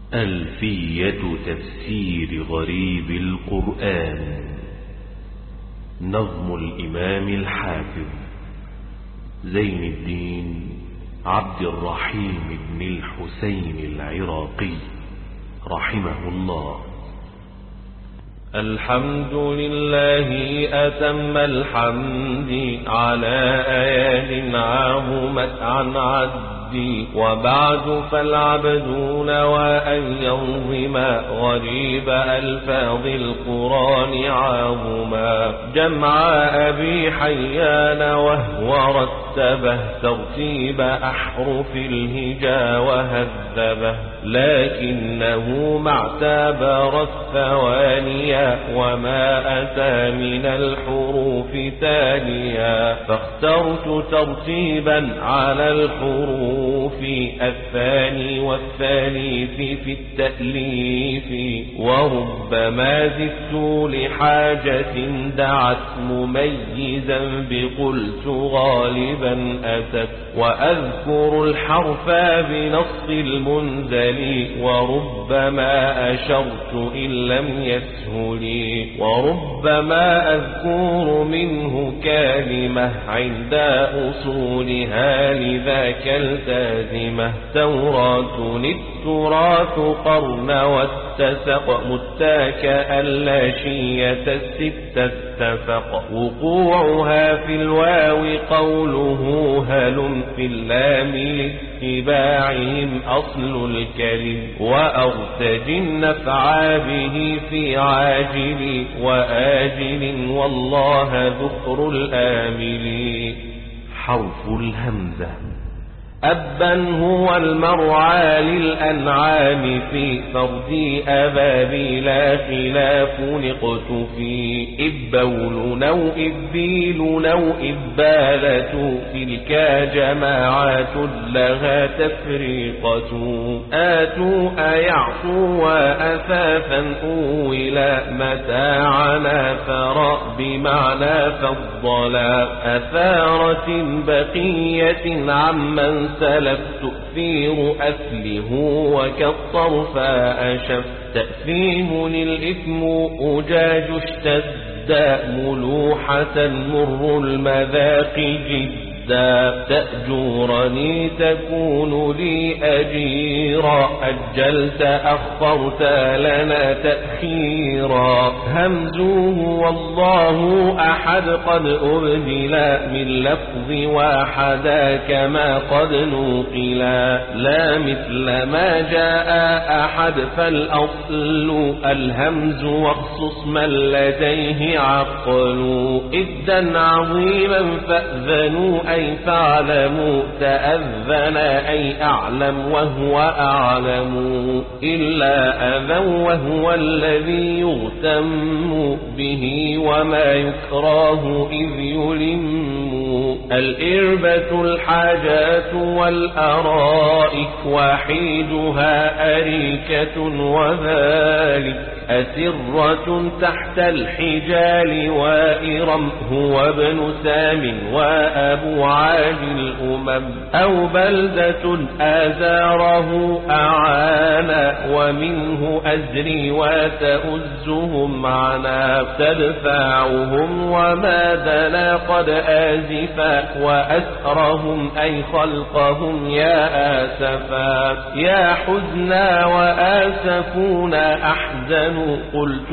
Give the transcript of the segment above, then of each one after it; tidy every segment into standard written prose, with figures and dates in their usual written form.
ألفية تفسير غريب القرآن. نظم الإمام الحافظ زين الدين عبد الرحيم بن الحسين العراقي رحمه الله. الحمد لله أتم الحمد على آيات عظمت عن عدي، وبعد فالعبد نوى أن ينظم غريب ألفاظ القرآن عظما، جمع أبي حيان وهو رتبه ترتيب أحرف الهجا وهذبه، لكنه ما اعتبر الثواني وما أتى من الحروف تاليا، فاخترت ترتيبا على الحروف الثاني والثالث في التأليف، وربما زدت لحاجة دعت مميزا بقلت غالبا أتت، وأذكر الحرف بنص المنزل وربما أشرت إن لم يسهل، وربما أذكر منه كلمة عند أصولها لذاك التازمة، توراة التراث قرن واتسق متاكأ اللاشية الستة اتفق، وقوعها في الواو قوله هلم في اللام لاتباعهم أصل الكلم، وأرتج النفع به في عاجل وآجل والله ذكر الآمل. حرف الهمزة. أبا هو المرعى للأنعام في فرد أبابي لا خلاف نقت في، إبول نو إبيل نو إبالة تلك جماعات لها تفريقة، آتوا أيعطوا وأثاثا أولا متاعنا ثرى بمعنى فضلا، أثارة بقية عمن سلف تؤثير أثله وكالطرف أشف، تأثيم الإثم أجاج اشتد ملوحة مر المذاق جدا، تأجرني تكون لي أجيرا أجلت أخرت لنا تأخيرا، همزه والله أحد قد أبدلا من لفظ واحدا كما قد نوقلا، لا مثل ما جاء أحد فالأصل الهمز واخصص من لديه عقل، إذا عظيما فأذنوا أي فاعلموا، تأذن أي أعلم وهو أعلم، إلا أذى وهو الذي يغتم به وما يكراه إذ يلم، الإربة الحاجات والأرائك وحيدها أريكة وذلك، أسرة تحت الحجال وإرم هو ابن سام وأبو عاج الأمم، أو بلدة آزاره أعانا ومنه أزري وتؤزهم معنا، تدفعهم وما دنا قد آزفا وأسرهم أي خلقهم يا آسفا، يا حزنا وآسفونا أحزنوا قلت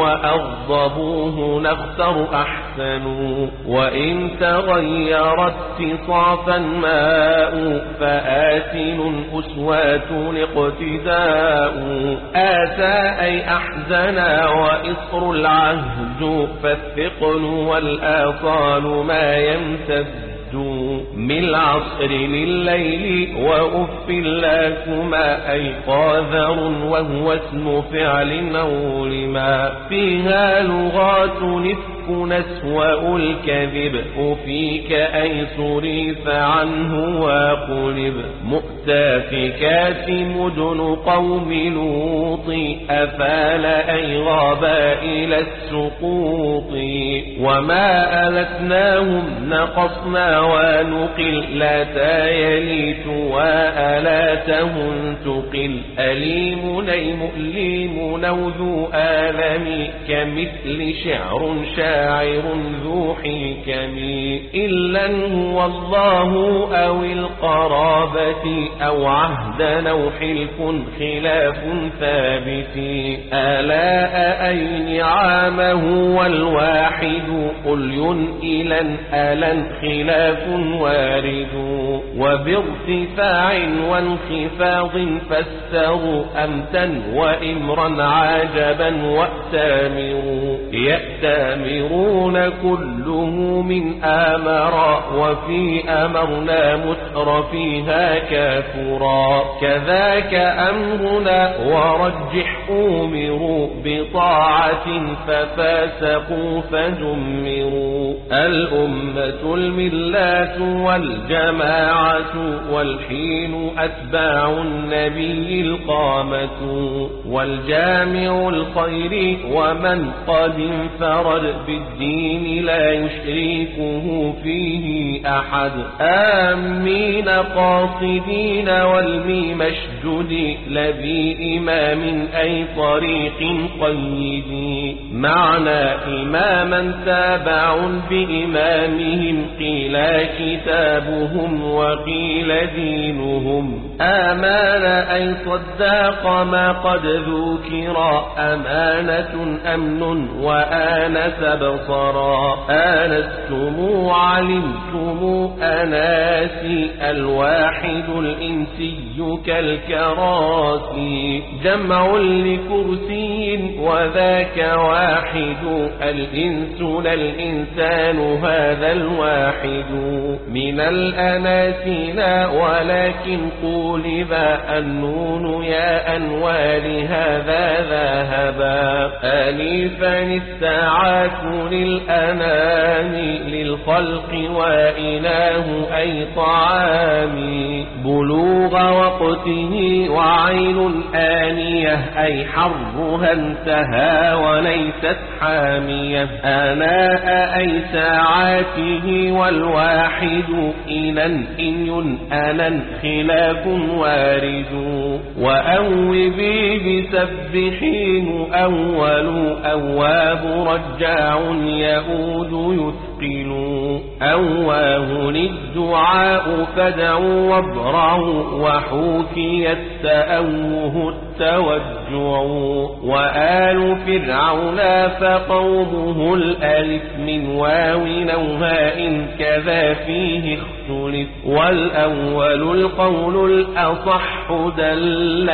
وأغضبوه نختر أحسن، وإن تغير اتصافا ماء فآتن أسوات اقتداء، آسى أي أحزنا وإصر العهد فالثقل والآصال ما يمتد، من العصر لليل وأف لكما أي قاذر وهو اسم فعل أو لما، فيها لغات نفك نسوأ الكذب أفيك أي صريف عنه وقلب، المؤتفكات مدن قوم لوط أفال أي غابا إلى السقوط وما ألتناهم نقصنا ونقل لا تايليت وآلاتهم تقل أليم أي مؤلم أو ذو آلم كمثل شعر شاعر ذو حكم إلا هو الله أو القرابة أو عهدا أو حلف خلاف ثابت آلاء أي نعامه والواحد قل ينئلا ألا خلاف وارد وبارتفاع وانخفاض فاستروا أمتا وإمرا عجبا وأتامروا يأتامرون كله من آمرا وفي أمرنا مترفيها كافرا كذاك أمرنا ورجح أمروا بطاعة ففاسقوا فدمروا الأمة الملات والجماعة والحين أتباع النبي القامة والجامع الخير ومن قد انفرد بالدين لا يشركه فيه أحد آمين قاصدين والميم اشدد لذي إمام أي طريق قيد معنى إماما تابع بإمامهم قيل كتابهم وقيل دينهم آمان أي صداق ما قد ذكر أمانة أمن وآنس بصرا آنستم علمتم أناسي الواحد الإنسي كالكراسي جمع لكرسي وذاك واحد الإنس للإنسان هذا الواحد من الأناسنا ولكن قولب النون يا أنوال هذا ذهبا آلفا الساعات للأنام للخلق وإله أي طعام بلوغ وقته وعين آنية أي حرها انتهى وليست حامية آناء أي ساعاته والواحد إنا إن أنا خلاف وارد وأوبي بسبحين أول أواب رجاع يؤود يثقل أواه الدعاء فدعوا وابرعوا وحوكي التأوه التوجع وآل فرعون فقومه الألف من واو نوهاء كذا فيه اختلف والأول القول الأصح دل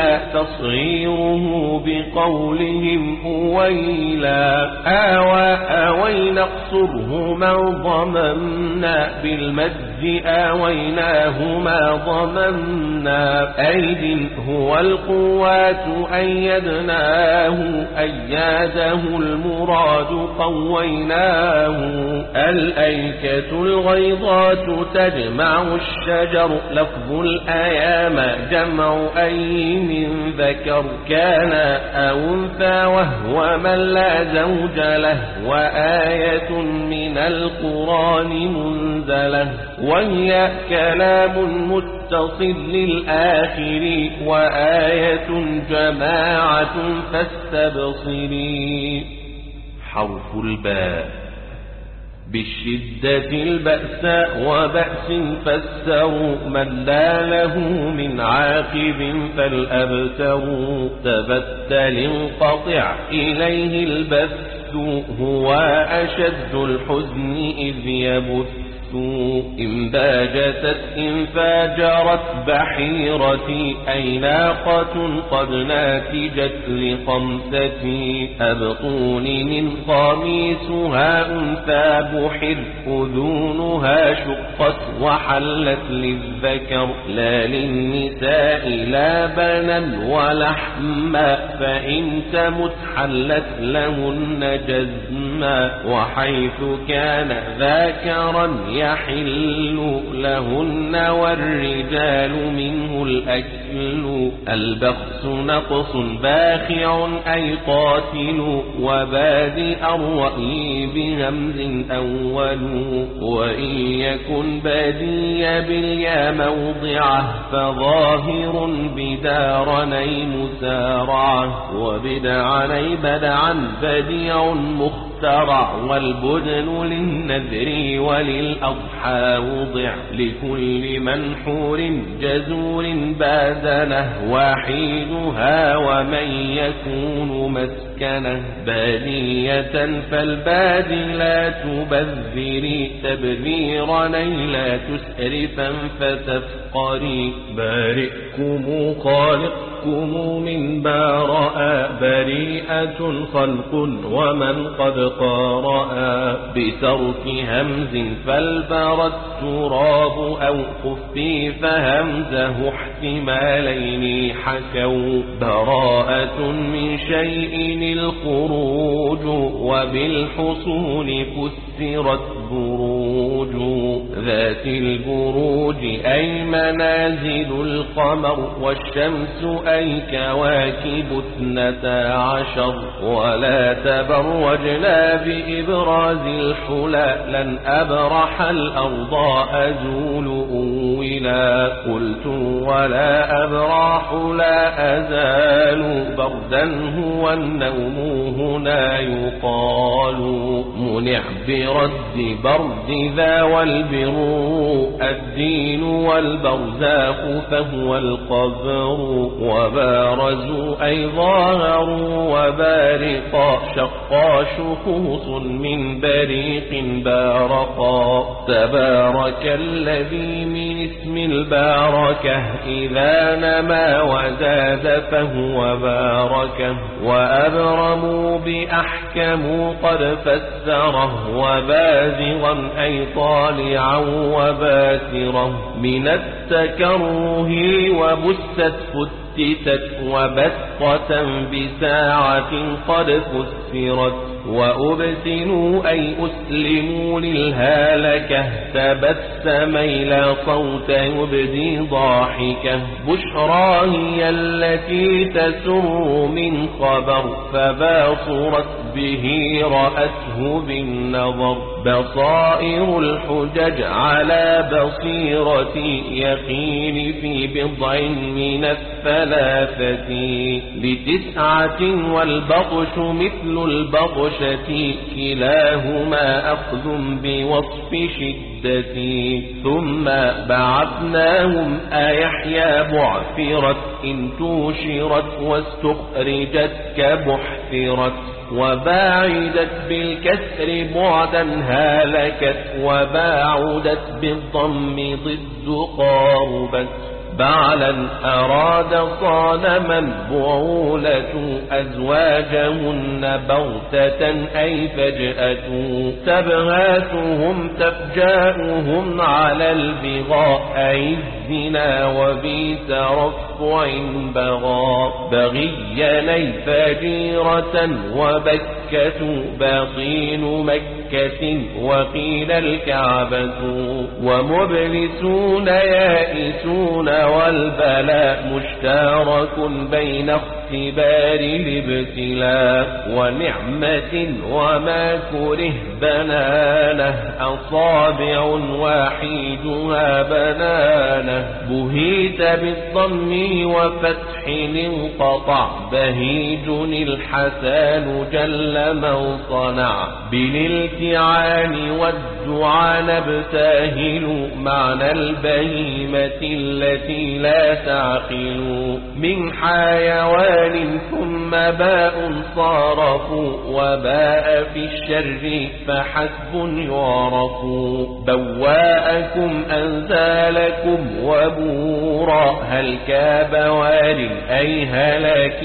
تصغيره بقولهم أويلا آوي نقصره ما ضممنا بالمد آويناهما ضممنا أيد هو القوات أيدناه أياده المراد قويناه الأيكة الغيضات تجمع الشجر لفظ الأيام جمع أي من ذكر كان أو أنثى وهو من لا زوج له وآية من القرآن منزلة وهي كلام متصل للآخر وآية جماعة فاستبصري حرف الباء بالشدة البأساء وبأس فسروا من لا له من عاقب فالأبتر تبت انقطع إليه البث هو أشد الحزن إذ يبث إن باجتت إن فاجرت بحيرتي أي ناقة قد ناتجت لخمسة أبطون من قميصها أنثى بحر أذونها شقت وحلت للذكر لا للنساء لا بنا ولحما فإن تمت حلت لهن جزما وحيث كان ذاكرا يحل لهن والرجال منه الأكل البخس نقص باخع أي قاتل وبادئ الرأي بهمز أول وإن يكن بادي باليا موضعه فظاهر بدارني مسارعه وبدعني بدعا بديع مخترع والبدن للنذر وللأضحى وضع لكل منحور جزور بادنه وحيدها ومن يكون مسكنه بادية فالبادي لا تبذري تبذيرا لا تسرفا فتفقري بارئكم خالقكم من باراء بريئة خلق ومن قد قارأ بترك همز فالبر التراب أو خفي فهمزه احتمالين حكوا براءة من شيء الخروج وبالحصول فسرت بروج ذات البروج أي منازل القمر والشمس أي كواكب 12 ولا تبرجنا بإبراز الحلى لن أبرح الأرض أزول أولا قلت ولا أبرح لا أزال بردا هو النوم هنا يقال منع برد برد ذا والبر الدين والبرزاق فهو القبر وبارزوا أي ظاهروا وبارقا شقا شخوص من بريق بارقا تبارك الذي من اسم الباركة إذا نما وزاد فهو باركة وأبرموا بأحكموا قد فسره وبازغا أي طالعا وباسرا من التكره وبست فتتت وبسطة بساعة قد فسرت وأبسنوا أي أسلموا للهالكة تبسم إلى صوت يبدي ضاحكة بشرى هي التي تسر من خبر فباصرت به رأته بالنظر بصائر الحجج على بصيرة يقين في بضع من الثلاثة ل9 والبطش مثل البطشة كلاهما أخذ بوصف شدة ثم بعثناهم أيحيى بعثرت إن توشرت واستخرجت كبحثرت وباعدت بالكسر بعدا هالكت وباعدت بالضم ضد قاربت بعلا أراد صانما بعولة أزواجهن بغتة أي فجأة تبهاتهم تفجاؤهم على البغاء أي الزنا وبيت رفع بغى بغيا فجيرة وبكة باطين مكة وقيل الكعبة ومبلسون يائسون والبلاء مشترك بين اختبار الابتلاء ونعمة وما كره بنانه أصابع وحيدها بنانه بهيت بالضم وفتح انقطع بهيج الحسان جل من صنع بالالتعان والدعاء نبتهل معنى البهيمة التي لا تعقل من حيوان ثم باء صارفوا وباء في الشر فحسب يعرف بواءكم أنزالكم وبورا هل كابوار أي هلاك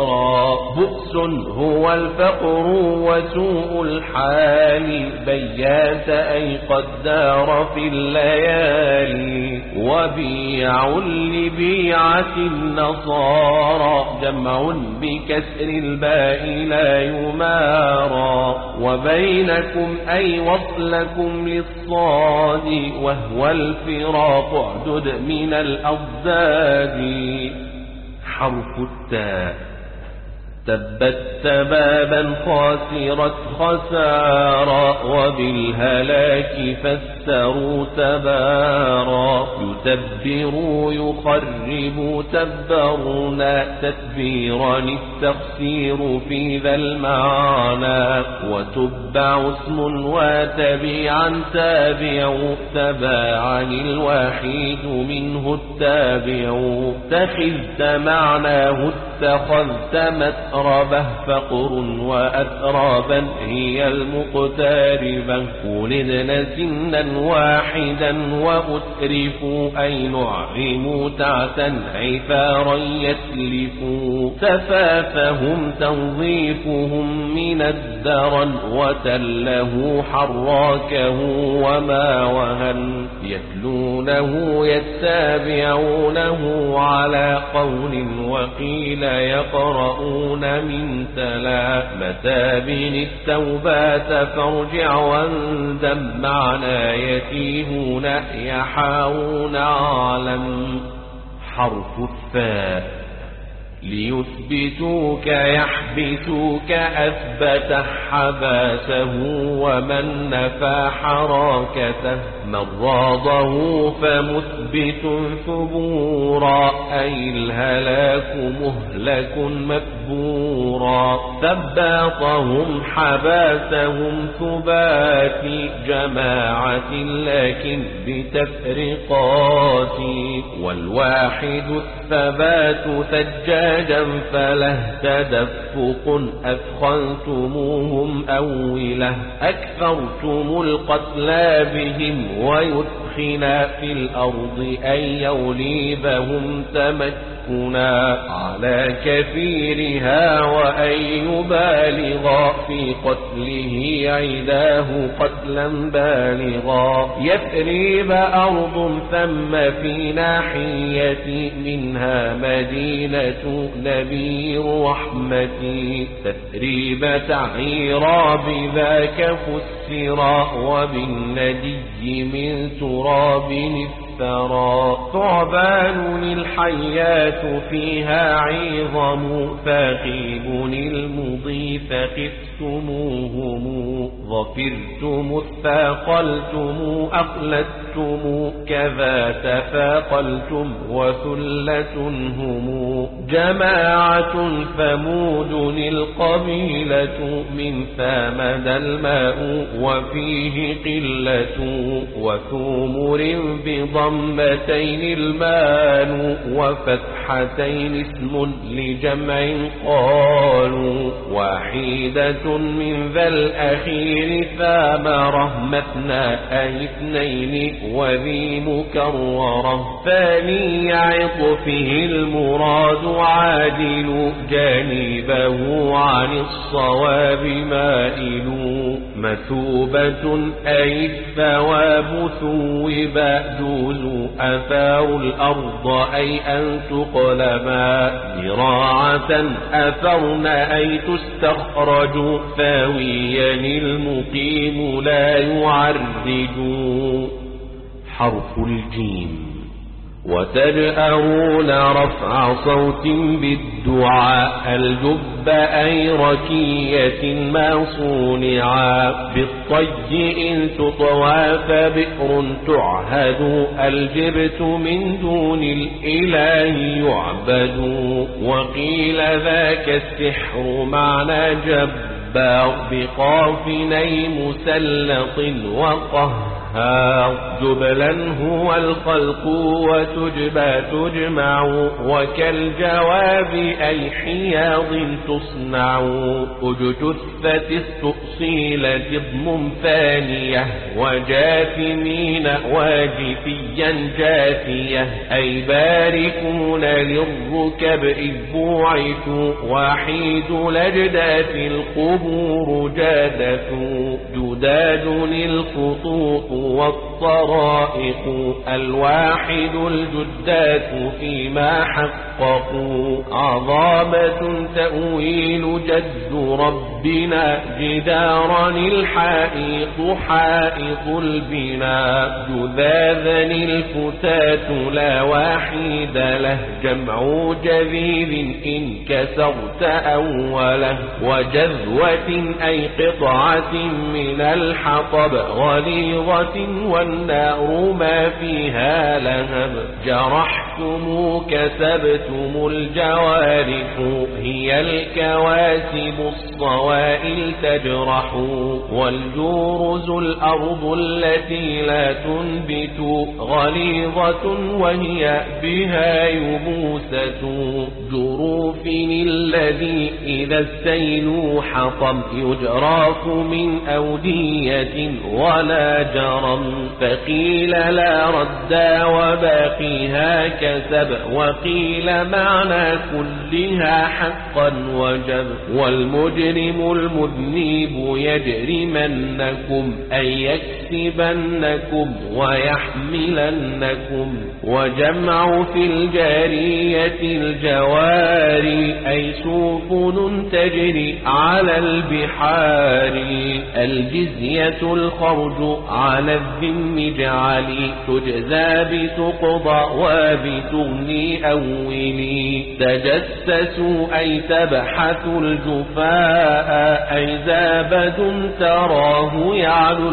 يدرى بؤس هو الفقر وسوء الحال بيان الحياة أي قدار في الليالي. وبيع لبيعة النصارى جمع بكسر الباء لا يمارى. وبينكم أي وصلكم للصاد وهو الفراق اعدد من الأضداد. حرف التاء تبت تبابا خاسرت خسارا وبالهلاك فسروا تبارا. يتبروا يخربوا تبرنا تتبيرا التخسير في ذا المعنى. وتبع اسم وتبيعا تابع تباعا الواحد منه التابع. تخذت معناه اتخذت متربه فقر وأترابا هي المقتاربة. ولدن سنا واحدا وأترفوا أي نعموا تعتا عفارا يتلفوا. تفافهم تنظيفهم من الدرن وتله حراكه وما وهن. يتلونه يتابعونه على قول وقيل يقرؤون من تلا. متابن التوبات فارجع واندم معنى يتيهون يحاون عالم. حرف الثاء ليثبتوك يحبسوك أثبت حباسه ومن نفى حراكته. من راضه فمثبت ثبورا أي الهلاك مهلك مكبورا. ثباطهم حباسهم ثبات جماعة لكن بتفرقات. والواحد الثبات ثجاجا فله تدفق أثخنتموهم أوله. أكثرتم القتلى بهم ويدخنا في الأرض أن يوليبهم تمكنا على كثيرها وأن يبالغا في قتله عداه قتلا بالغا. يثريب أرض ثم في ناحية منها مدينة نبي رحمتي. تثريب تعيرا بذاك فسرا وبالندي من تراب الثرى. ثعبان الحيات فيها عظم ثاقيب المضي فخفتموهم. ظفرتم اثاقلتم أقلدتم كذا تفاقلتم وثلة هم. جماعة ثمود القبيلة من ثامد الماء وفيه قلة. وثومر بضمتين المان وفتحتين اسم لجمع قالوا. واحدة من ذا الأخير ثامرة مثنى أي اثنين وذي مكررة. ثاني عطفه المراد عادل جانبه عن الصواب مائل. مثوبة أي الثواب ثوبا جوز أثار الأرض أي أن تقلبا. ذراعة أثرن أي تستخرج ثاويا المقيم لا يعرج. حرف الجيم وتجأرون رفع صوت بالدعاء. الجب أي ركية ما صونعا. بالطي إن تطوى فبئر تعهد. الجبت من دون الإله يعبد. وقيل ذاك السحر معنى جبار بقافني مسلط وقهار. قهار جبلا هو الخلق وتجبى تجمع وكالجواب أي حياض تصنع أجتثت استؤصيلة ضم ثانية وجاثمين واجثيا جاثية أي باركون للركب إذ بوعثوا وحيد لجدات القبور جادثوا جداد الخطوط والطرائق الواحد الجدات فيما حققوا عظامة تأويل جد ربنا جدارا الحائط حائط البناء جذاذا الفتات لا واحد له جمع جذيذ إن كسرت أوله وجذوة أي قطعة من الحطب غليظة والنار ما فيها لهب جرحتم كسبتم الجوارح هي الكواسب الصوائل تجرح والجورز الأرض التي لا تنبت غليظة وهي بها يبوسة جروف الذي إذا السيل حطم يجراف من أودية ولا جرم فقيل لا رد وباقيها كسب وقيل معنى كلها حقا وجب والمجرم المذنب يجرمنكم أي يكسبنكم ويحملنكم وجمع في الجارية الجواري أي سفن تجري على البحار الجزية الخرج على الذم جعلي تجزى بتقضى وبتغني أولي تجسسوا أي تبحثوا الجفاء أي زابد تراه يعلو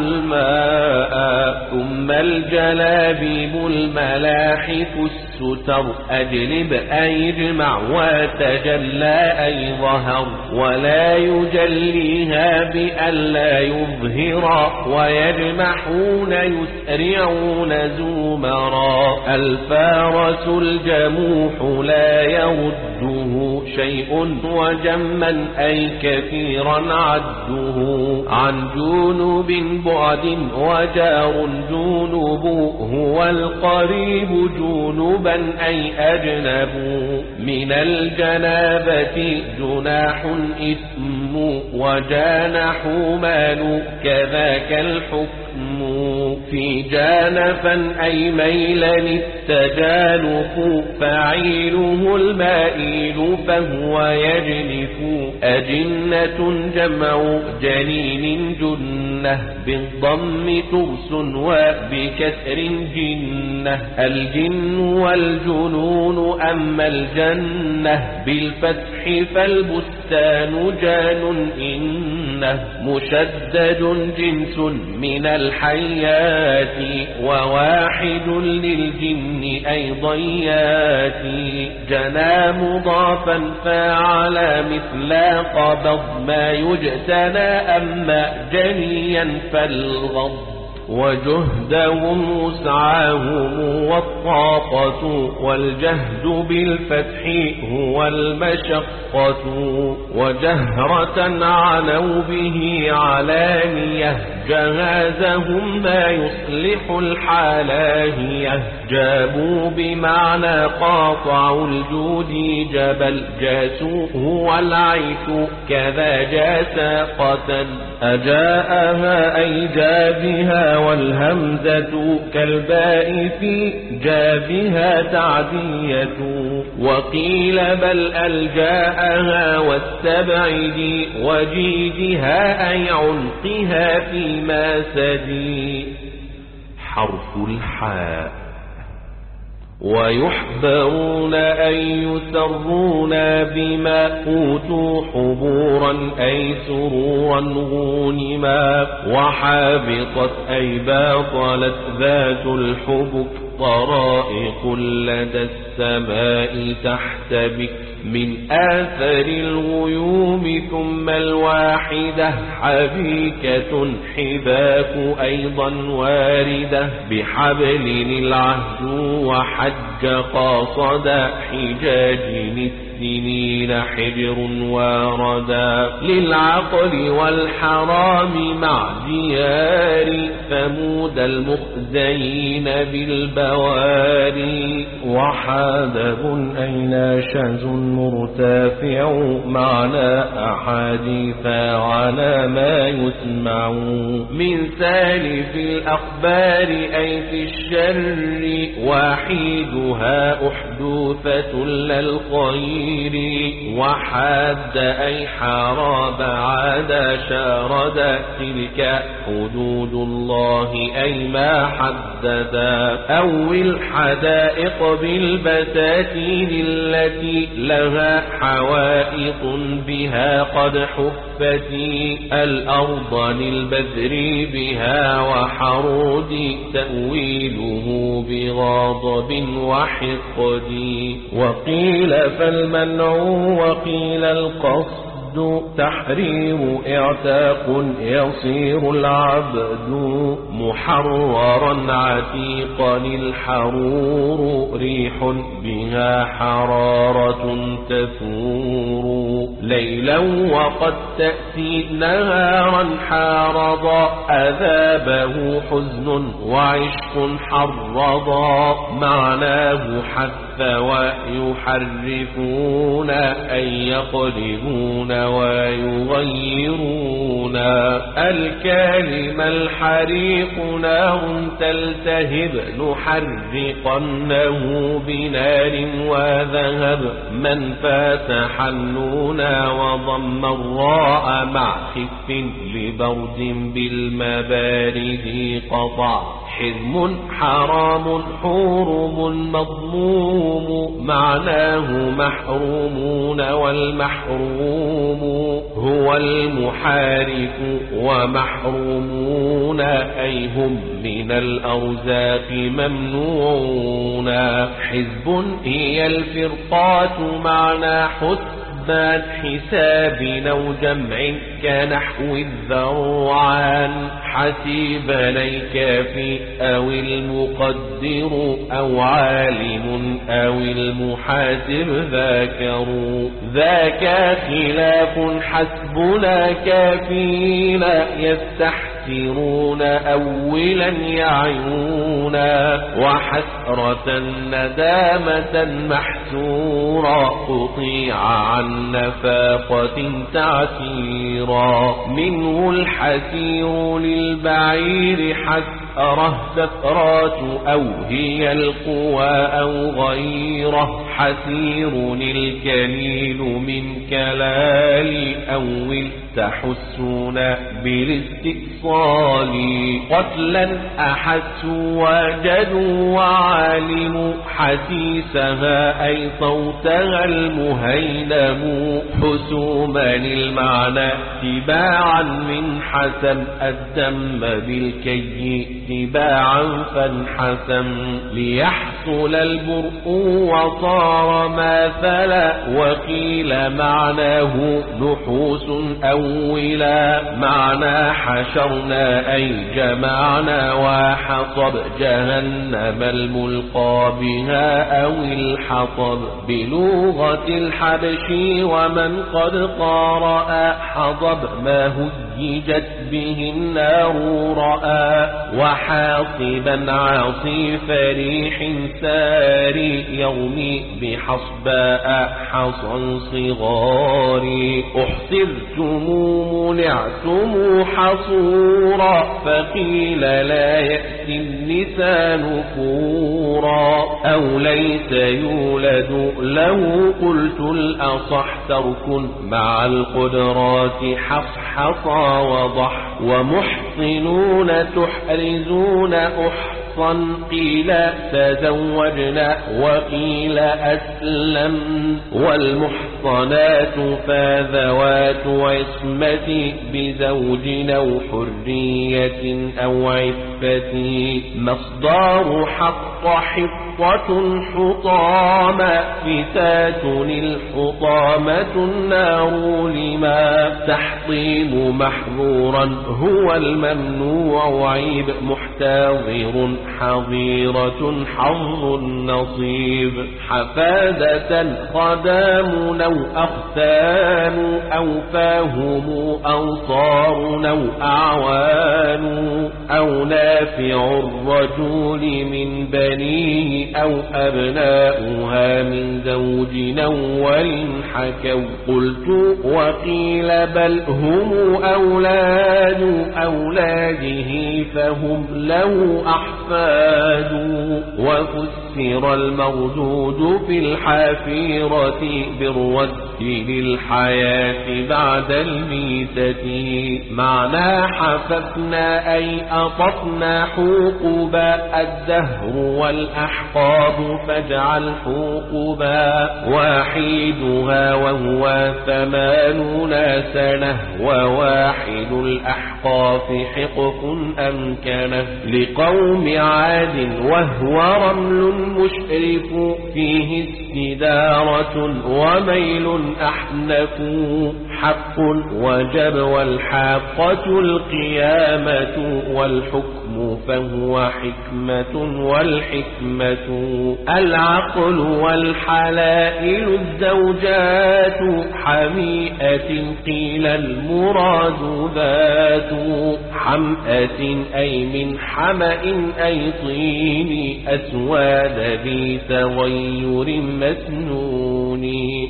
الماء ثم الجلابيب الملاحف الستر أجلب أي اجمع وتجلى أي ظهر ولا يجليها بألا يظهر ويجمحون يسرعون زمرا الفارس الجموح لا يرده شيء وجما أي كثيرا عده عن جنوب بعد وجار جنوب هو القريب جنوبا أي أجنب من الجنابة جناح إثم وجانح مال كذاك الحكم في جانفا أي ميلا التجانف فعيله المائل فهو يجنف أجنة جمع جنين جنة بالضم ترس وبكسر جنة الجن والجنون أما الجنة بالفتح فالبستان جان إنه مشدد جنس من الحيات وواحد للجن أيضا ياتي جنا مضافا فعلى مثل قبض ما يجتنى أما جنيا فالغض وجهدهم وسعاهم والطاقة والجهد بالفتح هو المشقة وجهرة عنوا به علانية جهازهم ما يصلح الحالاهية جابوا بمعنى قاطعوا الجود جبل جاسوا هو العيث كذا جاساقة أجاءها أي جابها والهمزة كالباء في جابها تعدية وقيل بل ألجاءها والسبعد وجيدها أي عنقها فيما سدي حرف الحاء ويحبرون أن يسرون بما أوتوا حبورا أي سرورا غونما وحابطت أي باطلت ذات الحبك طرائق لدى السماء تحت بك من آثر الغيوم ثم الواحدة حبيكة حباك أيضا واردة بحبل العهد وحج قاصد حجاج السنين حجر واردا للعقل والحرام مع ديار ثمود المخزين بالبواري وحادب أي ناشز مرتفع معنى أحاديث على ما يسمع من سالف الأخبار أي في الشر وحيدها أحدوثة للخير وحاد أي حارب عاد شارد تلك حدود الله أي ما حددا أو الحدائق بالبساتين التي لها حوائط بها قد حفتي الأرض للبذر بها وحرود تأويله بغضب وحقد وقيل فالمنع وقيل القصد تحرير اعتاق يصير العبد محررا عتيقا الحرور ريح بها حرارة تثور ليلا وقد تأتي نهارا حارضا أذابه حزن وعشق حرضا معناه حث ويحرفون أن يقلبون ويغيرون الكلم الحريق نار تلتهب نحرقنه بنار وذهب من فات حنونا وضم الراء مع خف لبرد بالمبارد قطع حرم حرام حورم مضموم معناه محرومون والمحروم هو المحارف ومحرومون أي هم من الأرزاق ممنوعون حزب هي الفرقات معنى حسبان حساب أو جمع كنحو الذرعان حسيبا الكافي أو المقدر أو عالم أو المحاسب ذاكروا ذاك خلاف حسبنا كافينا يستحسرون أولا يعيونا وحسرة ندامة محسورا قطيع عن نفاقة تعسيرا منه الحسير للبعير حسره سفرات أو هي القوى أو غيره حسير الكليل من كلال أول تحسون بالاستئصال قتلا أحسوا وجدوا وعالموا حسيسها أي صوتها المهينم حسوما المعنى تباعا من حسم الدم بالكي تباعا فانحسم ليحصل البرء وصار ماثلا وقيل معناه نحوس أولا معنى حشرنا أي جمعنا وحطب جهنم الملقى بها أو الحطب بلغة الحبش ومن قد قارأ حضب ما هججت به النار رأى وحاصبا عاصف ريح ساري يومي بحصباء حصن صغاري أحصرتم منعتم حصورا فقيل لا يأتي النساء نفورا أو ليس يولد له قلت الأصح ترك مع القدرات حصحصا وضح ومحصنون تحرزون أحصا قيل تزوجنا وقيل أسلم والمحصنات فذوات عصمة بزوج أو حرية أو عفة صفتي مصدر حط حطة حطامة فتات الحطامة النار لما تحطيم محظورا هو الممنوع عيب محتضر حظيرة حظ النصيب حفادة خدام أو أختان أو فاهم أنصار أو أعوان أو نافع الرجل من بنيه أو أبناؤها من زوج أول حكوا قلت وقيل بل هم أولاد أولاده فهم له أحفاد وفسر المردود في الحافيرة بالرد للحياة بعد الميتة معنى حففنا أي أطفنا حقوبا الدهر والأحقاب فاجعل حقوبا واحدها وهو 80 سنة وواحد الأحقاف حقف أمكنه لقوم عاد وهو رمل مشرف فيه استدارة وميل أحنف حق وجب والحاقة القيامة والحكم فهو حكمة والحكمة العقل والحلائل الزوجات حميئة قيل المراد ذات حمأة أي من حمأ أي طين أسواد ذي تغير مسنون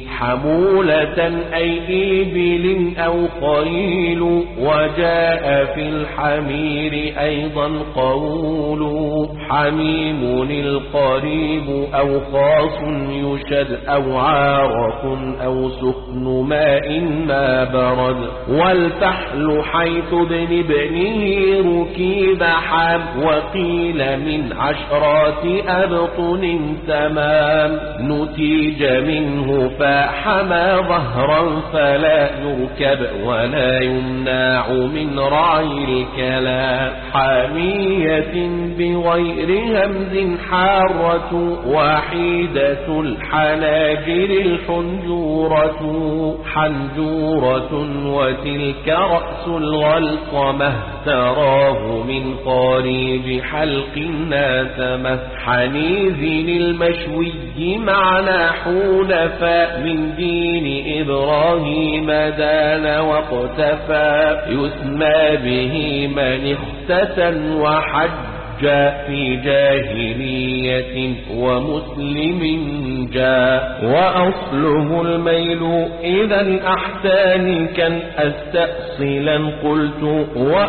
حمولة أي إبل أو خيل وجاء في الحمير أيضا قول حميم القريب أو خاص يشد أو عارف أو سخن ماء ما برد والفحل حيث ابنه ركيب حام وقيل من 10 أبطن تمام نتيج منه فحمى ظهرا فلا يركب ولا يمنع من رعي الكلام حامية بغير همز حارة وحيدة الحناجر الحنجورة حنجورة وتلك رأس الغلطمة تراه من قريب حلق ناتمة حنيذ المشوي معنى حنفاء من دين إبراهيم دان واقتفى يسمى به من اختتن وحج في جاهلية ومسلم جاء وأصله الميل إذا أحتاني كان أستأصلا قلت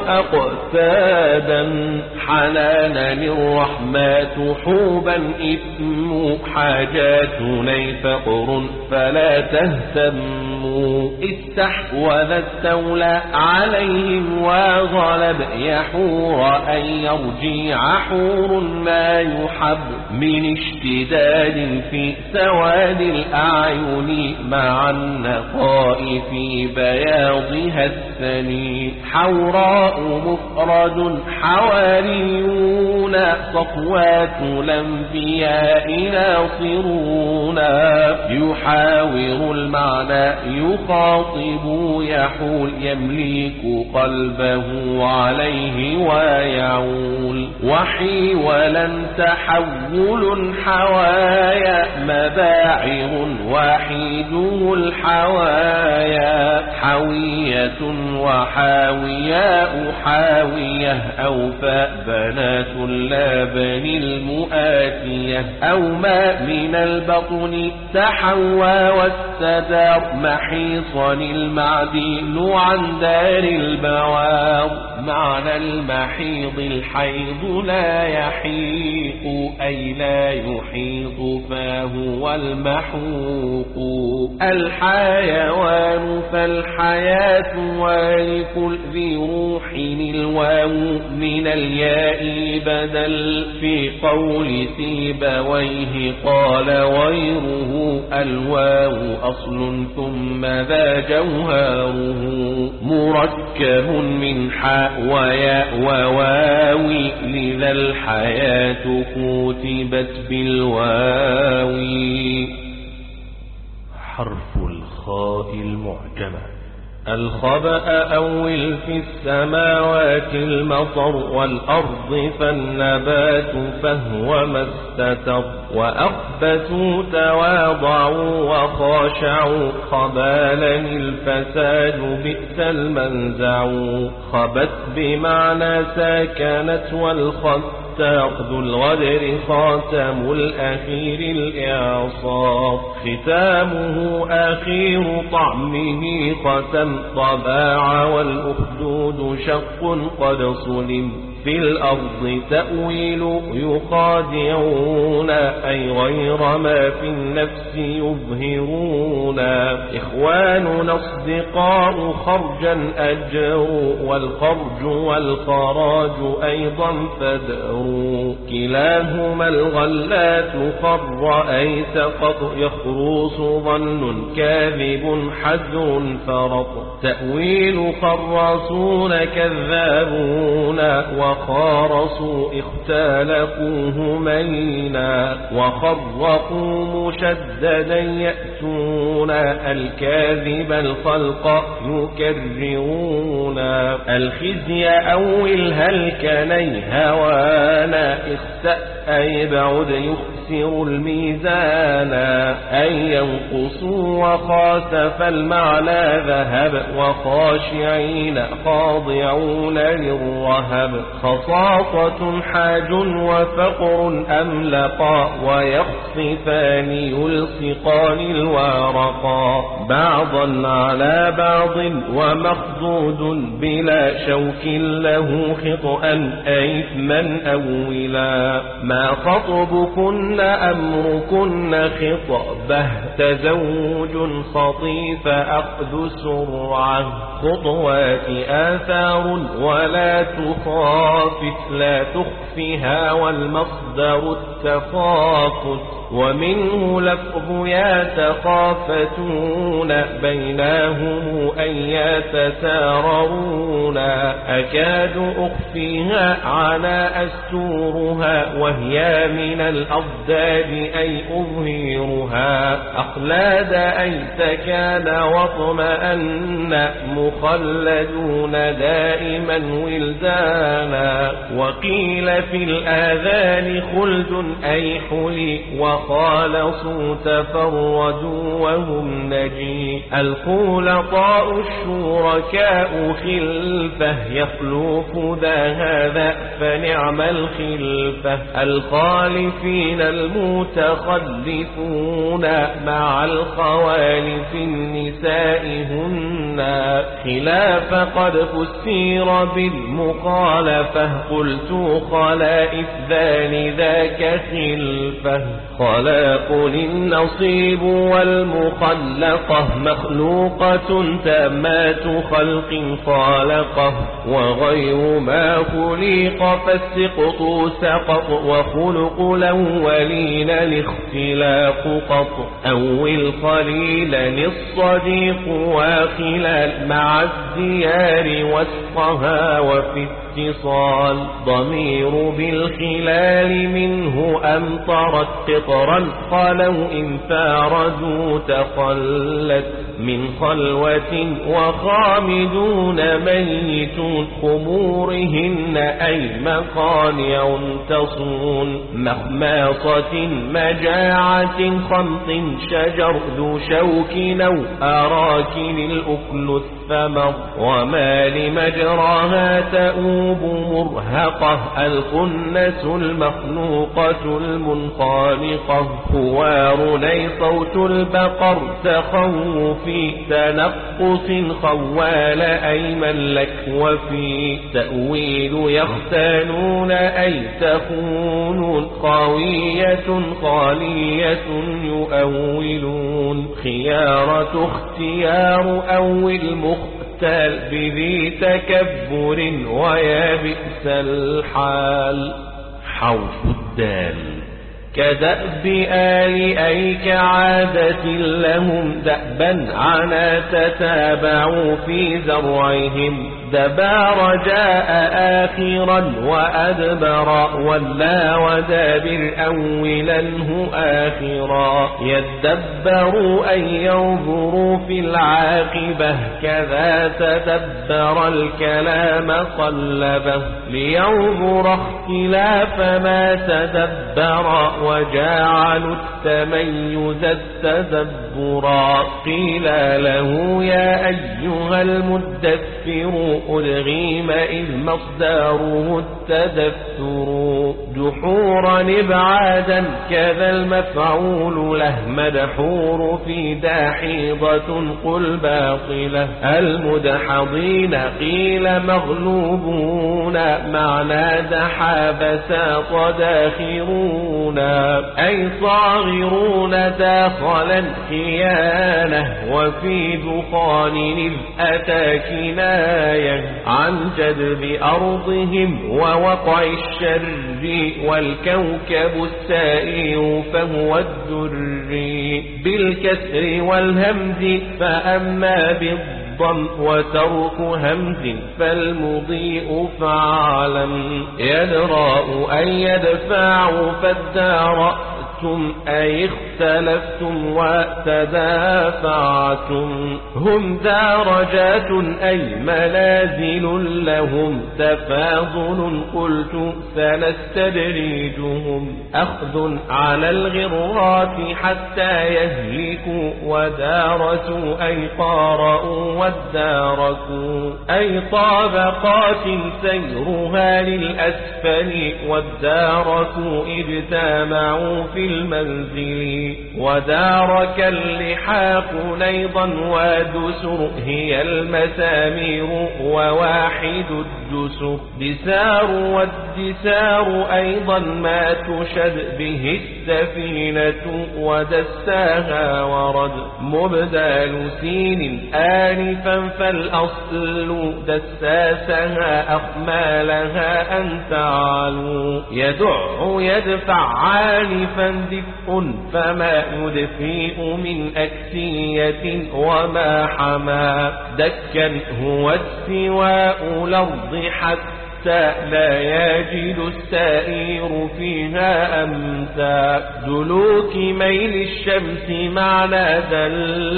وأقتادا حنانا الرحمات حوبا إثم حاجاتنا فقر فلا تهتموا استحوذ استولى عليهم وغلب يحور أن يرجع حور ما يحب من اشتداد في سواد الأعين مع النقاء في بياضها الثني حوراء مفرد حواريون صفوات الأنبياء ناصرون يحاور المعنى يخاطب يحول يملك قلبه عليه ويعول وحي ولن تحول حوايا مباعر وحيده الحوايا حوية وحاوياء حاوية أوفى بنات اللبن المؤاتية أو ما من البطن تحوى واستدار محيصا المعدين عن دار البوار معنى المحيض الحيض لا يحيق أي لا يحيط فهو المحوق الحيوان فالحيوان الحياة ولكل ذي روح الواو من الياء بدل في قول سيبويه قال غيره الواو أصل ثم ذا جوهره مركب من حاء وياء وواوي لذا الحياة كتبت بالواو. حرف الخاء المعجمة. الخبأ أول في السماوات المطر والأرض فالنبات فهو ما استتر وأخبتوا تواضعوا وخاشعوا خبالني الفساد بئس المنزع خبت بمعنى ساكنت والخط ذو الغدر خاتم الأخير الإعصار ختامه أخير طعمه ختم طباع والأخدود شق قد صلم في الأرض تأويل يخادعون أي غير ما في النفس يظهرون إخواننا أصدقاء خرجا أجر والخرج والخراج أيضا فدر كلاهما الغلات خر أي سقط يخروص ظن كاذب حذر فرط تأويل خراصون كذابون وخارصوا اختلقوه مينا وخرقوا مشددا يأتون الكاذب الخلق يكررون الخزي أو الهلك نيهوانا اختأ أي بعد يخسر الميزان أن ينقصوا وخاسف المعنى ذهب وخاشعين خاضعون للرهب خصاصة حاج وفقر أملقا ويخصفان يلصقان الورقا بعضا على بعض ومخضود بلا شوك له خطأ أي إثما أولا ما خطبكن أمركن خطبه تزوج خطيف أخذ سرعة خطوات آثار ولا تخافت لا تخفها والمصدر التخافت ومنه لفظ يتخافتون بينهم أن يتساررون أكاد أخفيها على أستورها وهي من الأضداد أي أظهرها أخلاد أي سكان واطمأن مخلدون دائما ولدانا وقيل في الآذان خلد أي حلي وخالصوا تفردوا وهم نجي الخلطاء الشركاء خلفه يخلف ذا هذا فنعم الخلفة الخالفين المتخلفون مع الخوالف النساء هن خلاف قد فسير بالمخالفة قلت خلائف ذان ذاك خلفه خلاق النصيب والمخلقة مخلوقة تامات خلق خالقه وغير ما خلق فالسقط سقط وخلق الأولين الاختلاق قط أو القليل الصديق وخلال مع الديار وسطها وفي اتصال ضمير بالخلال منه أمطرت قطرا خلوا إن فاردوا تخلت من خلوة وخامدون ميتون خمورهن أي مقانع تصون مخماصة مجاعة خمط شجر ذو شوك أو أراكن الأكل الثمر وما لمجراها تؤوب مرهقة الخنس المخلوقة المنخالقة خوار لي صوت البقر تخوفي تنقص خوال أيمن لك وفي تأويل يختانون أي تخونون خاوية خالية يؤولون خيارة اختيار أول مختال بذي تكبر ويا بئس الحال حوف الدال كدأب آل أي كعادة لهم دأبا عنا تتابعوا في زرعهم دبار جاء آخرا وأدبر ولا ودابر أولنه آخرا يدبروا أن ينظروا في العاقبة كذا تدبر الكلام قلبه لينظر اختلاف ما تدبر وجعلوا التميز التدبرا قيل له يا أيها المدثر أدغيم إذ مصدره التدثر دحورا إبعادا كذا المفعول له مدحور في داحيضة قل باطلة المدحضين قيل مغلوبون معنى دحى بساط داخرون أي صاغرون داخلا خيانة وفي دخان إذ أتى كناية عن جذب أرضهم ووقع الشر والكوكب السائر فهو الدري بالكسر والهمز فأما بالضم وترك همز فالمضيء فعلم يدرأ أن يدفع فالدار أي اختلفتم وتدافعتم هم درجات أي منازل لهم تفاضل قلت سنستدريجهم أخذ على الغرات حتى يهلكوا ودارسوا أي قارئوا واداركوا أي طابقات سيرها للأسفل واداركوا اجتمعوا في المنزل ودارك اللحاق نيضا ودسر هي المسامير وواحد الدسر دسار والدسار أيضا ما تشد به السفينة ودساها ورد مبدال سين آنفا فالأصل دساسها أخمالها أن تعالوا يدع يدفع عانفا دفء فما يدفئ من أكسية وما حما دكا هو استواء الأرض حتى لا يجد السائر فيها أمتا دلوك ميل الشمس معنى دل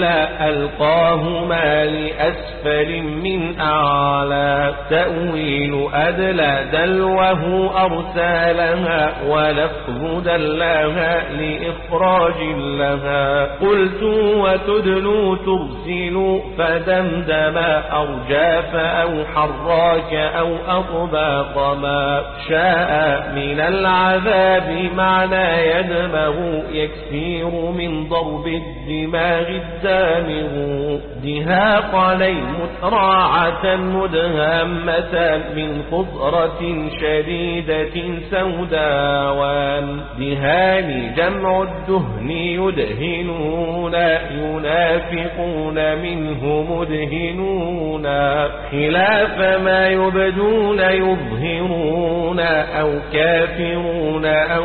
ألقاهما لأسفل من أعلى تأويل أدلى دلوه أرسالها ولفظ دلها لإخراج لها قلت وتدلو ترسل فدمدم أرجاف أو حراك أو أطبع ما شاء من العذاب معنى يدمغ يكثير من ضرب الدماغ الدامغ دهاق لي متراعة مدهمة من خضرة شديدة سوداوان دهان جمع الدهن يدهنون ينافقون منه مدهنون خلاف ما يبدون يظهرون أو كافرون أو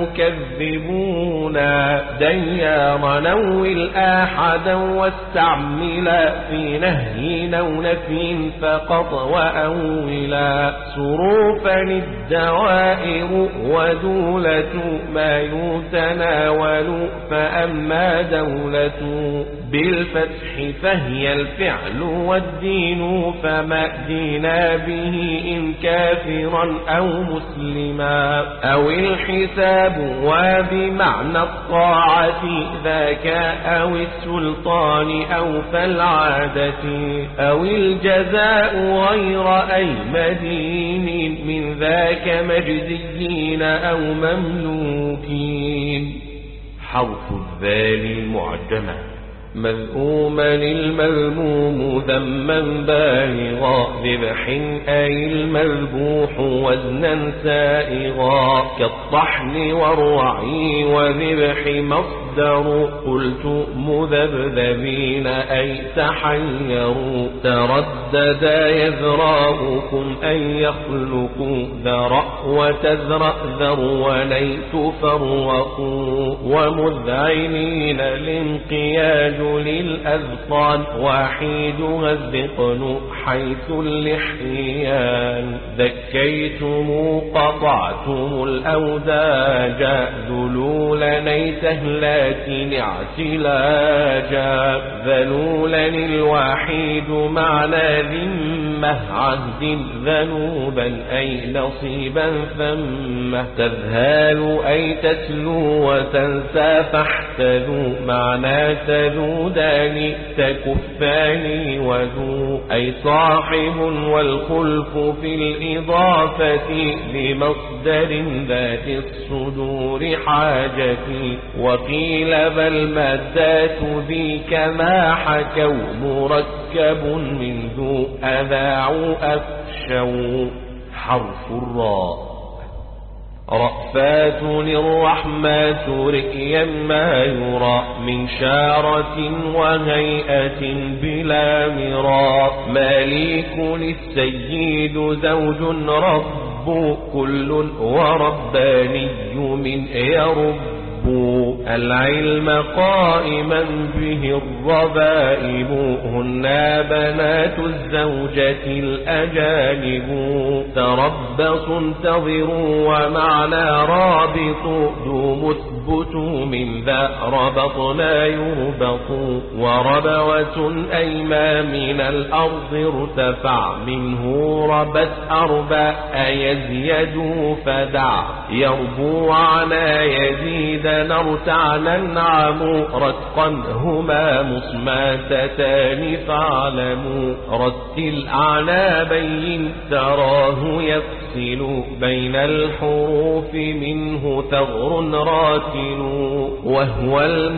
مكذبون ديار نوي الآحد واستعمل في نهي أو نفي فقط وأولا صروفا الدوائر ودولة ما يتناول فأما دولة بالفتح فهي الفعل والدين فما دينا به إن كافرا أو مسلما أو الحساب وبمعنى الطاعة ذاك أو السلطان أو فالعادة أو الجزاء غير أي مدين من ذاك مجزيين أو مملوكين حرف الذال المعجمة. مذءوما المذموم ذما بالغا ذبح أي المذبوح وزنا سائغا كالطحن والرعي وذبح مصدر قلت مذبذبين أي تحيروا تردد يذراؤكم أن يخلقوا ذرأ وتذرأ ذرونيت فرقوا ومذعنين الانقياد للأذقان وحيدها الذقن حيث اللحيان ذكيتم قطعتم الأوداج ذلولا نيتهلات اعتلاجا ذلولا الوحيد معنى ذمة عهد ذنوبا أي نصيبا ثمه تذهال أي تسلو وتنسى فاحتذو معنى تذودان تكفان وذو أي صاحب والخلف في الإضافة لمصدر ذات الصدور حاجتي وقيل بل مادات ذي كما حكوا مركب من ذو أذاعوا أفشوا. حرف الراء. رأفات الرحمات رئيا ما يرى من شارة وهيئة بلا مراء مالك السيد زوج رب كل ورباني من يرب العلم قائما به الربائب هن بنات الزوجة الأجانب تربص انتظروا ومعنى رابط ذو مثبت من ذا ربطنا يربط وربوة أيما من الأرض ارتفع منه ربت أربع يزيد فدع يربو عنا يزيد نرتع ننعم رتقا هما مصماتتان فاعلموا رتل أعنابين تراه يفصل بين الحروف منه ثغر راتل وهو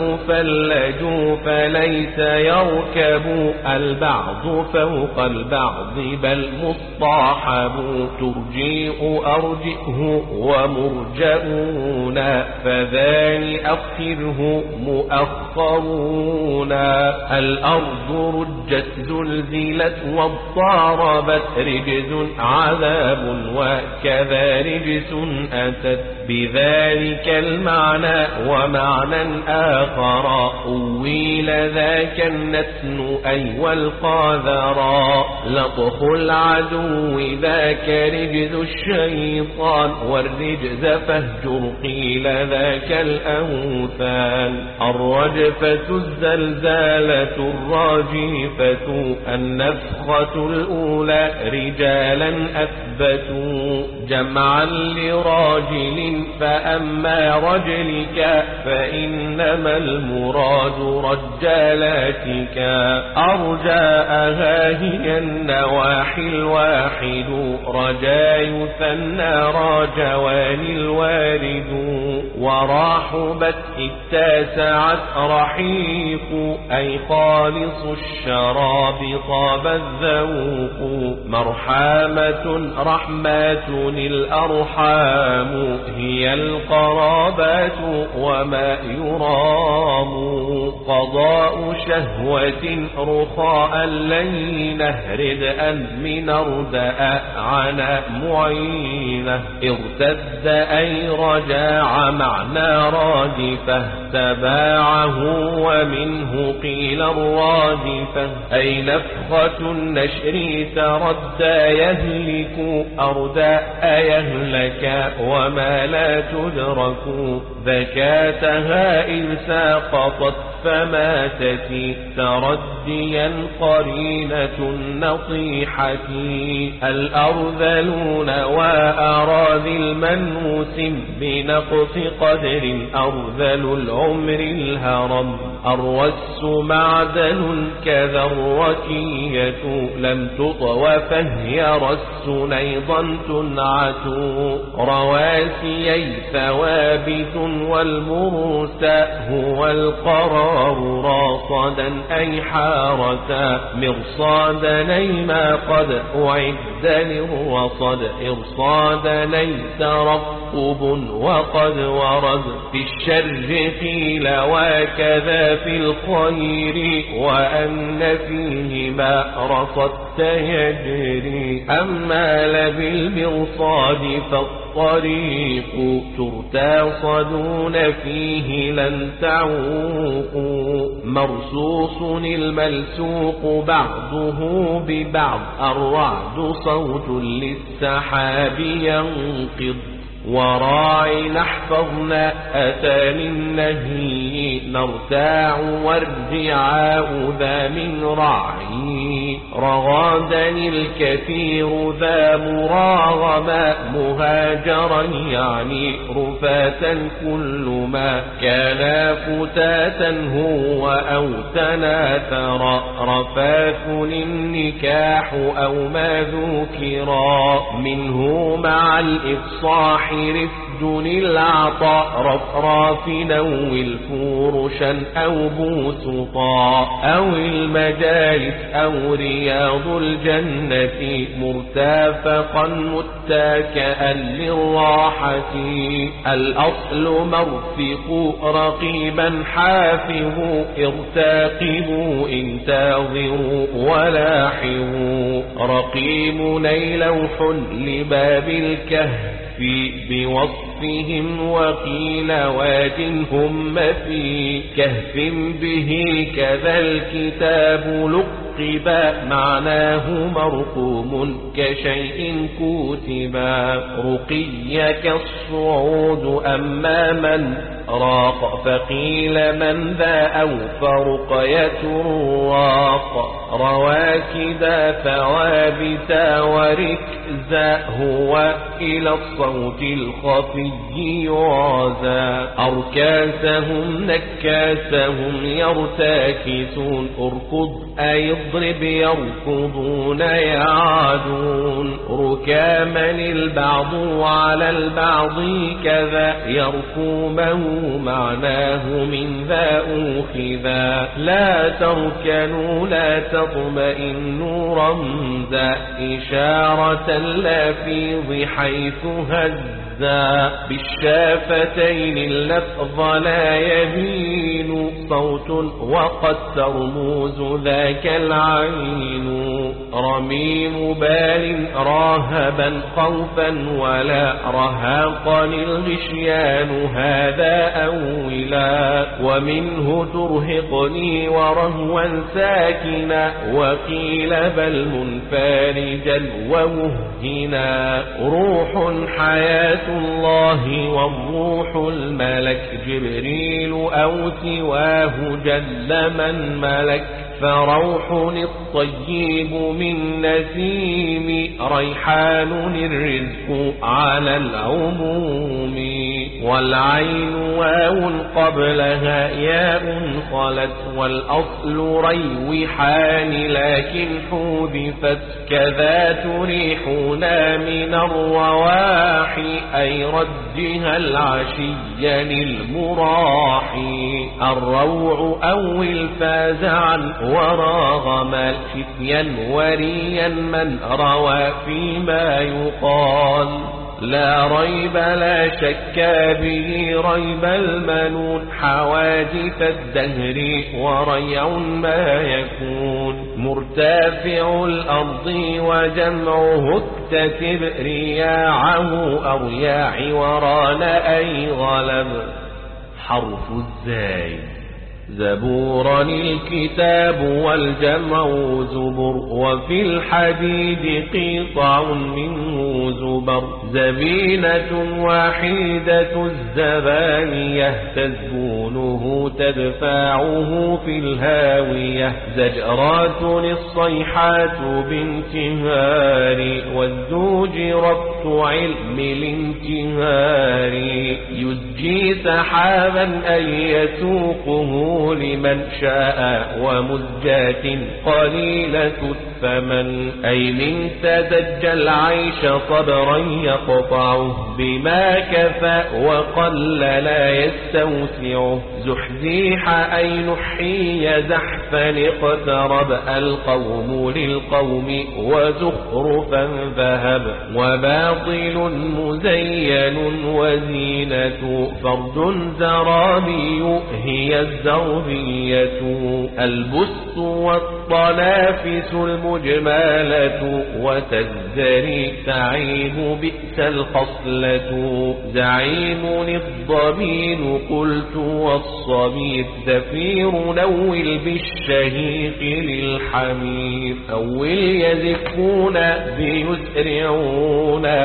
المفلج فليس يركب البعض فوق البعض بل مصطحب ترجيء أرجئه ومرجئون فذلك أخره مؤخرون الأرض رجت زلزلت واضطربت رجز عذاب وكذا رجس أتت بذلك المعنى ومعنى آخر أويل ذاك النتن أي والقاذرا لطخ العدو ذاك رجز الشيطان والرجز فاهجر قيل ذاك الأوثان الرجفة الزلزالة الراجفة النفخة الأولى رجالا أثبتوا جمعا لراجل فأما رجلك فإنما المراد رجالاتك أرجاءها هي النواحي الواحد رجا يثنى راجوان الوارد وراحبت التاسعت رحيق أي خالص الشراب طاب الذوق مرحامة رحمات الأرحام هي القرابات وما يرام قضاء شهوة رخاء لينه ردءا من أرداء عنا معينة ارتد أي رجاع معنى رادفة تباعه ومنه قيل الرادفة أي نفخة النشر تردى يهلك أرداء يهلك وما لا تدرك ذكاتها إذ ساقطت فماتت ترديا قرينة النصيحة الأرذلون وأراذي المنوس بنقص قدر أرذل العمر الهرم الرس معدن كذا الركية لم تطو فهي رس أيضا تنعت رواسي ثوابت والمرسى هو القرار راصدا أي حارسا مرصادا ما قد أعد للرصد إرصادا ترقب وقد ورد في الشر قيل وكذا في الخير وأن فيه ما رصدت يجري أما لبالمرصاد فالطريق ترتصدون فيه لن تعوقوا مرصوص الملسوق بعضه ببعض الرعد صوت للسحاب ينقض وراعي نحفظنا أتى للنهي نرتاع والرعاء ذا من رعي رغادني الكثير ذا مراغما مهاجرا يعني رفاتا كل ما كان فتاتا هو أو تناثر رفاث النكاح أو ما ذكرا منه مع الإفصاح رفد العطاء رفراف نو الفورشا أو بوسطا أو المجالس أو رياض الجنة مرتافقا متكئا للراحة الأصل مرفق رقيبا حافظوا ارتاقبوا انتظروا ولاحظوا رقيب لوح لباب الكهف بوصفهم وقيل واد هم في كهف به كذا الكتاب لقبا معناه مرقوم كشيء كتبا رقي كالصعود أما من راق فقيل من ذا أو فرقية الراق رواكدا ثوابتا وركزا هو إلى الصوت الخفي يعزى أركاسهم نكاسهم يرتاكسون أركض أي اضرب يركضون يعادون ركاما البعض على البعض كذا يركومه معناه من ذا أخذا لا تركنوا لا تطمئنوا رمزا إشارة اللافظ حيث هزا بالشافتين اللفظ لا يبين صوت وقد ترموز ذاك العين رميم بال راهبا خوفا ولا رهاقا الغشيان هذا أولا ومنه ترهقني ورهوا ساكنا وقيل بل منفارجا ومهنا روح حياة الله والروح الملك جبريل أو سواه جل من ملك فروح الطيب من نسيم ريحان الرزق على العموم والعين واو قبلها ياء خلت والأصل ريوحان لكن حذفت كذا تريحنا من الرواحي أي ردها العشي للمراحي الروع أو الفازعا وراغما فتيا وريا من روى فيما يقال لا ريب لا شك به ريب المنون حوادث الدهر وريع ما يكون مرتفع الأرض وجمعه اكتتب رياعه أرياع وران أي غلب حرف الزاي زبورا الكتاب والجمع زبر وفي الحديد قطع منه زبر زبينة واحدة الزبانية تزبونه تدفعه في الهاوية زجرات الصيحات بانتهار والزوج ربط علم الانتهار يزجي سحابا أن يسوقه لمن شاء ومزجاة قليلة الثمن أي من تزج العيش صبرا يقطعه بما كفى وقل لا يستوسعه زحزيح أي نحي زحفا اقترب القوم للقوم وزخرفا ذهب وباطل مزين وزينة فرد زرابي هي الزربية البسط والطلافس المجمالة وتزدري تعيب بئس الخصلة زعيم الضبين قلت والصبيب زفير نول بالشهيق للحمير أول يزفون بيسرعون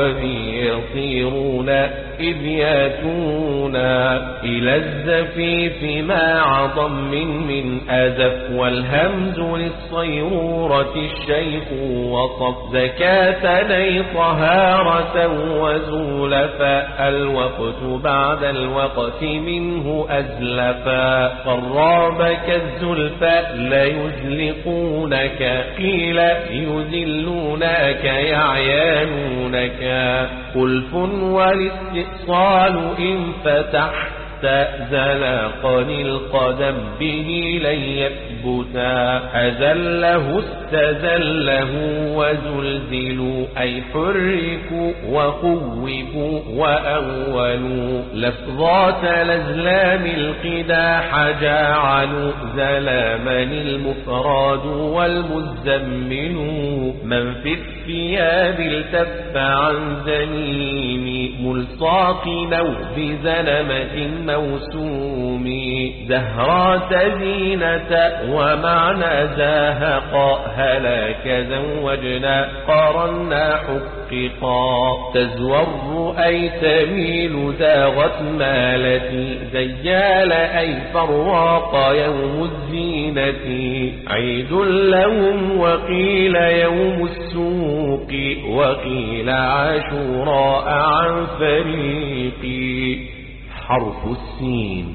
وبيطيرون إذ ياتون إلى الزفيف مع ضم من أزف والهمز للصيرورة الشيخ وصف زكاة لي طهارة وزولفا الوقت بعد الوقت منه أزلفا قراب كالزلفا ليزلقونك قيل يذلونك يعيانونك خلف والاستئصال إن فتحت زلقني القدم به لن يثبتا أزله استزله وزلزلوا أي حركوا وخوفوا وأولوا لفظات الأزلام القداح جعلوا زلاما المفراد والمزمل من في الثياب التف عن زنين ملصاق نو بزلمة موسوم زهرات زينة ومعنى زاهقا هلاك زوجنا قرنا حققا تزور أي تميل زاغت مالتي زيال أي فراق يوم الزينة عيد لهم وقيل يوم السوق وقيل عاشوراء عن فريقي حرف السين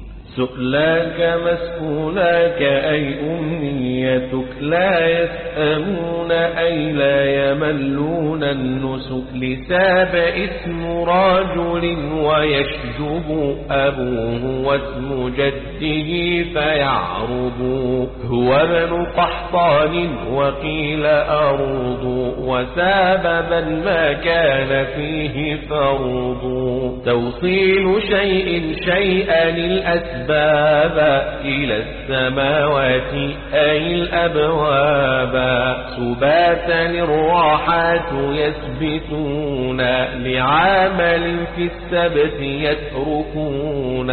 سؤلاك مسؤولاك أي أمنيتك لا يسأمون أي لا يملون النسك لساب اسم رجل ويشجب أبوه واسم جده فيعرب هو ابن قحطان وقيل أرض وساببا ما كان فيه فرض توصيل شيء شيئا الأسباب إلى السماوات أي الأبواب سباتا الراحات يثبتون لعمل في السبت يتركون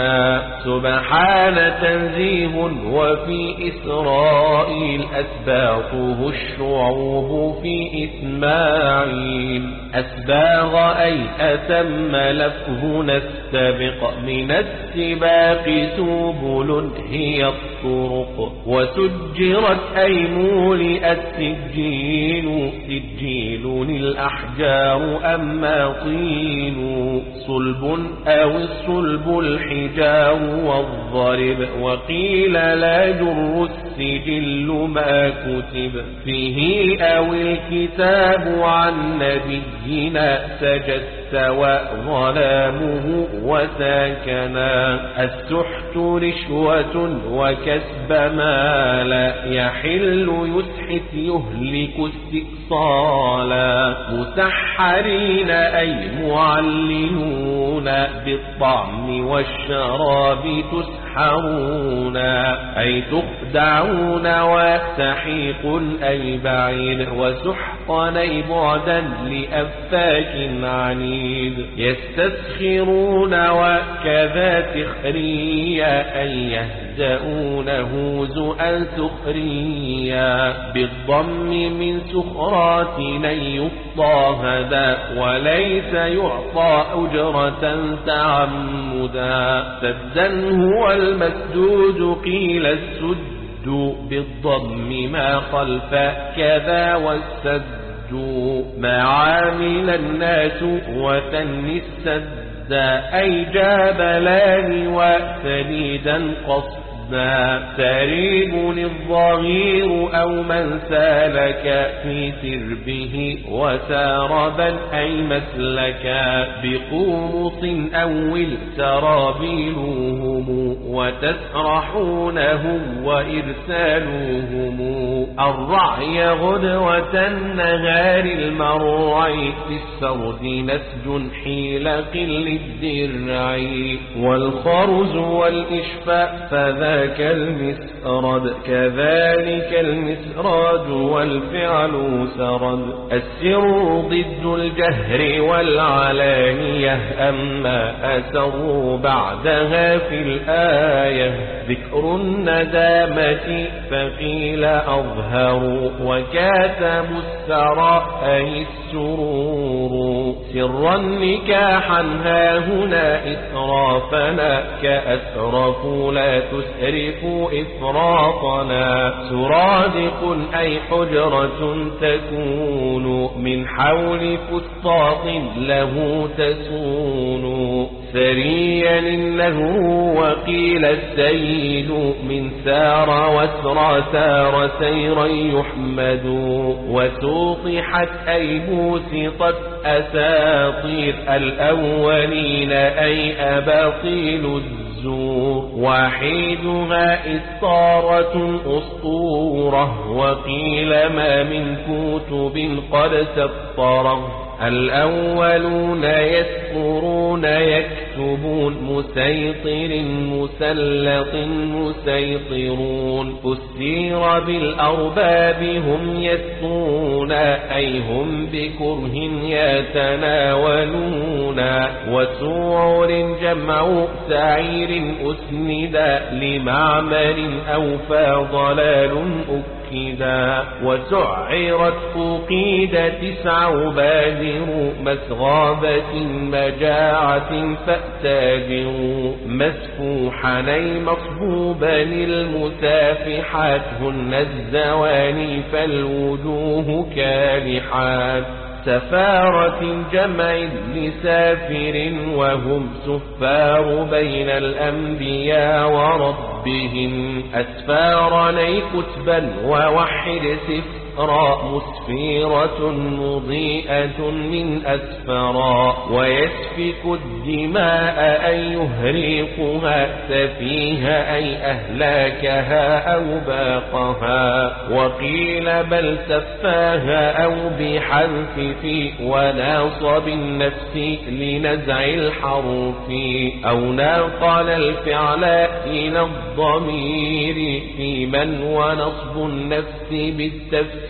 سبحان تنزيه وفي إسرائيل أسباطه الشعوب في إسماعيل أسباغ أي أتم لفه نستبق من السباق سبل هي الطرق وسجرت أي مولئت سجين سجيل الأحجار أما طين صلب أو الصلب الحجار والضرب وقيل لا جر السجل ما كتب فيه أو الكتاب عن نبينا سجد وظلامه وساكنا السحت رشوة وكسب مال يحل يسحت يهلك استئصالا مسحرين أي معللون بالطعم والشراب تسحرون أي تخدعون وتحيق أي بعيد وسحقا أي بعدا لأفاك عنيد يستسخرون وكذا تخريا أن يهزؤونه زؤا سخريا بالضم من سخرات لن يطى هذا وليس يعطى أجرة تعمدا سدا هو المسدود قيل السد بالضم ما خلف كذا والسد ما عامل الناس وثني السد أي جابلان وثنيدا قصدا تريب الظهير أو من سالك في سربه وساربا أي مسلكا بقومص أول سرابيلهم وتسرحونهم وإرسالوهم الرعي غدوة النهار المرع في السرد نسج حيلق للدرع والخرز والإشفاء فذاك المسرد كذلك المسراد والفعل سرد السر ضد الجهر والعلانية أما أسروا بعدها في الآية ذكر الندامة فقيل أظهر وكاتب السراء أي السرور سرا نكاحا هاهنا إسرافنا كأسرفوا لا تسرفوا إفراطنا سرادق أي حجرة تكون من حول فسطاط له تسون سريا النهر وقيل السيل من سار وسرى سار سيرا يحمد وسوطحت أي بوسطت أساطير الأولين أي أباطيل الزور وحيدها إسطارة أسطورة وقيل ما من كتب قد سطره الأولون يسطرون يكتبون مسيطر مسلط مسيطرون فسير بالأرباب هم يسطون أي هم بكره يتناولون وسعر جمع سعير أسند لمعمر أوفى ضلال أكدا وسعرت أقيد 9 بادر مسغابة مجاعة فأتاجر مسفوحني مصبوبا المسافحات هن الزواني فالوجوه كالحات سفارة جمع لسافر وهم سفار بين الأنبياء وربهم أسفارني كتبا ووحد سفرا مسفيرة مضيئة من أسفرا ويسفك الدماء أن يهريقها سفيها أي أهلاكها أو باقها وقيل بل سفاها أو بحذف في وناصب النفس لنزع الحرف أو ناقل الفعل إلى الضمير في من ونصب النفس بالتفسير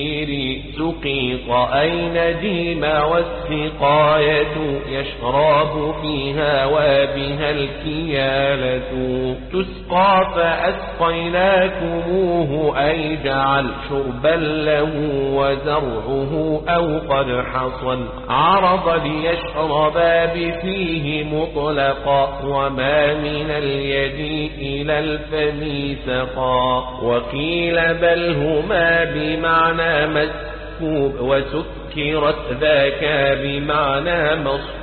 سقيط أي نديم والسقاية يشرب فيها وبها الكيالة تسقى فأسقيناكموه أي جعل شربا له وزرعه أو قد حصل عرض ليشربا بفيه مطلقا وما من اليد إلى الفم سقا وقيل بل هما بمعنى مسكوب وسكرت ذاك بمعنى مصبوب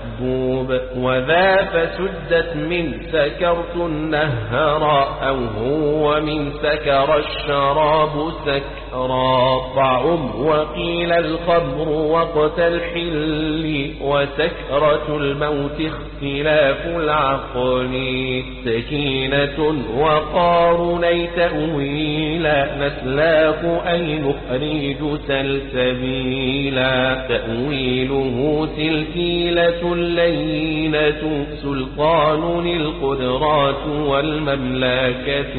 وذا فسدت من سكرت النهر أو هو من سكر الشراب سكرا طعم وقيل الخمر وقت الحل وسكرة الموت اختلاف العقل سكينة وقارني تأويلا نسلاق أي نخرج سلسبيلا تأويله سلسلة اللينة سلطان القدرات والمملكة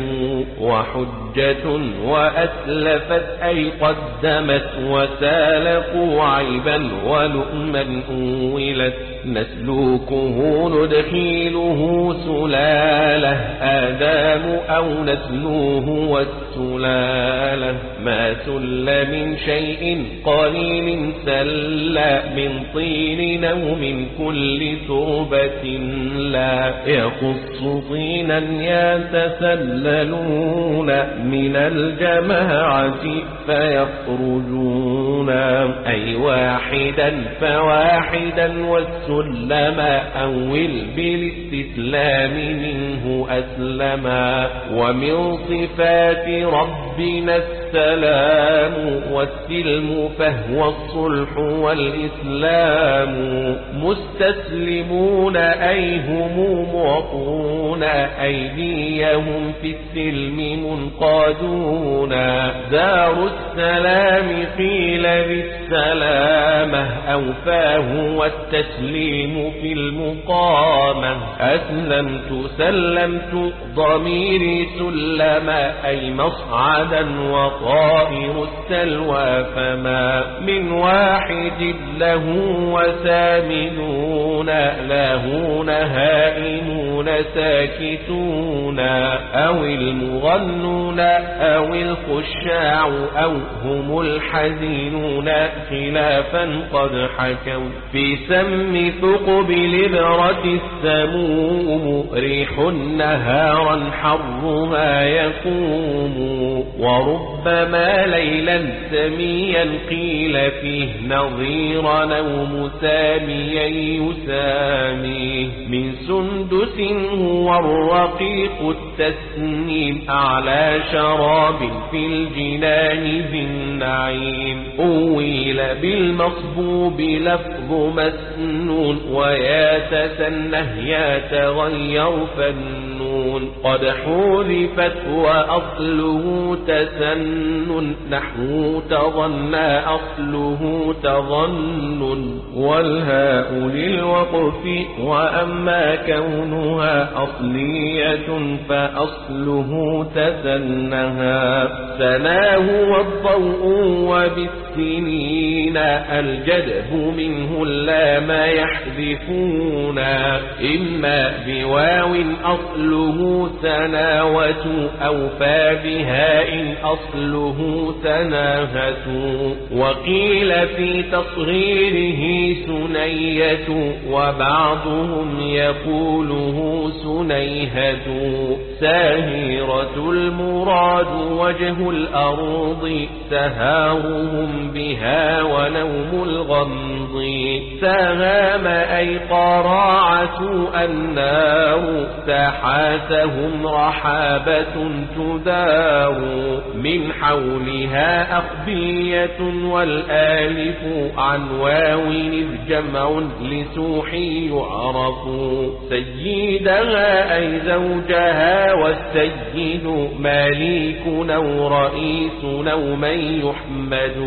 وحجة وأسلفت أي قدمت وسالقوا عيبا ولؤما أولت نسلوكه ندخيله سلالة آدام أو نسلوه والسلالة له ما سل من شيء قليل سل من طين أو من كل تربة لا يخص طينا يتسللون من الجماعة فيخرجون أي واحدا فواحدا والسلم أول بالاستسلام منه أسلما ومن صفات ربنا السلام والسلم فهو الصلح والإسلام مستسلمون أي هم معطون أيديهم في السلم منقادون دار السلام قيل بالسلامة أوفاه والتسليم في المقامة أسلمت سلمت ضميري سلم أي مصعدا وطائر السلوى فما من واحد له وسامنون لاهون هائمون ساكتون أو المغنون أو الخشاع أو هم الحزينون خلافا قد حكوا في سم ثقب الإبرة السموم ريح نهارا حرها يقوم وربما ليلا سميا قيل فيه نظيرا نوم ساميا يسامي من سندس هو الرقيق التسنيم أعلى شراب في الجنان بالنعيم أويل بالمصبوب لفظ مسنون ويتسنه يتغير فنون قد حذفت وأصله تسنن نحو تظنى أصله تظنن والهاء للوقف وأما كونها أصلية فأصله تسنها سناه والضوء وبالسنين الجدب منه اللام يحذفون إما بواو أصله سناوة أو فابهاء أصله سناهة وقيل في تصغيره سنية وبعضهم يقوله سنيهة ساهرة المراد وجه الأرض سهارهم بها ونوم الغمض سهام أي قراعة النار ساحاتهم رحابة تدار من حولها أخبية والآلف عن واو إذ جمع لسوح يعرف سيدها أي زوجها والسيد مالك أو رئيس أو من يحمد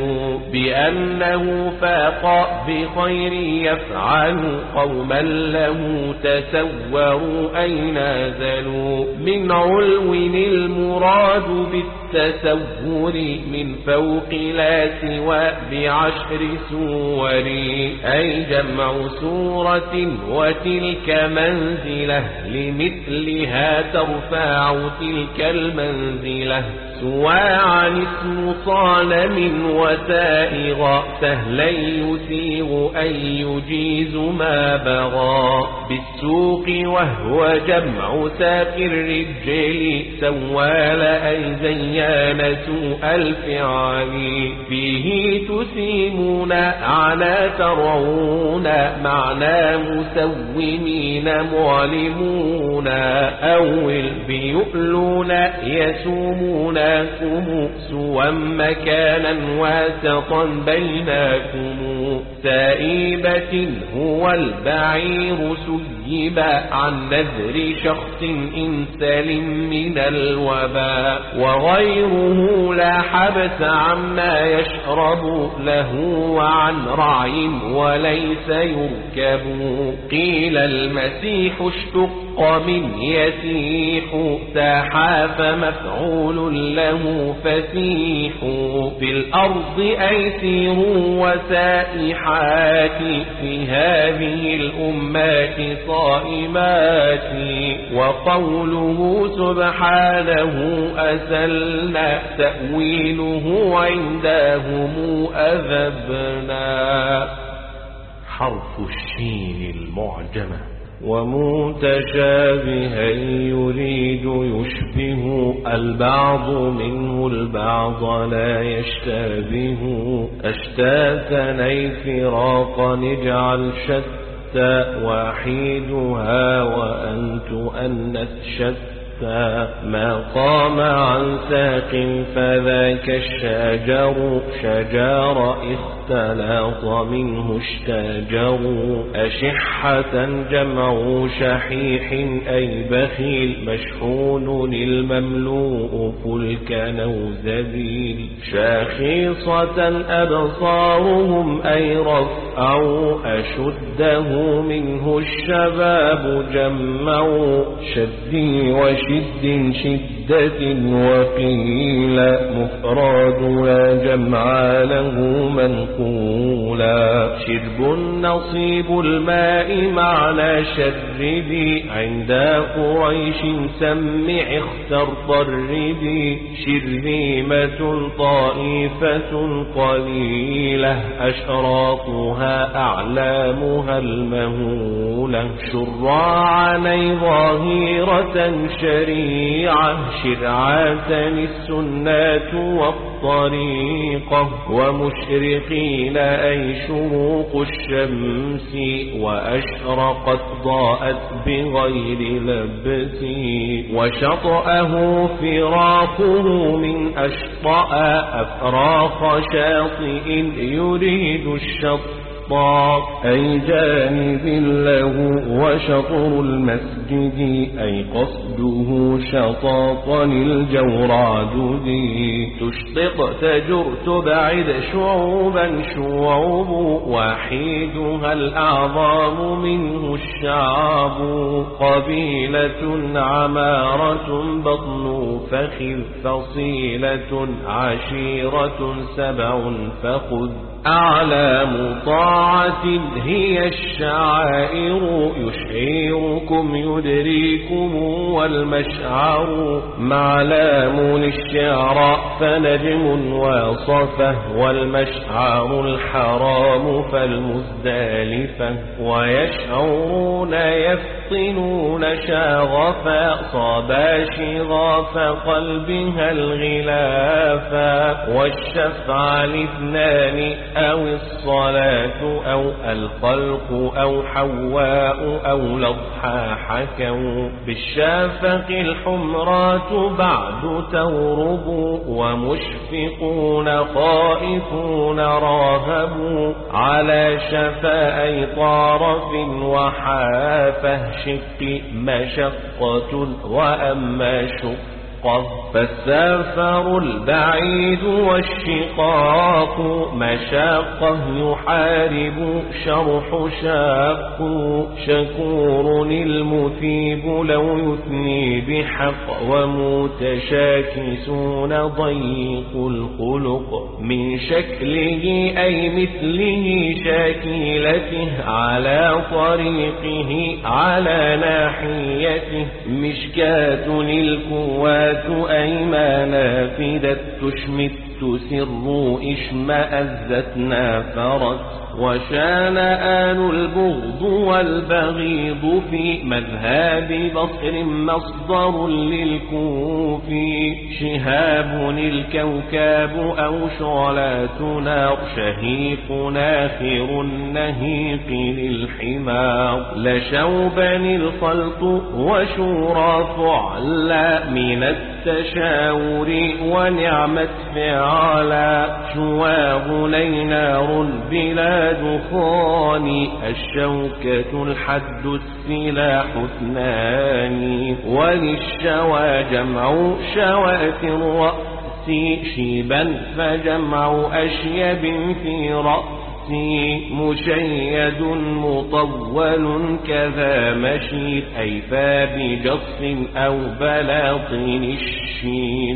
بأنه فاق بخير يفعل قوما له تسوروا أي نازلوا من علو المراد بالتسور من فوق لا سوى بعشر سور أي جمع سورة وتلك منزلة لمثلها ترفع تلك المنزلة سوى عن اسم صالم وسائغ سهلا يسيغ أن يجيز ما بغى بالسوق وهو جمع ساق الرجل سوال أي زيان سوء الفعل فيه تسيمون على ترعون معنى مسومين معلمون أول بيؤلون يسومون سوى مكانا واسطا بينكم سائبة هو البعير سيب عن نذر شخص إن سلم من الوباء وغيره لا حبس عما يشرب له وعن رعي وليس يركب قيل المسيح اشتق من يسيح ساحا فمفعول له فسيح في الأرض أيسير وسائحات في هذه الأمات صائمات وقوله سبحانه أسلنا تأويله عندهم أذبنا. حرف الشين المعجمة. ومتشابها يريد يشبه البعض منه البعض لا يشتبه. أشتاتا أي فراقا نجعل شتى وحيدها وأن تؤنث شتى. ما قام عن ساق فذاك الشجر شجار اختلاط منه اشتجر. أشحة جمع شحيح أي بخيل مشحون المملوء فلك نوزبيل. شاخصة أبصارهم أي رفعوا أشده منه الشباب جمعوا. شدي وشد شدة وقيل مفراد لا جمع له منقولا. شرب نصيب الماء معنى شربي عند قريش سمع اختر طربي. شرذيمة طائفة قليلة أشراطها أعلامها المهولة. شراعا ظاهرة شريعة شرعة السنات والطريقة. ومشرقين أي شروق الشمس وأشرقت ضاءت بغير لبس. وشطأه فراقه من أشطأ أفراق شاطئ يريد الشط أي جانب له. وشطر المسجد أي قصده شطاطا الجوراد دي. تشطط تجر تبعد شعوبا شعوب وحيدها الأعظام منه الشعب. قبيلة عمارة بطن فخذ فصيلة عشيرة سبع فخذ. أعلام طاعة هي الشعائر يشعركم يدريكم والمشعر. معلام الشعراء فنجم وصفه والمشعر الحرام فالمزدلفة. ويشعرون يفطنون شاغفا صبا شغاف قلبها الغلافا. والشفع الاثنان أو الصلاة أو الخلق أو حواء أو الأضحى حكوا. بالشافق الحمرات بعد تورب ومشفقون خائفون راهبوا. على شفاء طرف وحافه شق مشقة وأما شق. فالسفر البعيد والشقاق مشاقه يحارب شرح شاق. شكور المثيب لو يثني بحق ومتشاكسون ضيق الخلق. من شكله أي مثله شاكلته على طريقه على ناحيته. مشكاة الكوات أيما نافذت تشمت تسر اشمأزت نافرت. وشان آل البغض والبغيض في مذهب بصر مصدر للكوفي. شهاب الكوكاب أو شعلات نار شهيق ناخر النهيق للحمار. لشوبا الخلط وشورى فعلا من التشاور ونعمت فعلا. شواه نار بلا دخان الشوكة الحد السلاح اثنان. وللشوى جمع شوات الرأس شيبا فجمع أشيب في رأس. مشيد مطول كذا مشيد أي فاب جص أو بلاطين الشيد.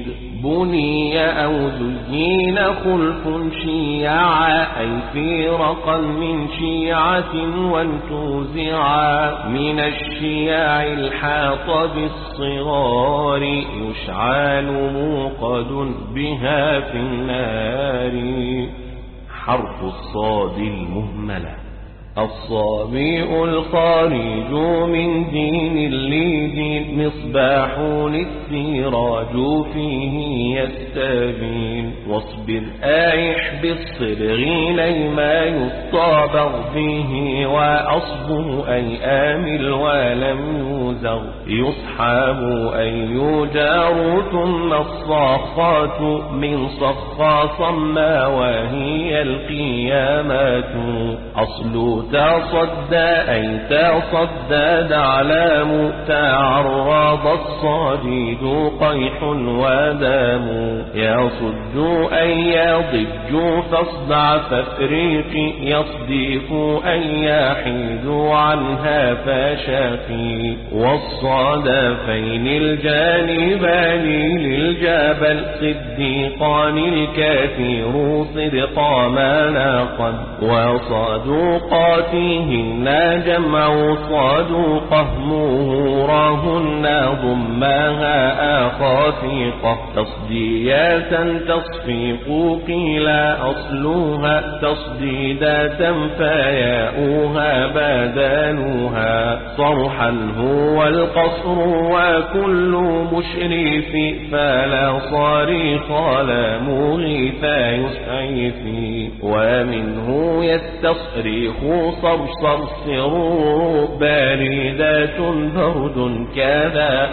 بني أو زين خلف شيعا أي فرقا من شيعة وانتزعا من الشياع الحاط بالصغار يشعل موقد بها في النار. حرف الصاد المهملة. الصابئ الخارج من دين لدين مصباح للسراج فيه يستبين. واصبر آيح بالصبغ لما يطابغ به وأصبه أي آمل ولم يوزغ يصحاب أي يجار ثم الصاخات من صخا صما وهي القيامات. أصل تصدى أي تصدى دعلام تعرض الصديد قيح ودام. يصد أي يضج فاصدع فافريق يصديق أي يحيد عنها فشاقي. والصدفين الجانبان للجبل صديقان الكثير صدقا ما ناقد. وصدوقا فيهن جمع صدوقه مهورهن ضماها آخاثيقه. تصدياتا تصفيق قيل أصلها تصديداتا فياؤها بدلوها. صرحا هو القصر وكل مشرف فلا صريخ لا مغيث يسعف. ومنه يستصريخ صرصر سرور باردات برد كذا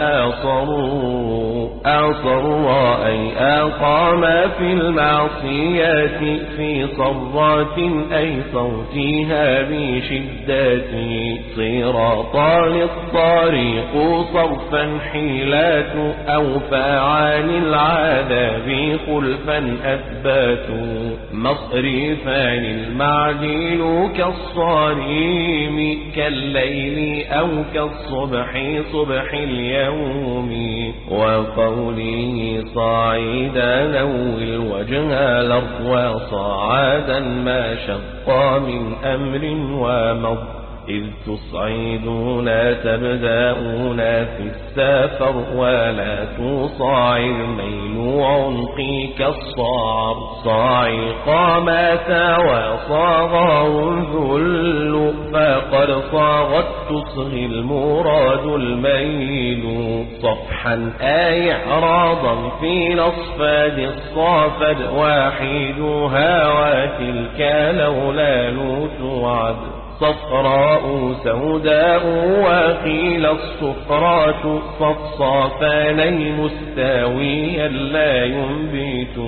أصر أي أقام في المعصيات في صرات أي صوتها بشدات. صراطان الطريق صرفا حيلات أو فعال العذاب خلفا أثبات. مصرفان المعدل كالصريم كالليل أو كالصبح صبح اليوم. وقوله صاعدا نوي الوجه الأرض وصاعدا ما شق من أمر ومض. إذ تصعدون تبدأون في السفر ولا تصاعد ميل عنقك الصعر. صاعق مات وصاغه الذل فقد صاغت تصغي المراد الميل. صفحا أي إعراضا في الأصفاد الصافد واحدها وتلك لولا تعد. صفراء سوداء وقيل الصفرات صفصافاني مستويا لا ينبت.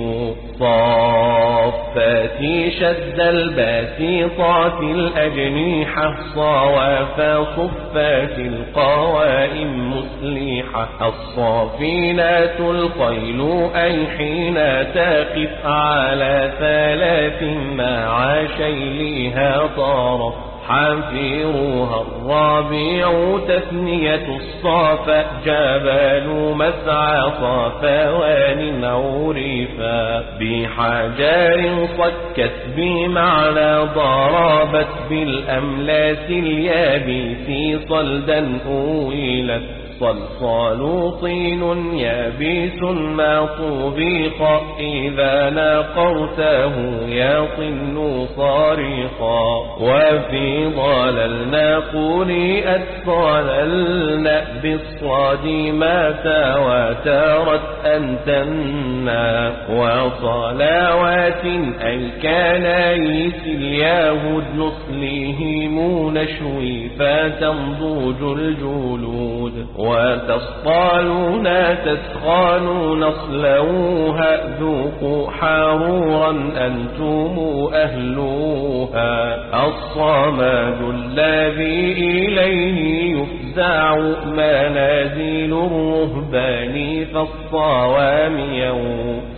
صافات شد الباسطات الأجنيحة صوافا صفات القوائم مسلحة. الصافينات الخيل أي حين تقف على ثلاث مع شيلها طار. حافروها الرابع تثنية الصافا جبال مسعى صافوان عرفا. بحجار صكت بمعنى ضربت بالأملاس اليابس صلدا أويلت. صلصال طين يابس ما طبيق إذا نقرته يطن صارخا. وفي ضللنا قرئت صللنا بالصاد ما تواترت أنتنا. وصلوات أي كنايس اليهود نصليهم نشوي فتنضوج الجلود. وتصطالون تسخانون نصلوها ذوقوا حرورا أنتم أهلوها. الصمد الذي إليه يفزع منازل الرهبان فالصوام يوم.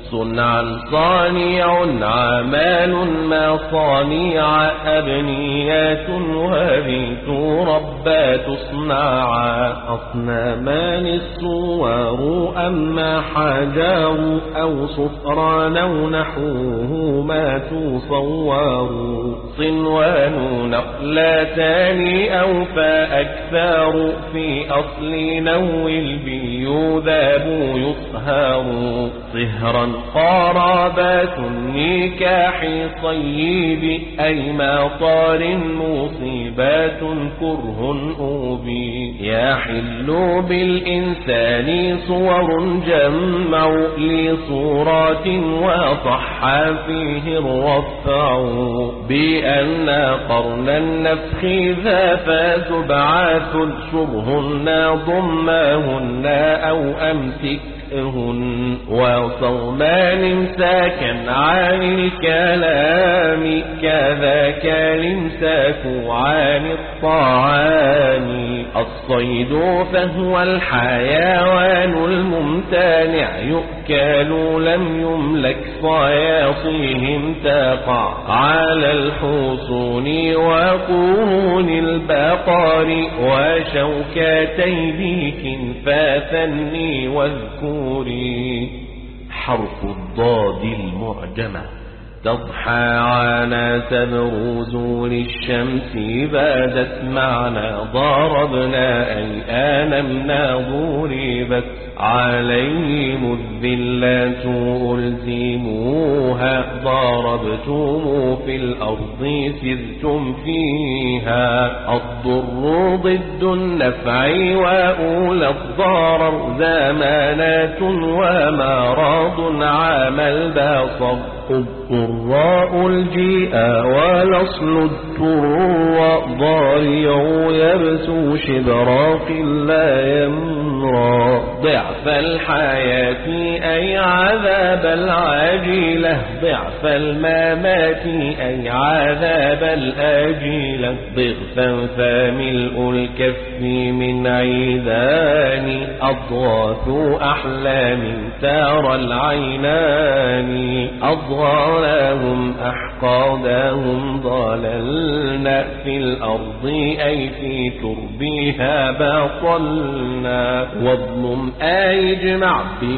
صنعا صانع عمال ما صانع أبنيات وبيت ربات صناعا أصنامان الصور أما حجار أو صفران أو نحوه ما تصور صنوان نقلتان أو فأكثر في أصل نو البيوذاب يصهر صهرا قرابات النكاح صيب أي مطار مصيبات كره أوبي يحل بالإنسان صور جمع لصورات وصح فيه الرفع بأن قرن النفخ ذا فزبعات شرهن ضماهن أو أمسكهن وصومان امساكا عن الكلام كذاك الامساك عن الطعام الصيد فهو الحيوان الممتنع يؤكل لم يملك صياصيهم تقع على الحصون وقرون البقر وشوكتي بيك فثني واذكري حرف الضاد المعجمة تضحى عنا تبرز للشمس بادت معنا ضربنا أي آنمنا ضربت عليهم الذلات ألزموها ضربتم في الأرض سرتم فيها الضر ضد النفع وأولى الضرر زمانات ومراض عام البصر الضراء الجيء والأصل التر ضارع يبسو شبراق لا يمرى ضعف الحياة أي عذاب العاجلة ضعف الممات أي عذاب الآجلة ضغفا فملء الكف من عيدان أضغاث أحلام ترى العينان أضغاناهم أحقادهم ضللنا في الأرض أي في تربها بطلنا واظلم أجمع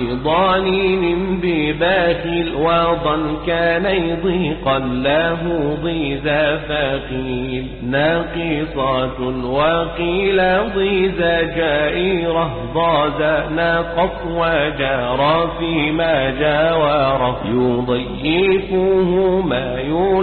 بضانين بباخل وضا كان ضيقا له ضيزا فقيل ناقصات وقيل ضيزا جائرة ضازا ناقص وجار فيما جاوره يضيفهما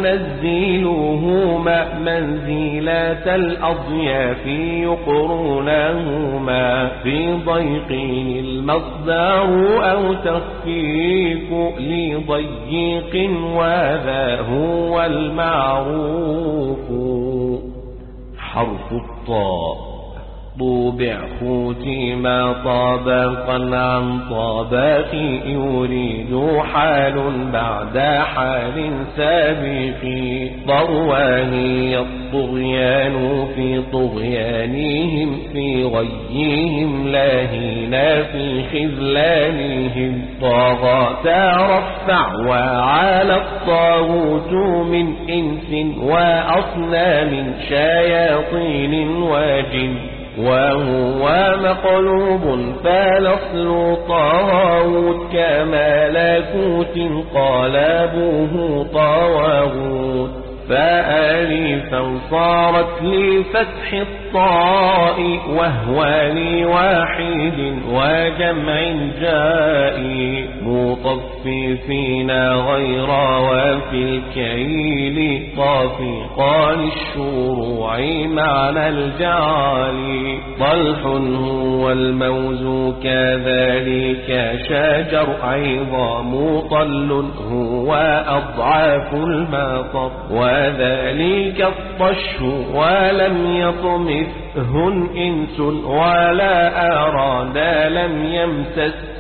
ينزلهما منزلات الأضياف يقرونهما في ضيق المصدر أو تخفيف لضيق وذا هو المعروف حرف الطاء طوبع خوتي ما طابقا عن طابق يريد حال بعد حال سابق ضرواني الطغيان في طغيانهم في غيهم لاهين في خذلانهم طاغى ترفع وعلى الطاغوت من إنس وأصنام شياطين وجن وهو مقلوب فالأصل طاغوت كملكوت قلبه طاغوت فألفا صارت لفتح الطاء وهو لواحد وجمع جائي مطففين غير وفي الكيل طافقان الشروع معنى الجعل طلح هو الموز كذلك شجر عظام طل هو أضعاف المطر وذلك الطش ولم يطمثهن إنس ولا أراد لم يمسس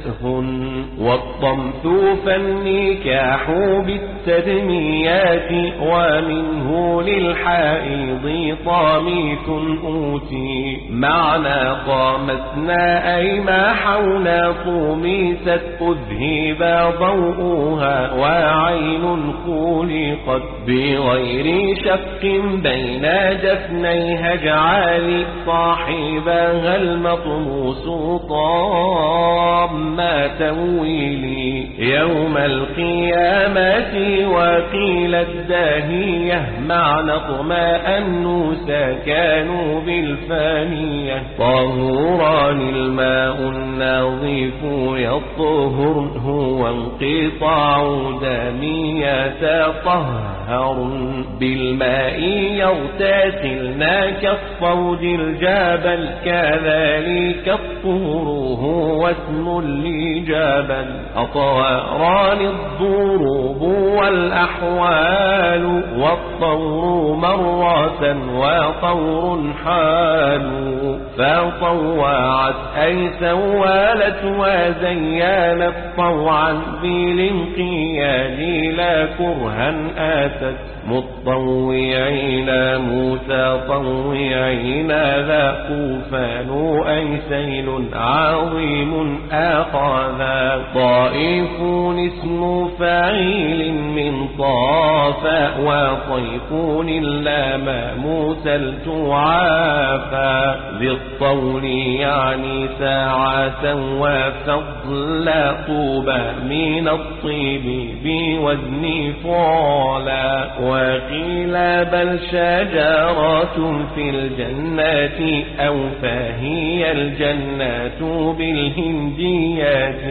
تسهن والطمث فالنكاح بالتدميات ومنه للحائض طاميث أوتي معنى طامتنا أي ما حول طوميست أذهب ضوءها وعين خلقت بغير شق بين جفنيها اجعل صاحبها المطموس طام تولي يوم القيامة وقيل الداهية معنى اطمأنوا كانوا بالفانية طهوران الماء النظيف يطهر هو انقطاع دم يتطهر بالماء يغتسلنا كالصود الجبل كذلك الطهور هو اسم لجبل أطواران الضروب والأحوال والطور مرة وطور حال فطوعت أي سوالت وزينت طوعا بالانقياد لا كرها آتت مطوعين موسى طوعين ذا طوفان أي سيل عظيم أخذا طائف اسم فاعل من طاف وطيفون لام موسى التعافى ذي الطول يعني ساعة وفضل طوبى من الطيب بوزن فعلا وقيل بل شجرة في الجنة أو فهي الجنة بالهنديات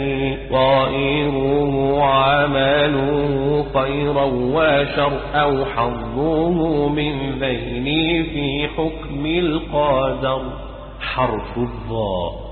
طائره عمله خيرا وشر أو حظه من بين في حكم القدر حرف الضاء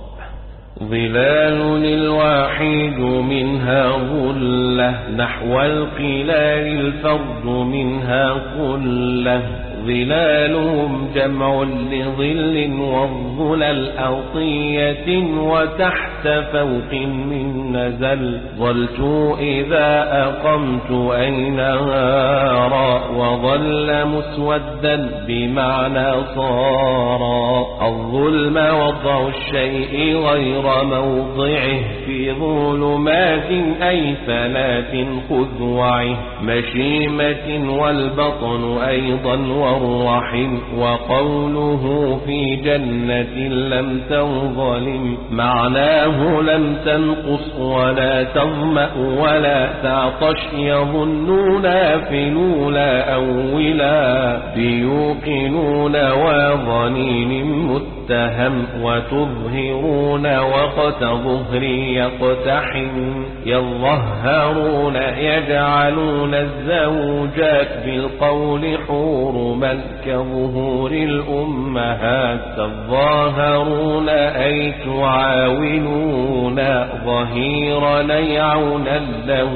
ظلال الواحد منها ظلة نحو القلال الفرد منها قلة ظلالهم جمع لظل والظلل أوطية وتحت فوق من نزل ظلت إذا أقمت أي نهارا وظل مسودا بمعنى صارا الظلم وضع الشيء غير موضعه في ظلمات أي فلات خذوعه مشيمة والبطن أيضا والرحم وقوله في جنة لم تنظلم معناه لم تنقص ولا تظمأ ولا تعطش يظنون فلولا أولا بيوقنون وظنين متهم وتظهرون وقت ظهر يقتحم يظهرون يجعلون الزوجات بالقول حور من كظهور الأمهات تظاهرون أي تعاونون ظهيرا يعونا له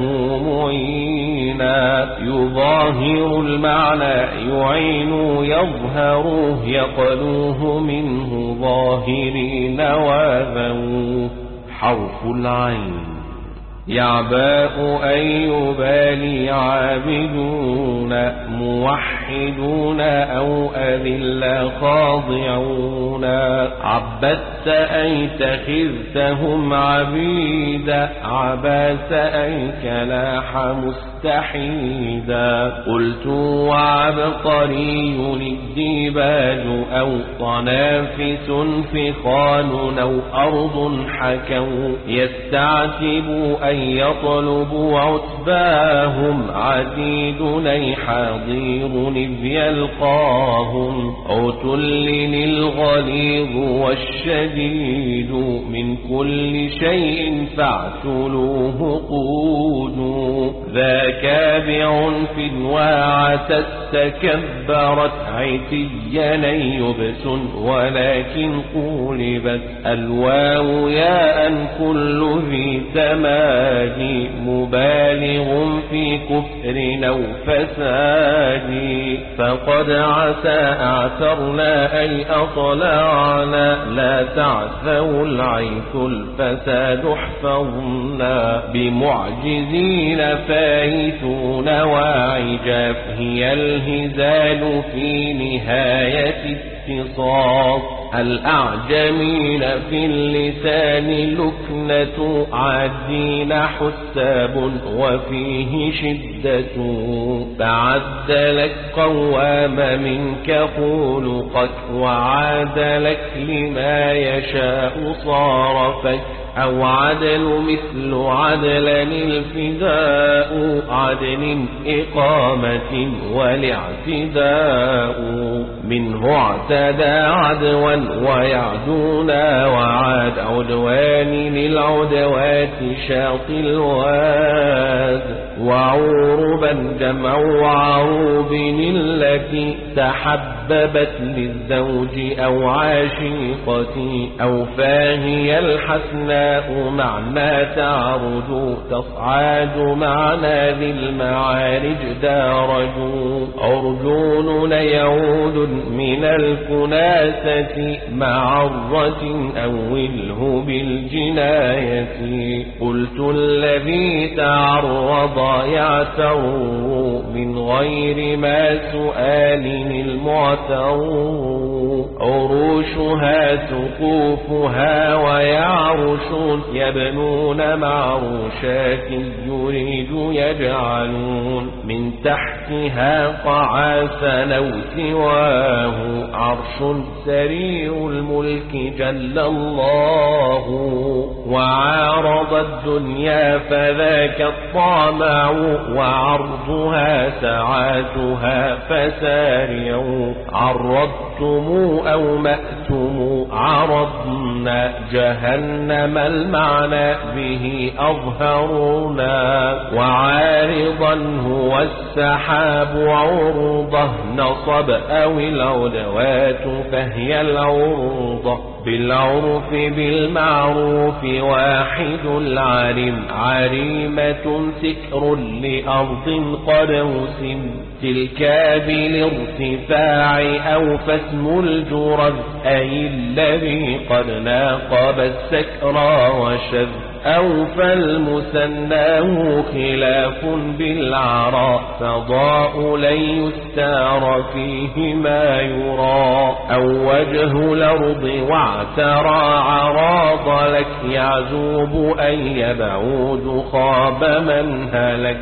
معينا يظاهر المعنى يعين يظهره يقلوه منه ظاهرين وذوه حرف العين يعباء أن يبالي عابدون موحدون أو أذل خاضعون عبدت أي تخذتهم عبيدا عباس أي كلاح مستحيدا قلت وعبقري الديباج أو طنافس فخان أو أرض حكوا يستعتب أن يطلبوا عتباهم عتيد أي حاضير إذ يلقاهم عتل الغليظ والشديد من كل شيء فاعتلوه قودوا ذا كابع في الواعة تكبرت عتيا يبس ولكن قولبت الواو ياء كل ذي تمادي مبالغ في كفر أو فساد فقد عسى أعثرنا أي أطلعنا لا تعثوا العيث الفساد احفظنا بمعجزين فايتون وعجاف هي الهزال في نهاية اتصاص الأعجمين في اللسان لكنة عادين حساب وفيه شدة تعدلك قوام منك خلقك وعادلك لما يشاء صارفك أو عدل مثل عدل الفداء عدل إقامة والاعتداء منه اعتدى عدوا ويعدونا وعاد عدوان للعدوات شاط الواد وعربا جمع عروب التي تحببت للزوج أو عاشقة أو فاهي الحسناء معنى تعرج تصعد معنى ذي المعارج دارج أرجون يعود من الكناسة معرة أوله بالجناية قلت الذي تعرض يعتر من غير ما سؤال المعتر عروشها سقوفها ويعرشون يبنون معروشات يريد يجعلون من تحتها قعاسا أو سواه عرش سريع الملك جل الله وعارض الدنيا فذاك الطامع وعرضها سعاتها فسارعوا عرضتم أو مأتم عرضنا جهنم المعنى به أظهرنا وعارضا هو السحاب عرضه نصب أو العدوات فهي العرضة بالعرف بالمعروف واحد العرم عريمة سكر لأرض قد وسم تلك بالارتفاع أو فاسم الجرذ أي الذي قد ناقب السكرى وشذ أو فالمسناه خلاف بالعراء فضاء لن يستار فيه ما يرى أو وجه الأرض واعترى عراض لك يعزوب أن يبعود خاب من هلك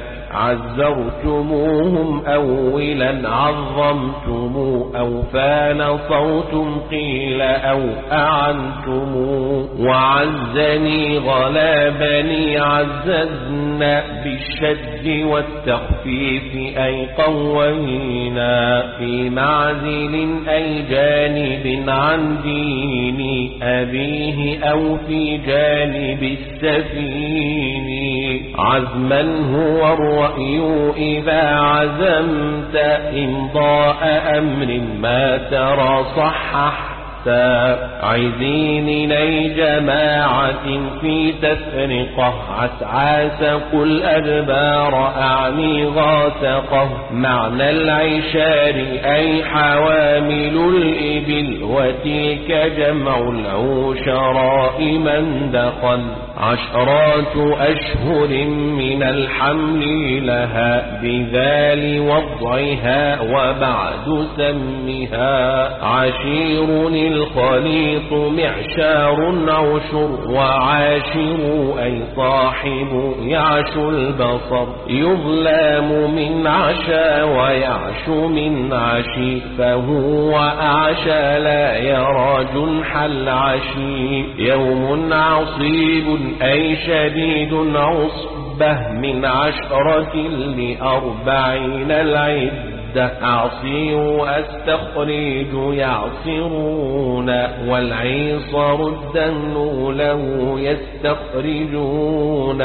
عزرتموهم أولا عظمتم أو فان صوتم قيل أو أعنتم وعزني غلابني عززنا بالشد والتخفيف أي قوينا في معزل أي جانب عن دين أبيه أو في جانب السفين عزما هو الرأي إذا عزمت إمضاء أمر ما ترى صحح عايزين لي جماعة في تفرقة عسعاس قل أدبار أعني غاسقه معنى العشار أي حوامل الإبل وتلك جمع العشراء من دخل عشرات أشهر من الحمل لها بذال وضعها وبعد سمها عشير الخليط معشار عشر وعاشر أي صاحب يعش البصر يظلام من عشا ويعش من عشي فهو أعشى لا يرى جنح العشي يوم عصيب أي شديد عصبة من 10 ل40 العدة أعصي وأستخرج يعصرون والعيصر الدن له يستخرجون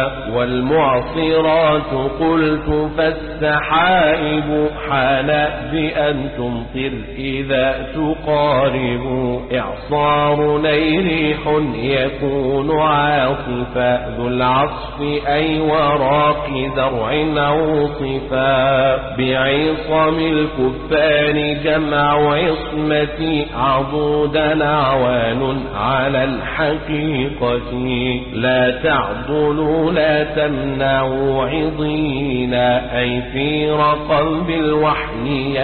والمعصرات قلت فالسحائب حال بأن تمطر إذا تقارب إعصار ريح يكون عاصفا ذو العصف أي وراق زرع عوصفا بعيص عصم الكفار جمع عصمتي عضودا عوان على الحقيقة لا تعضلوا لا تمنعوا عضينا أي في رقم بالوحن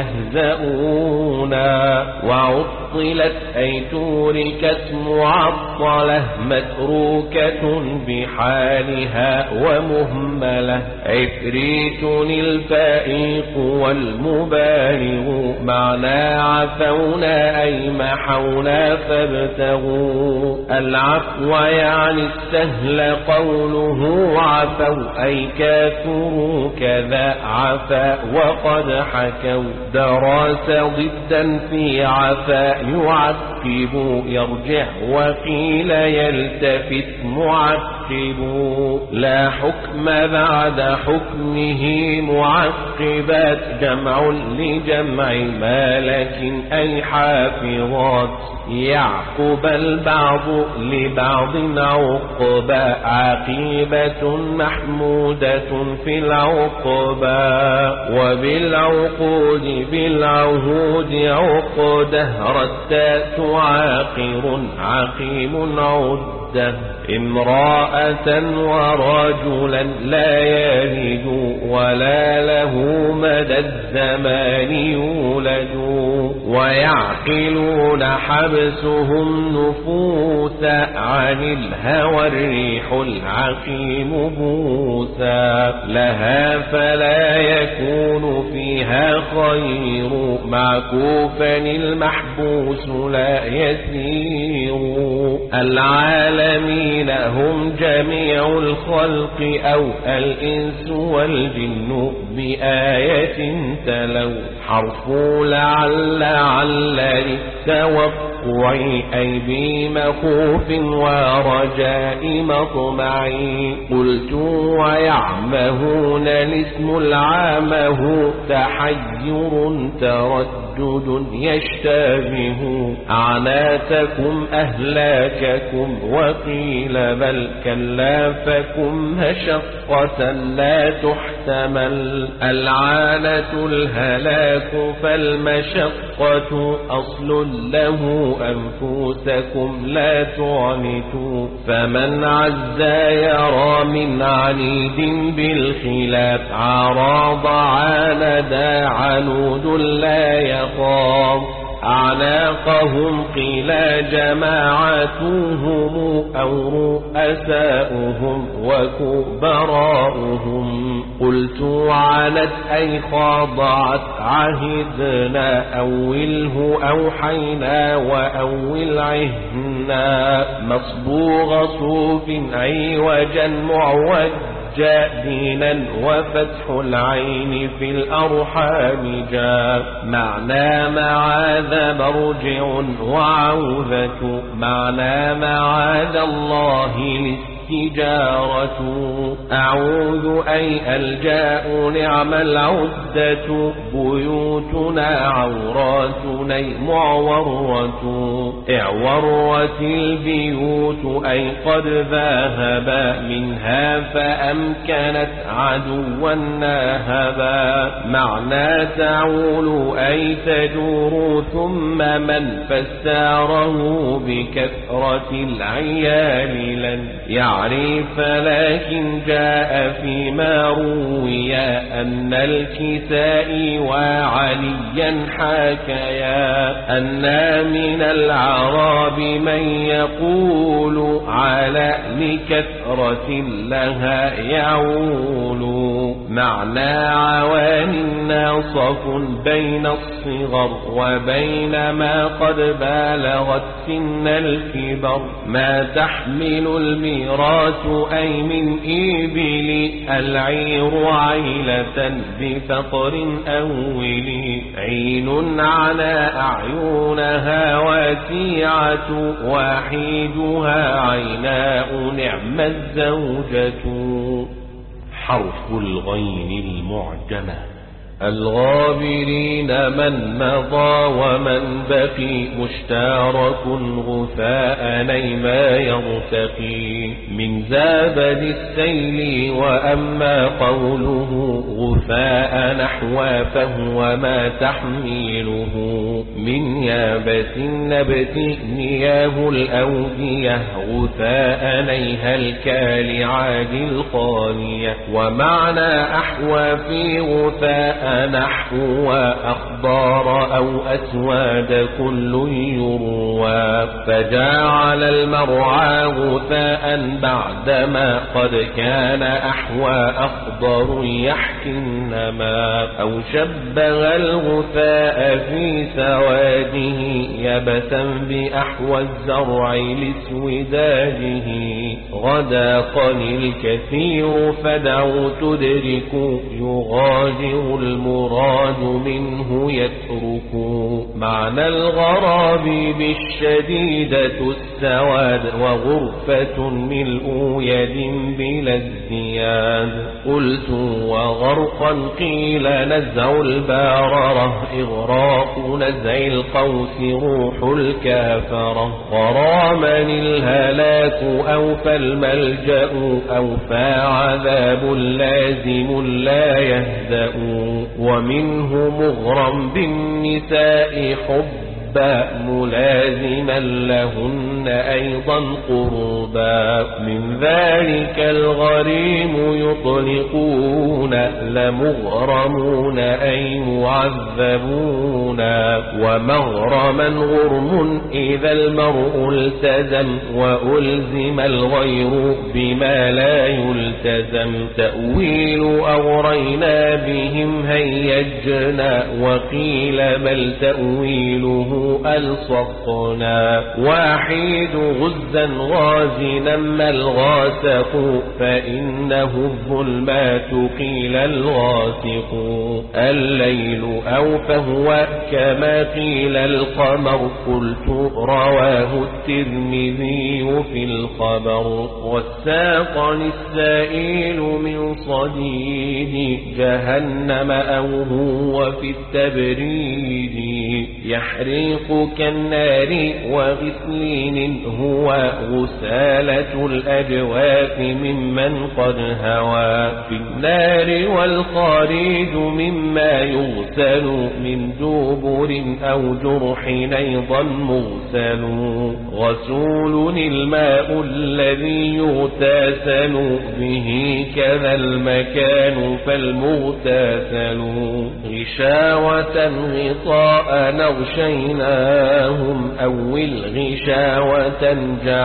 يهزؤونا وعطلت أي توركت معطلة متروكة بحالها ومهملة عفريت الفائق والمبالغ معنى عفونا أي محونا فابتغوا العفو يعني السهل قوله عفوا أي كاثروا كذا عفا وقد حكوا دراس ضدا في عفا يعقب يرجع وقيل يلتفت معقب لا حكم بعد حكمه معقبات جمع لجمع مالك أي حافظات يعقب البعض لبعض عقبى عقيبة محمودة في العقبى وبالعقود بالعهود عقده ردات عاقر عقيم عده امرأة ورجلا لا يلد ولا له مدى الزمان يولد ويعقلون حبسهم نفوسا عن الهوى الريح العقيم بوسا لها فلا يكون فيها خير معكوفا المحبوس لا يسير العالمين هم جميع الخلق أو الإنس والجن بآية تلو حرف لعل للتوقع أي بمخوف ورجاء مطمعي قلت ويعمهون الاسم العامه تحير تردد يشتبه عناتكم أهلاككم وقيل بل كلافكم مشقة لا تحتمل العانة الهلاك فالمشقة أصل له أنفسكم لا تعنتوا فمن عزى يرى من عنيد بالخلاف عراض عاندا عنود لا يخاف أعناقهم قيل جماعتهم أو رؤساؤهم وكبراؤهم قلت عنت أي خاضعت عهدنا أوله أوحينا وأول عهنا مصبوغ صوف عوجا معوج دينا وفتح العين في الأرحام جاء معنى معاذ مرجع وعوذة معنى معاذ الله تجارة أعوذ أي الجاء نعم العدة بيوتنا عوراتنا معورة اعورت البيوت أي قد ذهب منها فأمكنت عدوا ناهبا معنى تعول أي تدور ثم من فساره بكثرة العيال لن يعرف لكن جاء فيما روي أن الكسائي وعليا حكيا أن من العرب من يقول على لكثرة لها يعول معنى عوان ناصف بين الصغر وبين ما قد بالغت سن الكبر ما تحمل الميراث أي من إبل العير عيلة بفقر أول عين على أعينها واسعة وحيدها عيناء نعم الزوجة حرف الغين المعجمة الغابرين من مضى ومن بقي مشترك غثاء نيما يرتقي من زابد السيل. وأما قوله غثاء نحو فهو ما تحميله من يابس النبت مياه الأودية غثاء نيها الكالعاد القانية. ومعنى أحوى في غثاء نحو أخضار أو أسواد كل يروى. فجعل المرعى غثاء بعدما قد كان أحوى أخضر يحكي النما. أو شبه الغثاء في سواده يبسا بأحوى الزرع لسوداده. غداقني الكثير فدعوا تدرك يغادر المراد منه يترك. معنى الغراب بالشديدة السواد وغرفة ملء يد بلا ازدياد. قلت وغرقا قيل نزع الباررة إغراق نزع القوس روح الكافرة. غراما الهلاك أو فالملجأ أو فعذاب لازم لا يهدأ. ومنه مغرم بالنساء حب ملازما لهن أيضا قربا. من ذلك الغريم يطلقون لمغرمون أي معذبون. ومغرما غرم إذا المرء التزم وألزم الغير بما لا يلتزم. تأويل أغرينا بهم هيجنا وقيل بل تأويله ألصقنا. واحد غزا غازنا ما الغاسق فإنه الظلمات قيل الغاسق. الليل أو فهو كما قيل القمر. قلت رواه الترمذي في الخبر. والساقني السائل من صديد جهنم أو هو في التبريد. يحرق كالنار وغسلين هو غسالة الأجواف ممن قد هوى في النار. والخارج مما يغسل من دبر أو جرح أيضا مغسل. غسول الماء الذي يغتسل به كذا المكان فالمغتسل. غشاوة غطاء نغشيناهم أو الغشاوة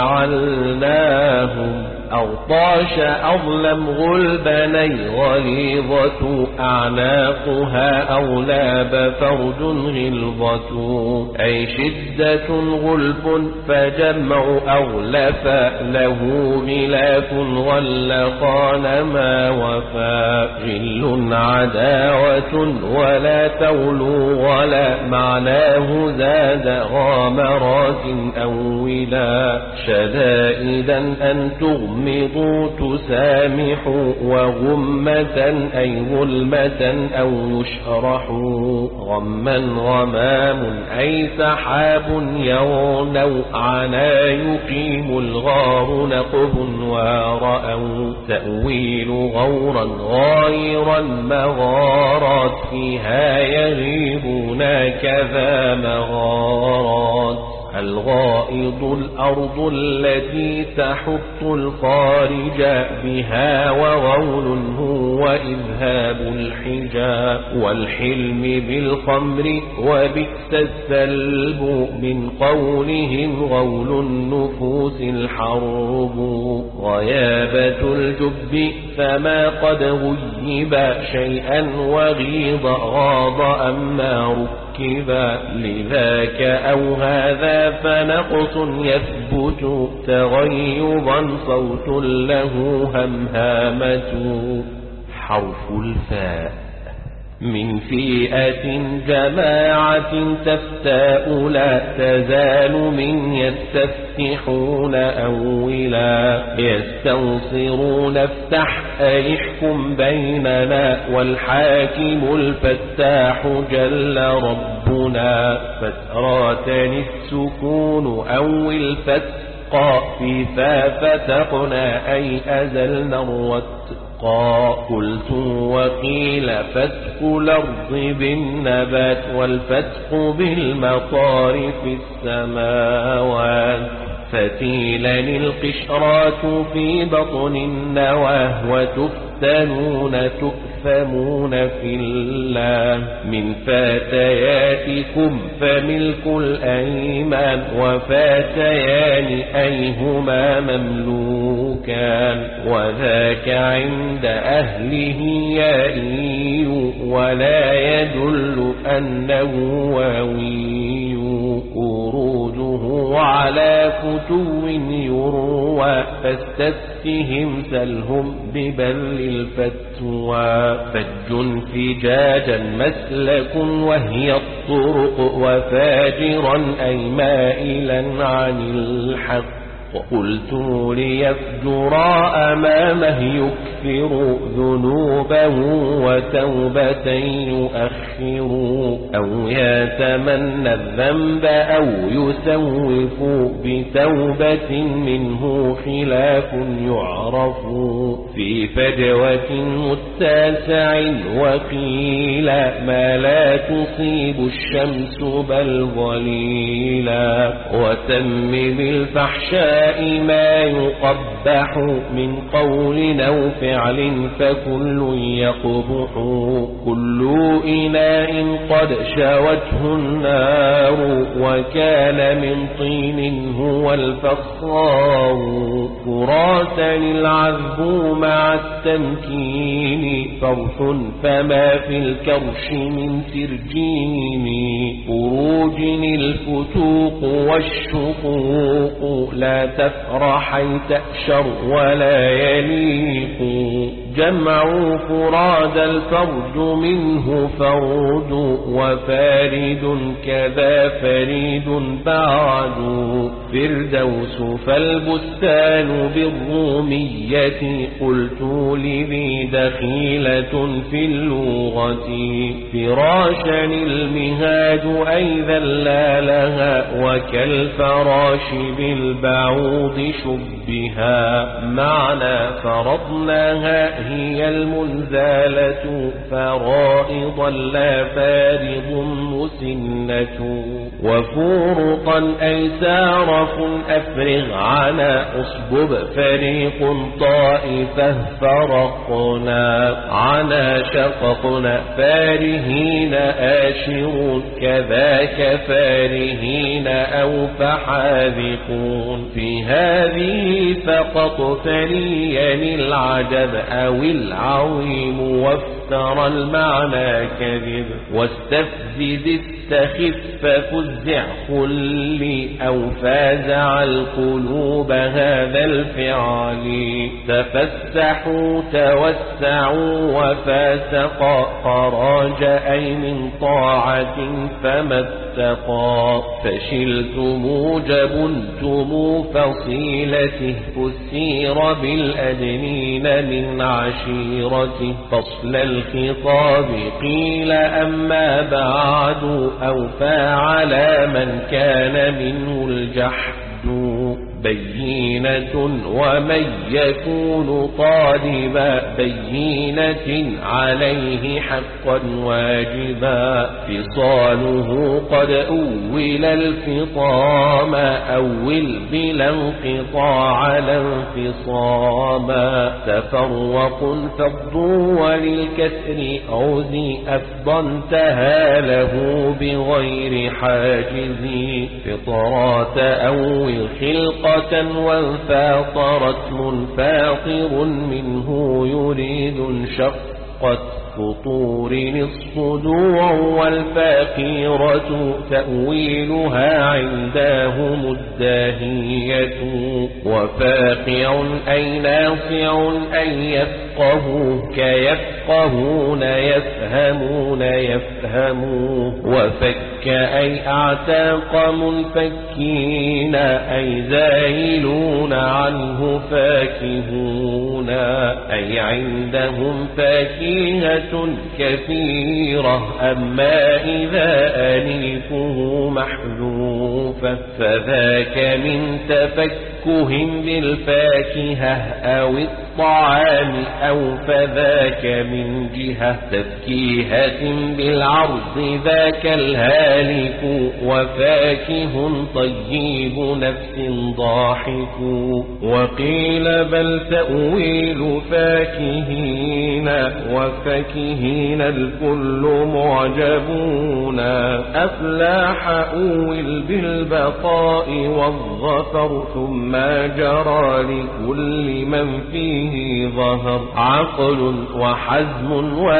جعلناهم. أوطاش أظلم غلبني غليظة أعناقها أولاب فرد غلظة. أي شدة غلف فجمع أغلف له غلاف غلقان ما وفى. غل عداوة ولا تغلو ولا معناه زاد غامرات أولا. شدائدا أن تغمضوا تسامحوا وغمة أي ظلمة أو يشرحوا. غما غمام أي سحاب يرنوا عنا يقيم الغار نقب ورأوا. تأويل غورا غايرا مغارات فيها يغيبون كذا مغارات. الغائض الأرض التي تحط الخارج بها. وغول هو إذهاب الحجاب. والحلم بالخمر وبئس السلب من قولهم غول النفوس الحرب. غيابة الجب فما قد غيب شيئا وغيض غاض أما ركبا. لذاك أو هذا فنقص يثبت تغيظا صوت له همهامة. حرف الفاء من فئة جماعة تفتاء لا تزال من يستفتحون أولا يستنصرون افتح أيحكم بيننا والحاكم الفتاح جل ربنا فتراتني السكون أو الفتح في فتقنا أي أزلنا الرتقا قلت وقيل فتق الأرض بالنبات والفتق بالمطار في السماوات فتيلني القشرات في بطن النواه وتفتنون تؤثمون في الله من فاتياتكم فملك الأيمان وفاتيان أيهما مملوكان وذاك عند أهله يائي ولا يدل أنه واوي أروجه على فتو يروى فاستفتهم سلهم ببل الفتوى فج فجاجا مسلك وهي الطرق وفاجرا أي مائلا عن الحق قلت ليفجرا أمامه يكفر ذنوبه وتوبة يؤخر أو يتمنى الذنب أو يسوف بتوبة منه خلاف يعرف في فجوة متسع وقيل ما لا تصيب الشمس بل ظليلا وتم بالفحشاء ما يقبح من قول أو فعل فكل يقبح كل إناء قد شوته النار وكان من طين هو الفخار فراسا العذب مع التمكين فرث فما في الكرش من سرجين فروج الفتوق والشقوق لا تفرحي تأشر ولا يليق جمع فراد الفرد منه فرد وفارد كذا فريد بعد فردوس فالبستان بالرومية قلت لذي دخيلة في اللغة فراشا المهاد أي ذلا لها وكالفراش بالبعوض شبها معنى فرضناها هي المنزالة فرائضا لا فارض مسنة وفورقا أي سارف أفرغ عنا أصبب فريق طائفة فرقنا عنا شققنا فارهين آشرون كذاك فارهين أو فحاذقون في هذه فقط ثنيا العجب أو العظيم وافترى المعنى كذب واستفزد استخف فزع خلي أو فازع القلوب هذا الفعل تفسحوا توسعوا وفاسقا خراج أي من طاعة فما اتقى فشلتم جبنتم فصيلته فسير بالأدنين من عشيرته فصل الخطاب قيل أما بعد أوفى على من كان منه الجحد بينة ومن يكون طالبا بينة عليه حقا واجبا فصاله قد أول الفطام أول بلا انقطاع لا انفصاما تفرق فض وللكسر عزي أفضنتها له بغير حاجز فطرات أول خلقة وانفاطرت منفاطر منه يريد انشقت فطور الصدوع والفاقيرة تأويلها عندهم الداهية وفاقع أي ناصع أي يفتح يفقهوا كيفقهون يفهمون يفهموا وفك أي أعتاق منفكين أي زائلون عنه فاكهون أي عندهم فاكهة كثيرة أما إذا أليفه محذوفة فذاك من تفكهم بالفاكهة أو الطعام أو فذاك من جهة تفكيهة بالعرض ذاك الهالك وفاكه طيب نفس ضاحك وقيل بل تأويل فاكهين وفاكهين الكل معجبون أفلاح أول بالبقاء والظفر ثم جرى لكل من فيه ظهر عقل وحزم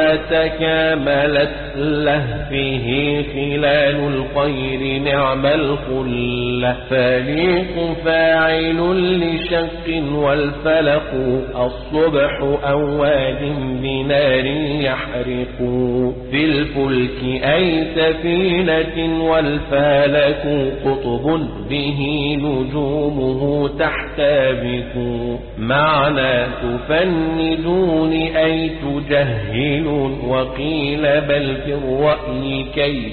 وتكاملت له فيه خلال الخير نعم الخلة فليق فاعل لشق والفلق الصبح أواد بنار يحرق في الفلك أي سفينة والفلك قطب به نجومه تحتبك معنى تفندون أي تجهلون وقيل بل في الرأي كي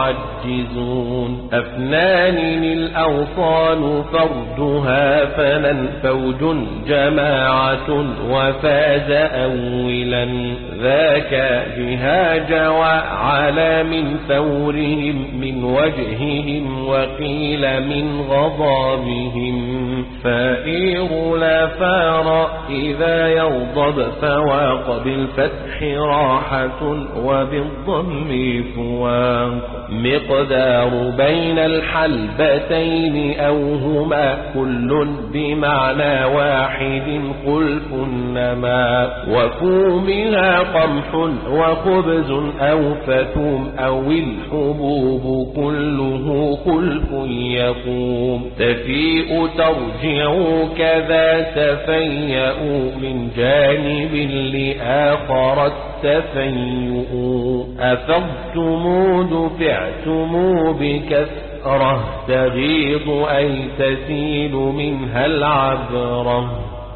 تعجزون أفنان الأوطان فردها فنن فوج جماعة وفاز أولا ذاك بها جوى على من ثورهم من وجههم وقيل من غضابهم فائر لا فار إذا يغضب فواق بالفتح راحة وبالضم فواق مقدار بين الحلبتين أو هما كل بمعنى واحد خلف نما وفومها قمح وخبز أو فتوم أو الحبوب كله خلف يقوم تفيء ترجع كذا تفيأ من جانب لآخر التفيؤ أفضتم دفعتم بكثرة تغيض أي تسيل منها العبرة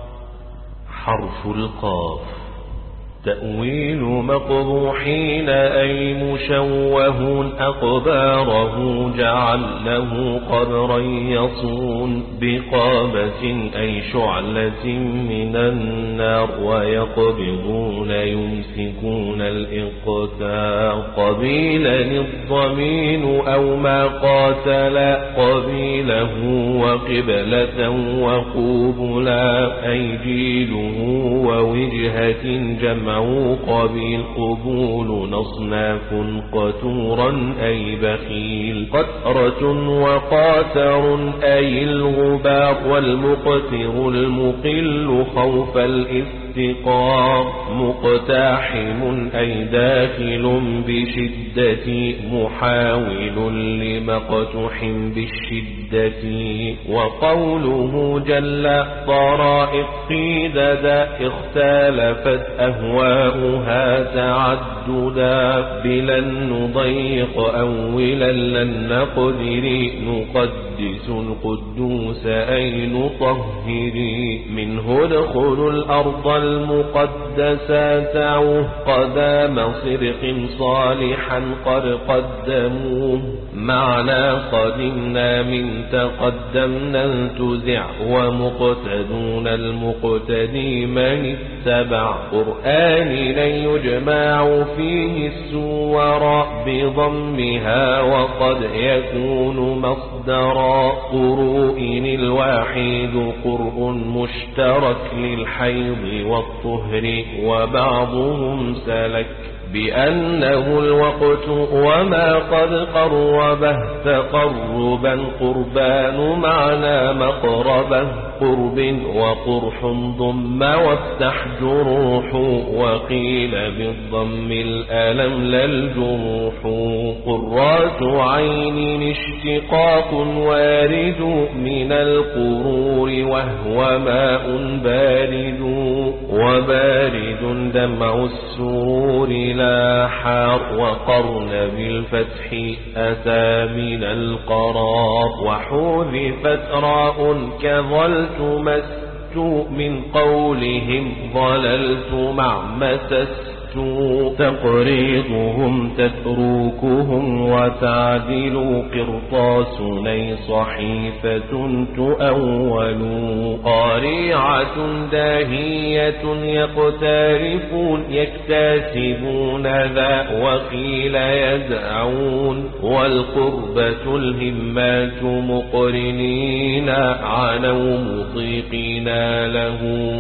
حرف القاف تأويل مقبوحين أي مشوهون أقباره جعل له قبرا يصون بقابة أي شعلة من النار ويقبضون يمسكون الإقتار قبيلا الضمين أو ما قاتل قبيله وقبلة وقبلا أي جيله ووجهة جمع قبيل قبول نصناف قتورا أي بخيل قترة وقاتر أي الغبار والمقتر المقل خوف الافتقار مقتحم أي داخل بشدة محاول لمقتح بالشدة وقوله جل طرائق قيددا اختلفت أهواؤها تعددا بلا نضيق أولا لن نقدر نقدس القدوس أي نطهري منه ادخلوا الأرض المقدسة تعوه قدام صرق صالحا قد قدموه معنى قدمنا من تقدمنا انتزع ومقتدون المقتدي من اتبع قرآن لن يجمع فيه السور بضمها وقد يكون مصدرا قروء الواحد قرء مشترك للحيض والطهر وبعضهم سلك بأنه الوقت وما قد قربه تقربا قربان معنى مقربه قرب وقرح ضم وافتح جروح وقيل بالضم الألم لا الجروح قرات عين اشتقاق وارد من القرور وهو ماء بارد وبارد دمع السرور لا حار وقرن بالفتح أتى من القرار وحذفت راء كظلت مست من قولهم ضللت مع مسست تقريضهم تتركهم وتعدل قرطاس لي صحيفة تؤول قارعة داهية يقترفون يكتسبون ذا وقيل يدعون والقربة الهمات مقرنين عنوا مطيقين له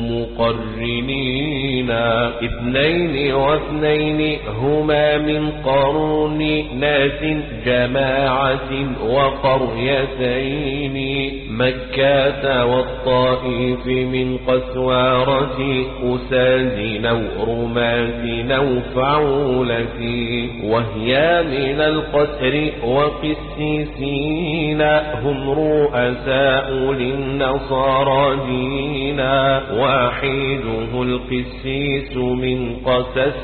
مقرنين اثنين واثنين هما من قرن ناس جماعة وقريتين مكة والطائف من قسوارة أساد أو رماة أو فعولة وهي من القسر وقسيسين هم رؤساء للنصارى دينا واحده القسيس من قسست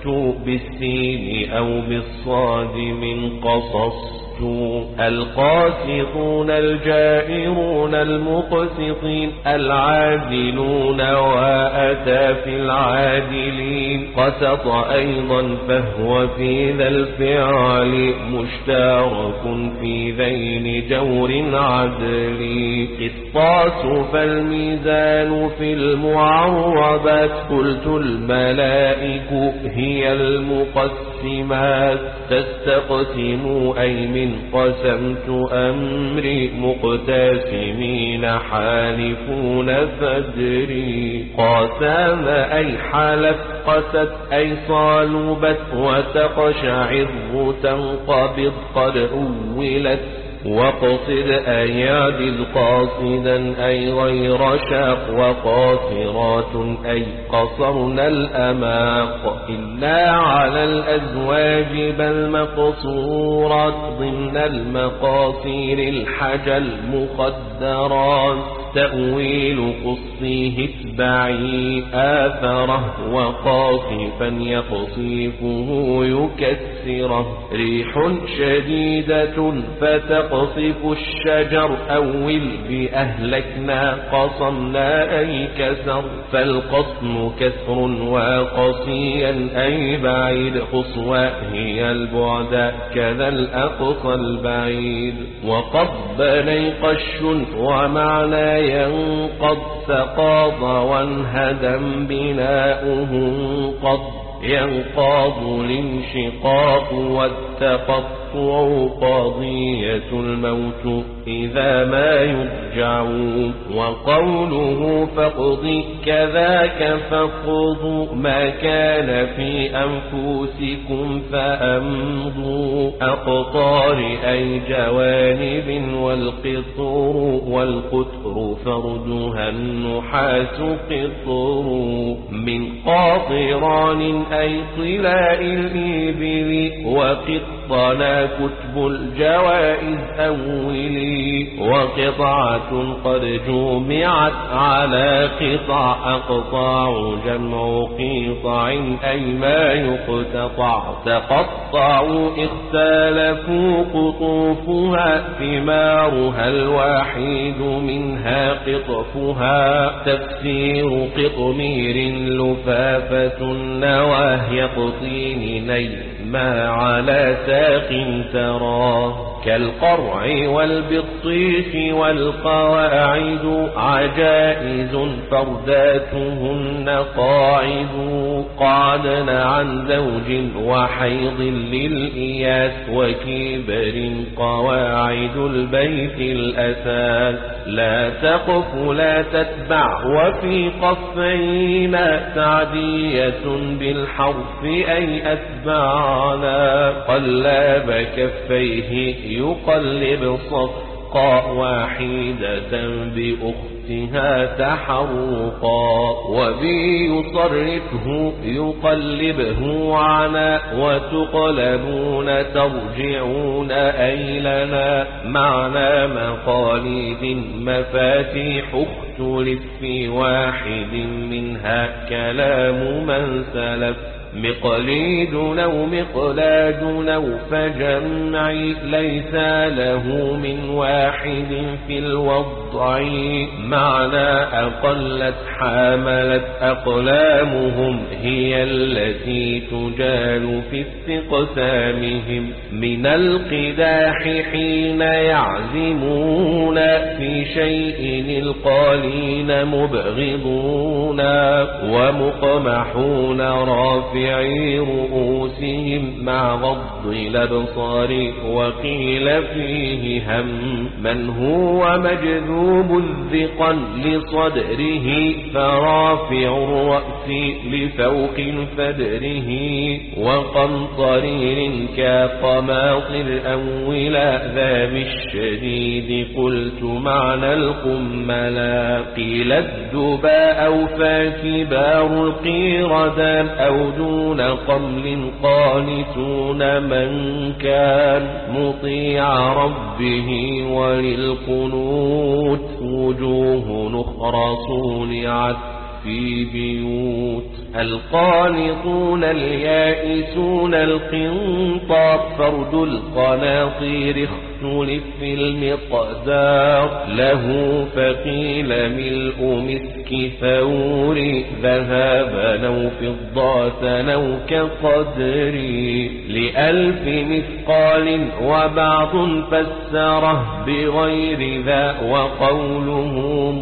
بالسين أو بالصاد من قصصت القاسطون الجائرون المقسطين العادلون وأتى في العادلين قسط أيضا فهو في ذا الفعل مشترك في ذين جور عدل قسطاس فالميزان في المعربات قلت الملائك هي المقسمات تستقسم أي من قسمت أمري مقتسمين حالفون فدري قاسم أي حلف قست أي صالبت وتقشعر تنقبض قد أولت وقصد أياد قاصدا أي غير شاق وقاصرات أي قصرنا الأماق إلا على الأزواج بل مقصورات ضمن المقاصير الحجى المخدرات تأويل قصيه اتبعي آثره وقاصفا يقصيفه يكسره ريح شديدة فتقصف الشجر أول بأهلكنا قصمنا أي كسر فالقصم كسر وقصيا أي بعيد قصوى هي البعد كذا الأقصى البعيد وقبل قش ومعنى ينقض فقاض وانهدم بناؤه قض ينقاض الانشقاق والتقطع قضية الموت إذا ما يرجع وقوله فاقضي كذاك فاقضوا ما كان في أنفسكم فأمضوا أقطار أي جوانب والقطر والقطر فردها النحاس قطر من قاطران أي طلاء الإبل وقطنا كتب الجوائز أولي وقطعة قد جمعت على قطع أقطاع جمع قطع أي ما يقتطع تقطعوا اختلفوا قطوفها ثمارها الواحد منها قطفها تفسير قطمير لفافة النواه يقطين ني ما على ساق تراه كالقرع والبطيخ والقواعد عجائز فرداتهن قاعد قعدن عن زوج وحيض للإياس وكبر قواعد البيت الأساس لا تقف لا تتبع وفي قفينا تعدية بالحرف أي أتبعنا قلب كفيه يقلب صفقا واحدة بأختها تحرقا وبيصرفه يقلبه عنا وتقلبون ترجعون أي لنا معنى مقاليد مفاتيح اختلف في واحد منها كلام من سلف مقليد أو مقلاد أو فجمع ليس له من واحد في الوضع معنى أقلت حاملت أقلامهم هي التي تجال في استقسامهم من القداح حين يعزمون في شيء القالين مبغضون ومقمحون رافعين رؤوسهم مع غض الأبصار وقيل فيه هم من هو مجذوب الذقا لصدره فرافع الرأس لفوق فدره وقمطرير كقماطر أولا ذا بالشديد قلت معنى القملا قيل الدباء أو فاكبار القيردان أو دون قمل قانتون من كان مطيع ربه وللقنوت وجوه نخرى صنعت في بيوت القانطون اليائسون القنطار فرد القناطير اختلف في المقدار له فقيل ملء مسك ثور ذهب نو فضة نو كقدري لألف مثقال وبعض فسره بغير ذا وقوله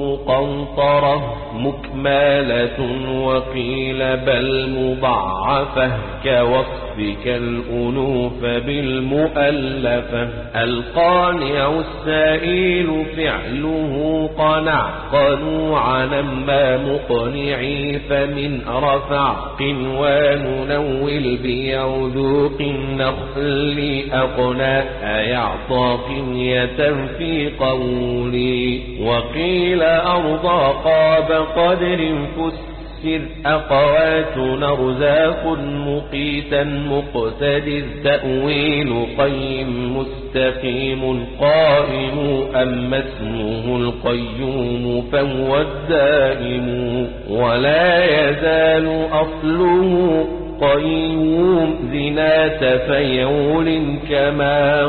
مقنطرة مكمالة وقيل بل مضعفة كوصفك الألوف بالمؤلفة القانع السائل فعله قنع قنوعا ما مقنعي فمن رفع قنوان نول بيوذوق النخل أقنى أيعطى قنية في قولي وقيل أرضى قاب قدر فسر أقوات أرزاق مقيتا مقتدي التأويل قيم مستقيم قائم أما اسمه القيوم فهو الدائم ولا يزال أصله قيوم ذنا تفيول كما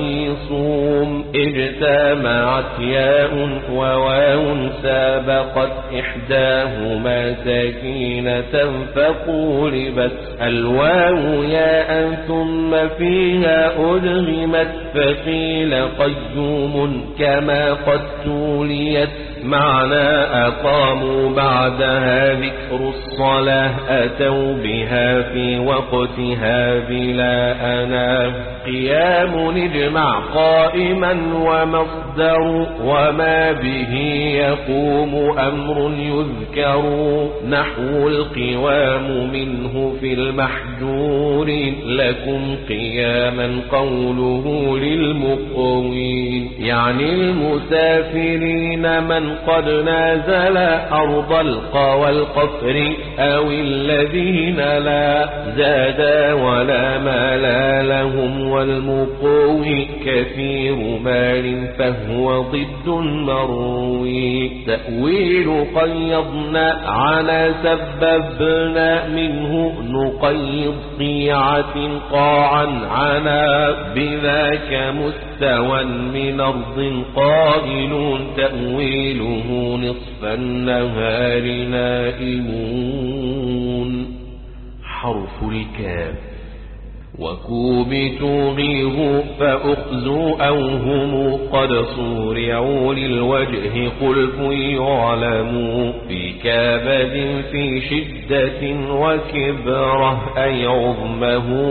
قيصوم اجتمعت ياء وواو سابقت إحداهما سكينة فقولبت الواو ياء ثم فيها أدغمت فقيل قيوم كما قد توليت معنى أقاموا بعدها ذكر الصلاة أتوا بها في وقتها بلا أنا قيام نجمع قائما ومصدر وما به يقوم أمر يذكر نحو القوام منه في المحجور لكم قياما قوله للمقوين يعني المسافرين من قد نازل أرض القى والقفر أو الذين لا زادا ولا مال لهم والمقوي كثير مال فهو ضد مروي تأويل قيضنا على سببنا منه نقيض قيعة قاعا عنا بذاك مستوى من أرض قائل تأويله نصف النهار نائمون حرف الكاف وكوبتوا غيظوا فأخزوا أو هم قد صورعوا للوجه خلف يعلموا في كابد في شدة وكبره أي عظمه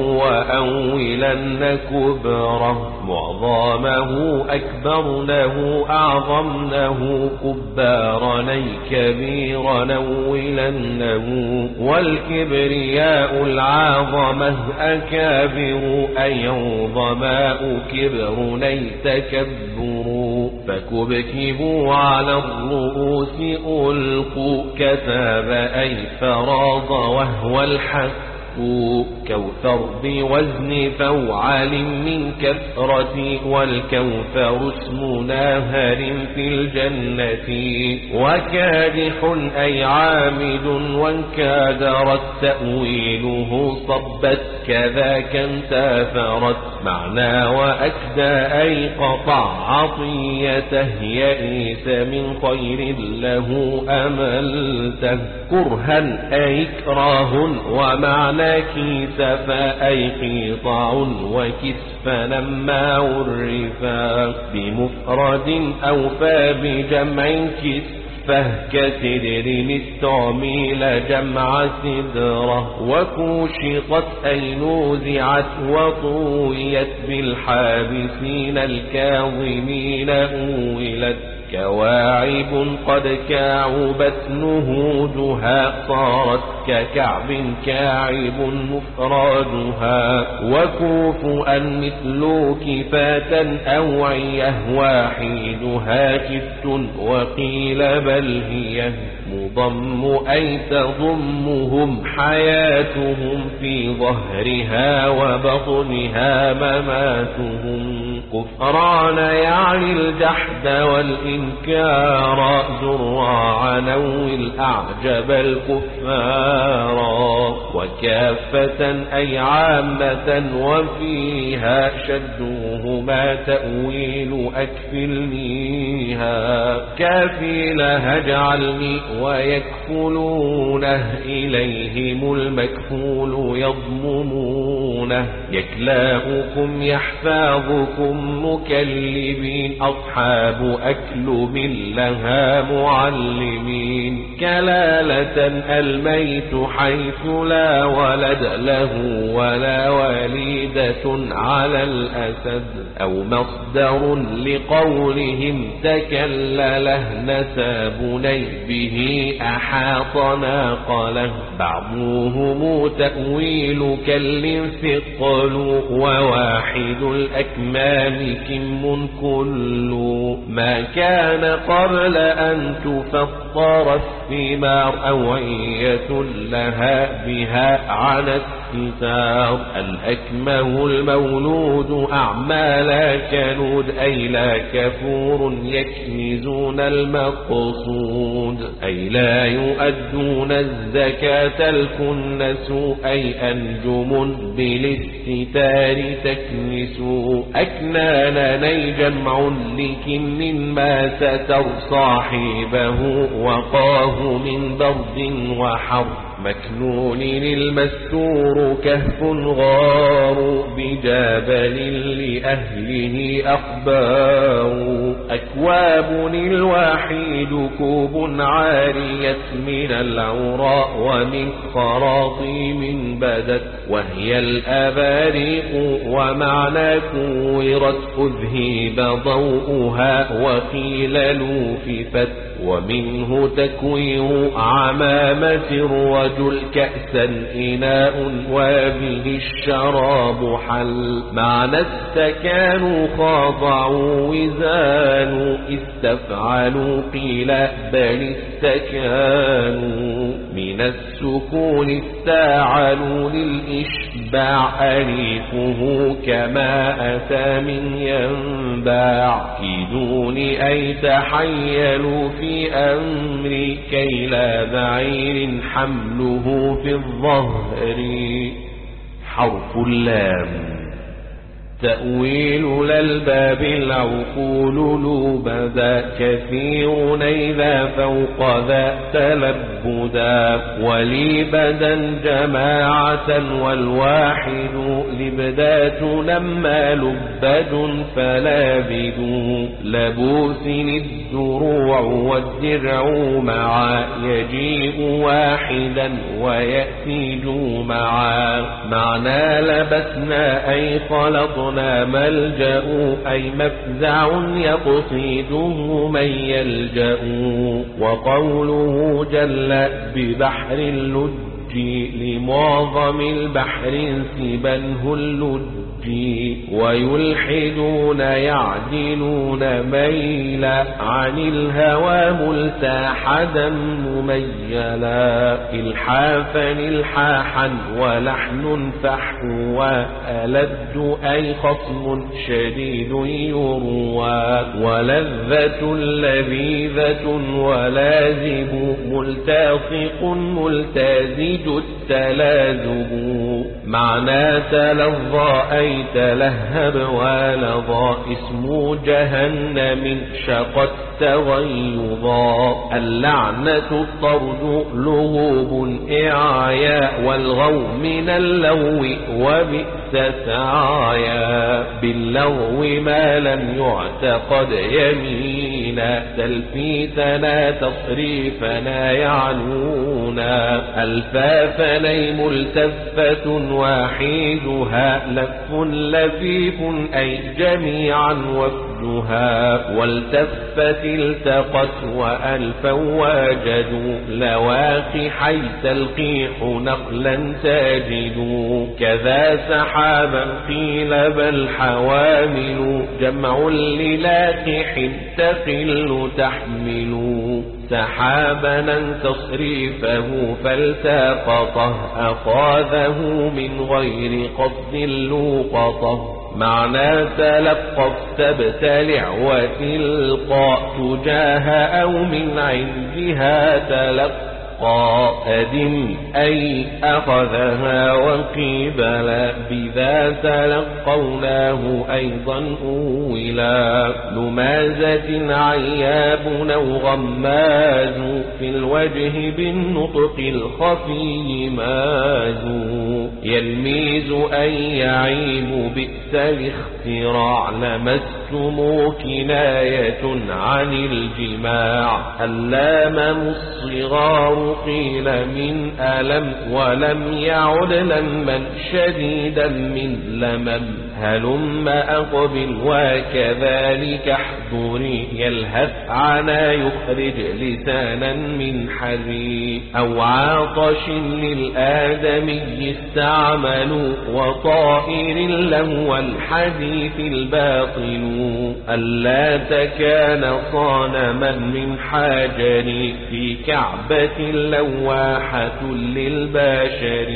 وأولن كبره معظمه أكبرنه أعظمنه كبارني كبيرا أولنه والكبرياء العاظمه أكابر أي عظماء كبرني تكبروا فكبكبوا على الرؤوس ألقوا كتاب أي فراض وهو الحق كوثر بوزن فوعل من كثرة والكوثر اسم نهر في الجنة وكادح أي عامد وانكادرت تأويله صبت كذاك انتافرت معنى وأكدى أي قطع عطيته يئيس من خير له أملته كرها أي إكراه ومعنى كيسفا أي قيطع وكسف لما عرفا بمفرد أوفى بجمع كسفه كسدر استعميل جمع سدرة وكوشقت أي نوزعت وطويت بالحابسين الكاظمين أولت كواعب قد كعبت نهوجها صارت ككعب كاعب مفردها وكوفؤا مثل كفاة أوعية واحدها كفت وقيل بل هي مضم أي تضمهم حياتهم في ظهرها وبطنها مماتهم كفران يعني الجحد والإنكار زراع نوي الأعجب الكفار وكافة أي عامة وفيها شدوهما تأويل أكفلنيها كافيلها اجعلني ويكفلونه إليهم المكفول يضممونه يكلاؤكم يحفاظكم مكلبين أصحاب أكلب لها معلمين كلالة الميت حيث لا ولد له ولا وليدة على الأسد أو مصدر لقولهم تكلله نسابني به أحاط ناقله بعضهم تأويل كل ثقل وواحد الأكمام كم كل ما كان قبل أن تفطر الثمار أوعية لها بها على الستار الأكمه المولود أعمال كنود أي لا كفور يكنزون المقصود أي لا يؤدون الزكاة الكنس أي أنجم بالاستتار تكنس أكنانني جمع لكن ما ستر صاحبه وقاه من برد وحر مكنون المستور كهف غار بجبل لأهله أخبار أكواب الواحد كوب عارية من العراء ومن خراطيم بدت وهي الأباريق ومعنى كورت أذهب ضوءها وقيل لوففت ومنه تكوير عمامة الرجل كأسا إناء وبه الشراب حل معنى استكانوا خاضعوا وزانوا استفعلوا قيل بل استكانوا من السكون استاعلوا للإشباع أليفه كما أتى من ينباع كيدون أي تحيلوا في أمري كي لا بعير حمله في الظهر حرف اللام تأويل للباب العقول لبذا كثير إذا فوق ذا تلبس الهدى ولي بدا جماعة والواحد لبدات لما لبد فلابد لبوس الدروع والدرع معا يجيء واحدا ويأتي جمعا معنى لبسنا أي خلطنا ملجأ أي مفزع يقصده من يلجأ وقوله جل ببحر اللج لمعظم البحر انسبنه اللج ويلحدون يعدلون ميلا عن الهوى ملتاحدا مميلا إلحافا إلحاحا ولحن فحوا ألد أي خصم شديد يروى ولذة لذيذة ولازم ملتصق ملتزج التلازم معنى تلظى أي تلهب ولظى اسم جهنم شقت تغيظا اللعنة الطرد لغوب إعياء والغو من اللو وبئس سعيا باللغو ما لم يعتقد يمينا تلفيتنا تصريفنا يعنونا الفافني ملتفة واحدها لف لفيف أي جميعا وفدها والتفت التقت وألفا واجدوا لواقي حي تلقيح نقلا تجدوا كذا سحابا قيل بل حوامل جمع للاقح تقل تحمل سحابا تصريفه فالتقطه أخاذه من غير قصد لوقطه معنى تلقف تبتلع وتلقى تجاه أو من عندها تلقى أدم أي أخذها وقبلا بذا تلقوناه أيضا أولا لمازة عياب أو غماز في الوجه بالنطق الخفي ماز يلميز أن يعيب بئس الاختراع لمستم كناية عن الجماع اللام الصغار قيل من ألم ولم يعد لما شديدا من لمم هلم أقبل وكذلك احضري يلهث عنا يخرج لسانا من حري أو عاطش للآدمي استعملوا وطائر له الحديث الباطل ألا تكان صانما من حجر في كعبة لواحة للبشر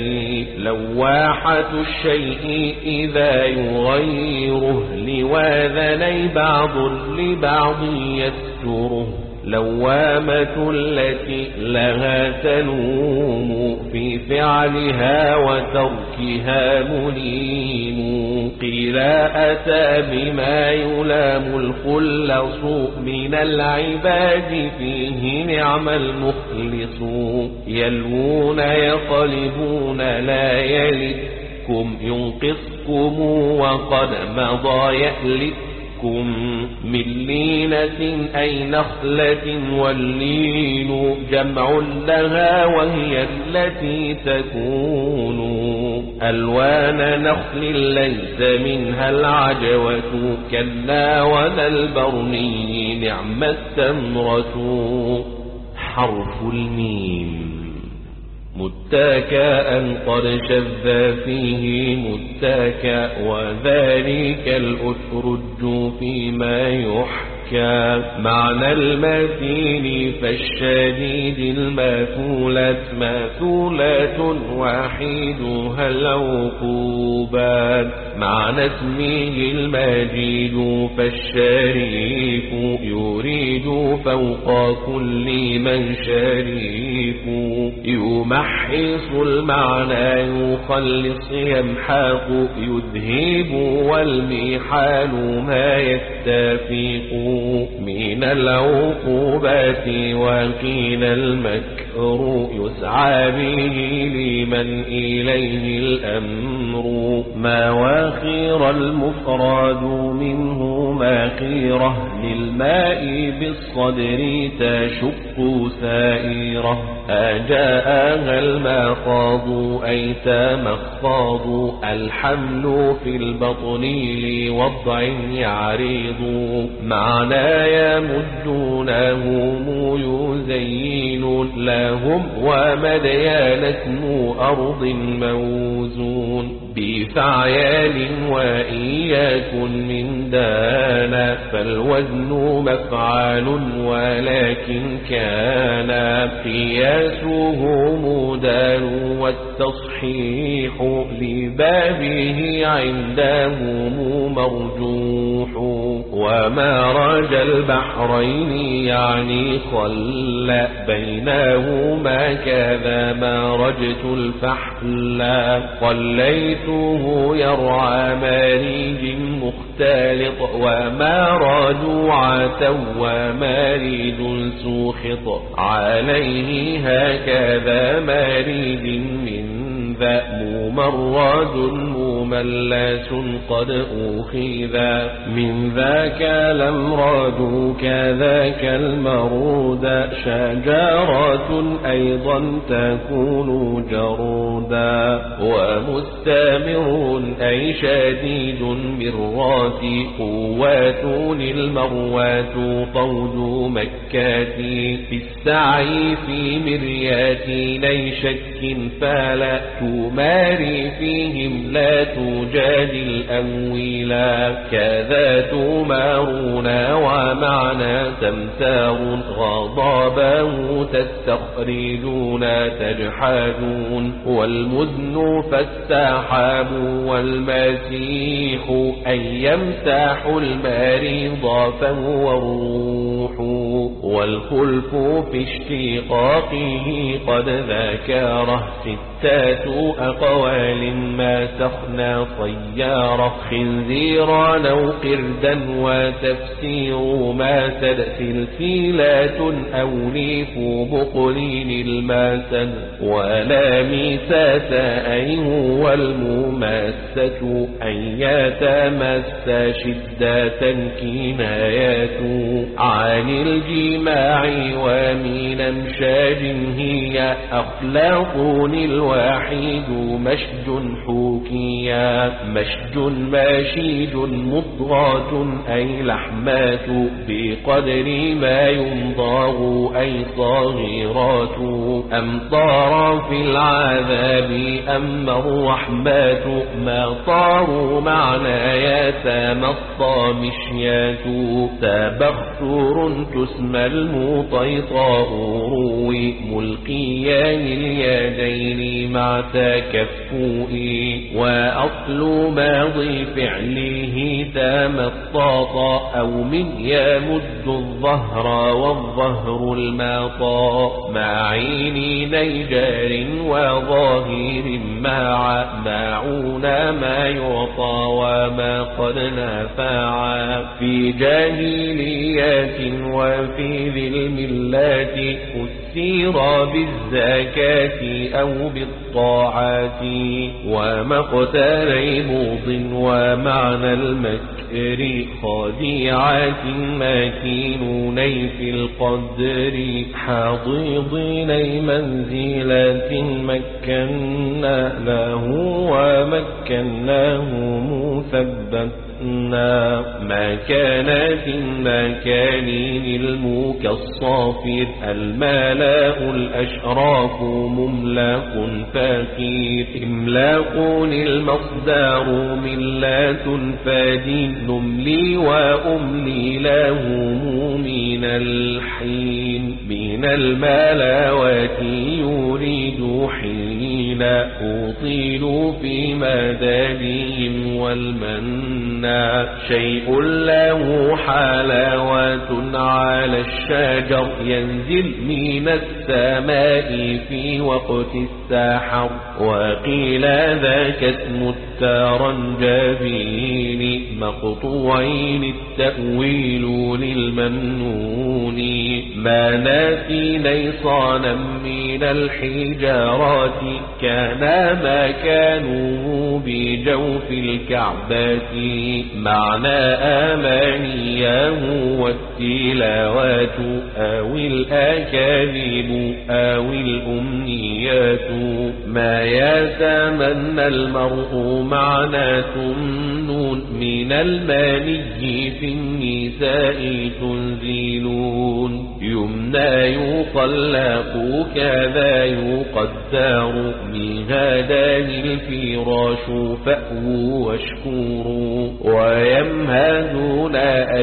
لواحة الشيء إذا يغيره لواذني بعض لبعض يستره لوامة التي لها تلوم في فعلها وتركها مليم قيل أتى بما يلام الخلص من العباد فيه نعم المخلص يلوون يقلبون لا يلدكم ينقصكم وقد مضى يألدكم من لينة أي نخلة واللين جمع لها وهي التي تكون ألوان نخل ليس منها العجوة كلا ولا البرني نعم التمرة حرف الميم متكأ قد شذ فيه متكأ وذلك الأترج فيما يحكى معنى المثيل فالشديد الماثولة ماثولة واحدها العقوبات معنى اسمه المجيد فالشريف يريد فوق كل من شريف يمحص المعنى يخلص يمحق يذهب والمحال ما يتفق من العقوبات وقيل المكر يسعى به لمن إليه الأمر مواخير المفرد منه ماخيرة للماء بالصدر تشق سائرة أجاءها المخاض أي تمخاض الحمل في البطن لوضع يعرض معنى يمدونهم يزين لهم ومديان اسم أرض موزون بفعيال وإن يكن من دانا فالوزن مفعال ولكن كان قياسه مدان والتصحيح لبابه عندهم مرجوح ومرج البحرين يعني خل بينهما كذا مرجت الفحل خليته يرعى مريج مختلط ومرج عتا ومريد سوخط عليه هكذا مريد من ذا ممرد مملس قد أخذ من ذاك الأمراض كذاك المرود شجرة أيضا تكون جرودا ومستمر أي شديد مرات قوات المروات طود مكات في السعي في مريات لي شك فلا تماري فيهم لا تجادل أويلا كذا تمارون ومعنى تمتار غضابه تستخرجون تجحدون والمذن فالسحاب والمسيح أن يمسح المريض فهو الروح والخلف في اشتقاقه قد ذكره ستات أقوال ما تخنى طيارة خنزيرا أو قردا وتفسير ما تدخل فيلات أو ليف بقلين الماسد ولا ميسات أي هو المماسة أن يتمس شدة كنايات عن الجماع ومن أمشاج هي أخلاق الواحد مشج حوكيا مشج ماشيج مضغات أي لحمات بقدر ما يمضغ أي صغيرات أمطار في العذاب أما الرحمات ما طاروا معنى يتمطى مشيات تبختر تسمى المطيطاء روي ملقيان اليدين مع تكفؤي وأصل ماضي فعله تمطاط أو من يمد الظهر والظهر الماطا مع عين نيجار وظاهر مع معون ما يعطى وما قد نفع في جاهليات وفي ذي الملات أسير بالزكاة أو بالطاعات ومقتل موض ومعنى المكر خادعات ماكينون في القدر حاضضين منزلة مكنا له ومكناه مثبتنا ما كان في المكانين المكالصافر الملاء الأشراف مملاق فاكير إملاق المصدر ملات فادين نملي وأملي له من الحين من الملاوات يريد حين أطيلوا في مدالهم والمنى شيء له حلاوة على الشجر ينزل من السماء في وقت السحر وقيل ذاك اسم الترنجبين مقطوعين التأويل للممنون ما ناسي ليصانا من الحجارات كان ما كانوا بجوف الكعبة معنى آمانيه والتلاوات أو الأكاذيب أو الأمنيات ما يتمنى المرء معنى ثمن من الماني في النساء تنزلون يمنى يطلق كذا يقدر بهذان الفراش فأووا واشكروا ويمهدون أن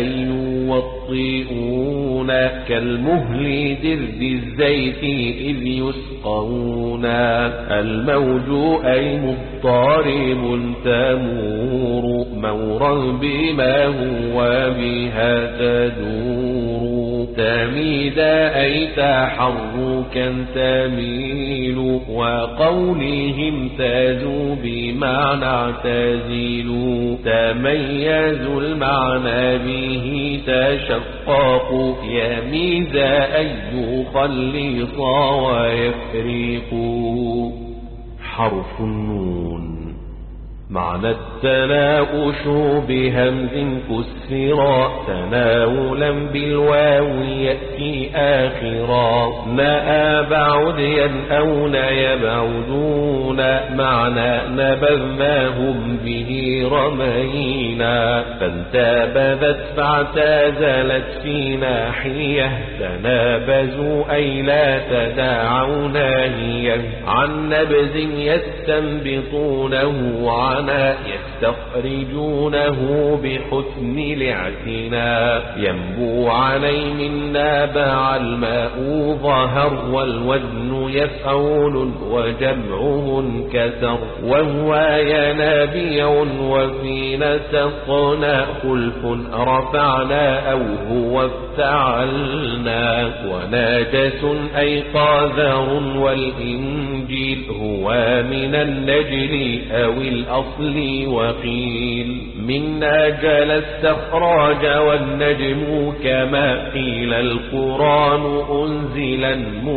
يوطئون كالمهل درد الزيت إذ يسقون الموج أي مضطرب تمور مورا بما هو بها تدور تميد أي تحركا تميل وقولهم تازوا بمعنى اعتزلوا تميز المعنى به تشقق يميز أي يخلص ويفرق حرف النون معنى التناؤش بهمز كسرا تناولا بالواو يأتي آخرا ما بعد ينأون يبعدون معنى نبذناهم به رمينا فانتبذت فاعتزلت في ناحية تنابزوا أي لا تداعوا ناهية عن نبذ يستنبطونه يستخرجونه بحسن الاعتناء ينبو علي من نابع الماء ظهر والوزن يفعول وجمعه انكسر وهو ينابيع وفينا سقنا خلف رفعنا أو هو افتعلنا وناجس أي قاذر والإنجيل هو من النجل أو الأصل وقيل من ناجل استخراج والنجم كما قيل القرآن أنزلا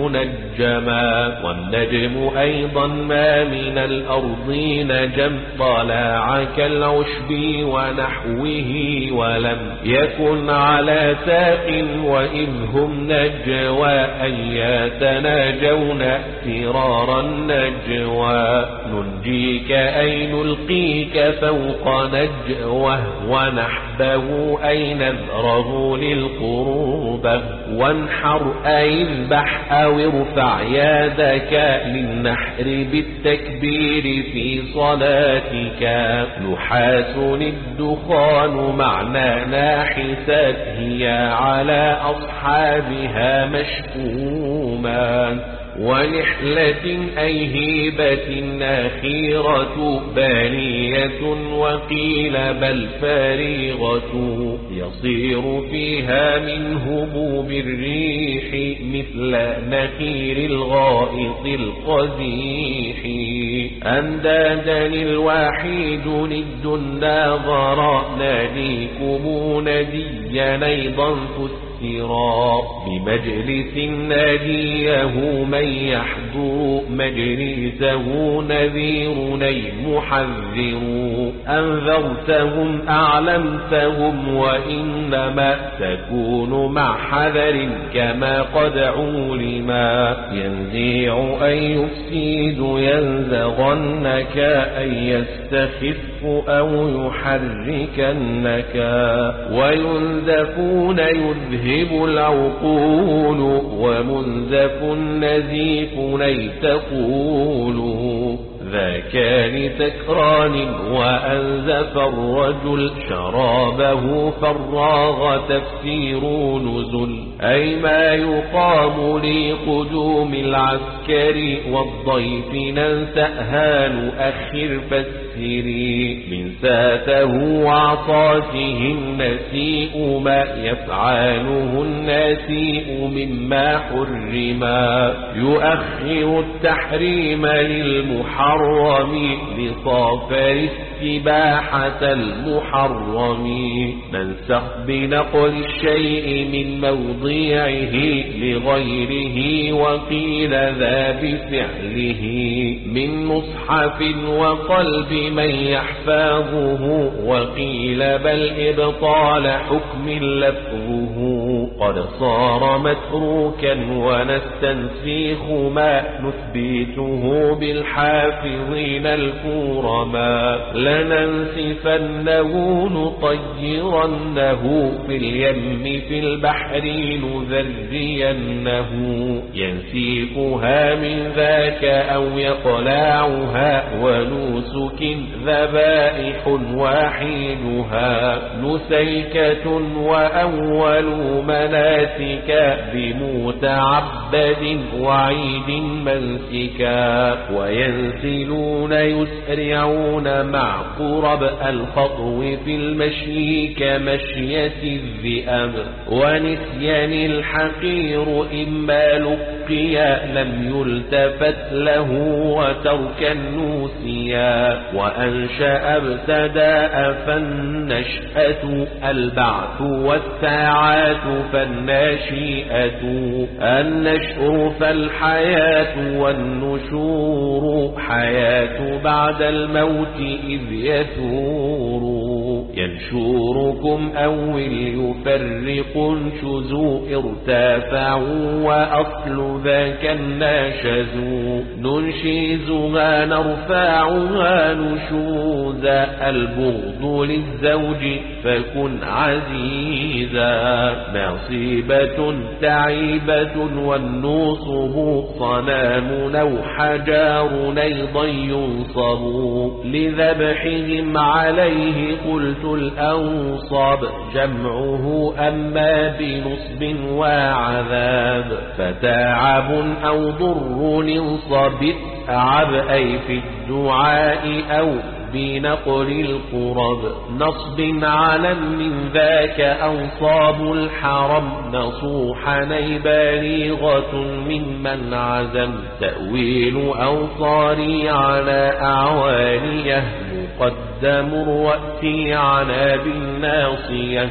منجما والنجم أيضا ما من الأرض نجم طلع كالعشب ونحوه ولم يكن على ساق وإذ هم نجوى أن يتناجون اعترار النجوى ننجيك أي نلقيك فوق نجوه ونحبه أي نذره للقربة وانحر أي اذبح أو ارفع يدك للنحر بالتكبير في صلاتك نحاس الدخان معنى ناحسات هي على أصحابها مشكوما ونحلة أي هيبة ناخيرة بالية وقيل بل فارغة يصير فيها من هبوب الريح مثل نخير الغائط القزيح أندادا الواحد ند الناظر ناديكم نديا أيضا بمجلس ناديه من يحضر مجلسه نذير أي محذر أنذرتهم أعلمتهم وإنما تكون مع حذر كما قد علما ينزيع أن يفسد ينزغنك أن يستخف أو يحركنك وينزفون يذهب العقول ومنزف نزيف أي تقول ذاكان سكران وأنزف الرجل شرابه فراغ تفسير نزل أي ما يقام لقدوم العسكر والضيف ننسأها نؤخر فسري من ساته وعصاته النسيء ما يفعله النسيء مما حرما يؤخر التحريم للمحرم لصافر استباحة المحرم ننسخ بنقل الشيء من موضعه لغيره وقيل ذا بفعله من مصحف وقلب من يحفظه وقيل بل إبطال حكم لفظه قد صار متروكا ونستنسيخ ما نثبته بالحافظين الكرما لننسفنه نطيرنه في اليم في البحر نذرينه ينسيفها من ذاك أو يقلعها ونوسك ذبائح واحدها نسيكة وأول مناسك بمتعبد وعيد منسكا وينسلون يسرعون مع قرب الخطو في المشي كمشية الذئب ونسيان الحقير إما لقيا لم يلتفت له وترك النوسيا وأنشأ ابتداء فالنشأة البعث والساعات فالناشئة النشء فالحياة والنشور حياة بعد الموت إذ يثور ينشوركم أول يفرق انشزوا ارتافعوا وأصل ذاك الناشزوا ننشيزها نرفعها نشوزا البغض للزوج فكن عزيزا نصيبة تعيبة والنصب صنام أو حجار أيضا ينصب لذبحهم عليه قلت الأنصاب جمعه أما بنصب وعذاب فتعب أو ضر انصب أعب أي في الدعاء أو بنقل القرب نصب على من ذاك أنصاب الحرم نصوحا بليغة ممن عزم تأويل أوصاري على أعوانيه مقدم الرأس على بالناصية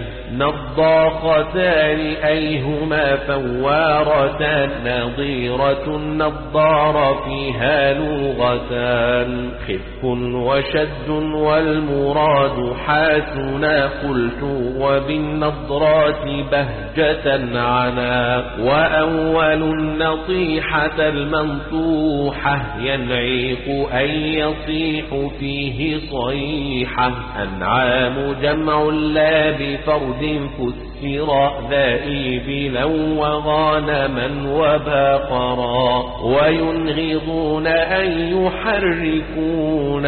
نضاقتان أيهما فوارتان نظيرة النضار فيها لغتان خف وشد والمراد حاسنا قلت وبالنضرات بهجة عنا وأول النطيحة المنطوحة ينعيق أن يصيح فيه صيحة أنعام جمع لا بفرد فسر ذائبلا وغانما وباقرا وينغضون أن يحركون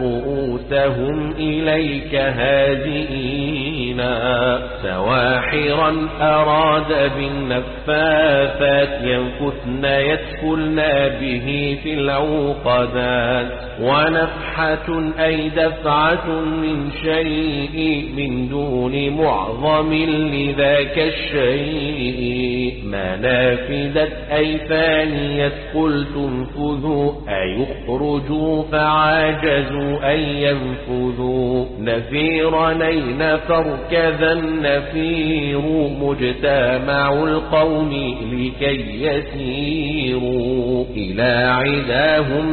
رؤوسهم إليك هادئين سواحرا أراد بالنفاثات ينفثن يدخلن به في العقدات ونفحة أي دفعة من شيء من دون معظم لذاك الشيء ما نافذت أي ثانية قل تنفذوا أيخرجوا فعاجزوا أن ينفذوا نفيرنين فاركذا النفير مجتمع القوم لكي يسيروا إلى عداهم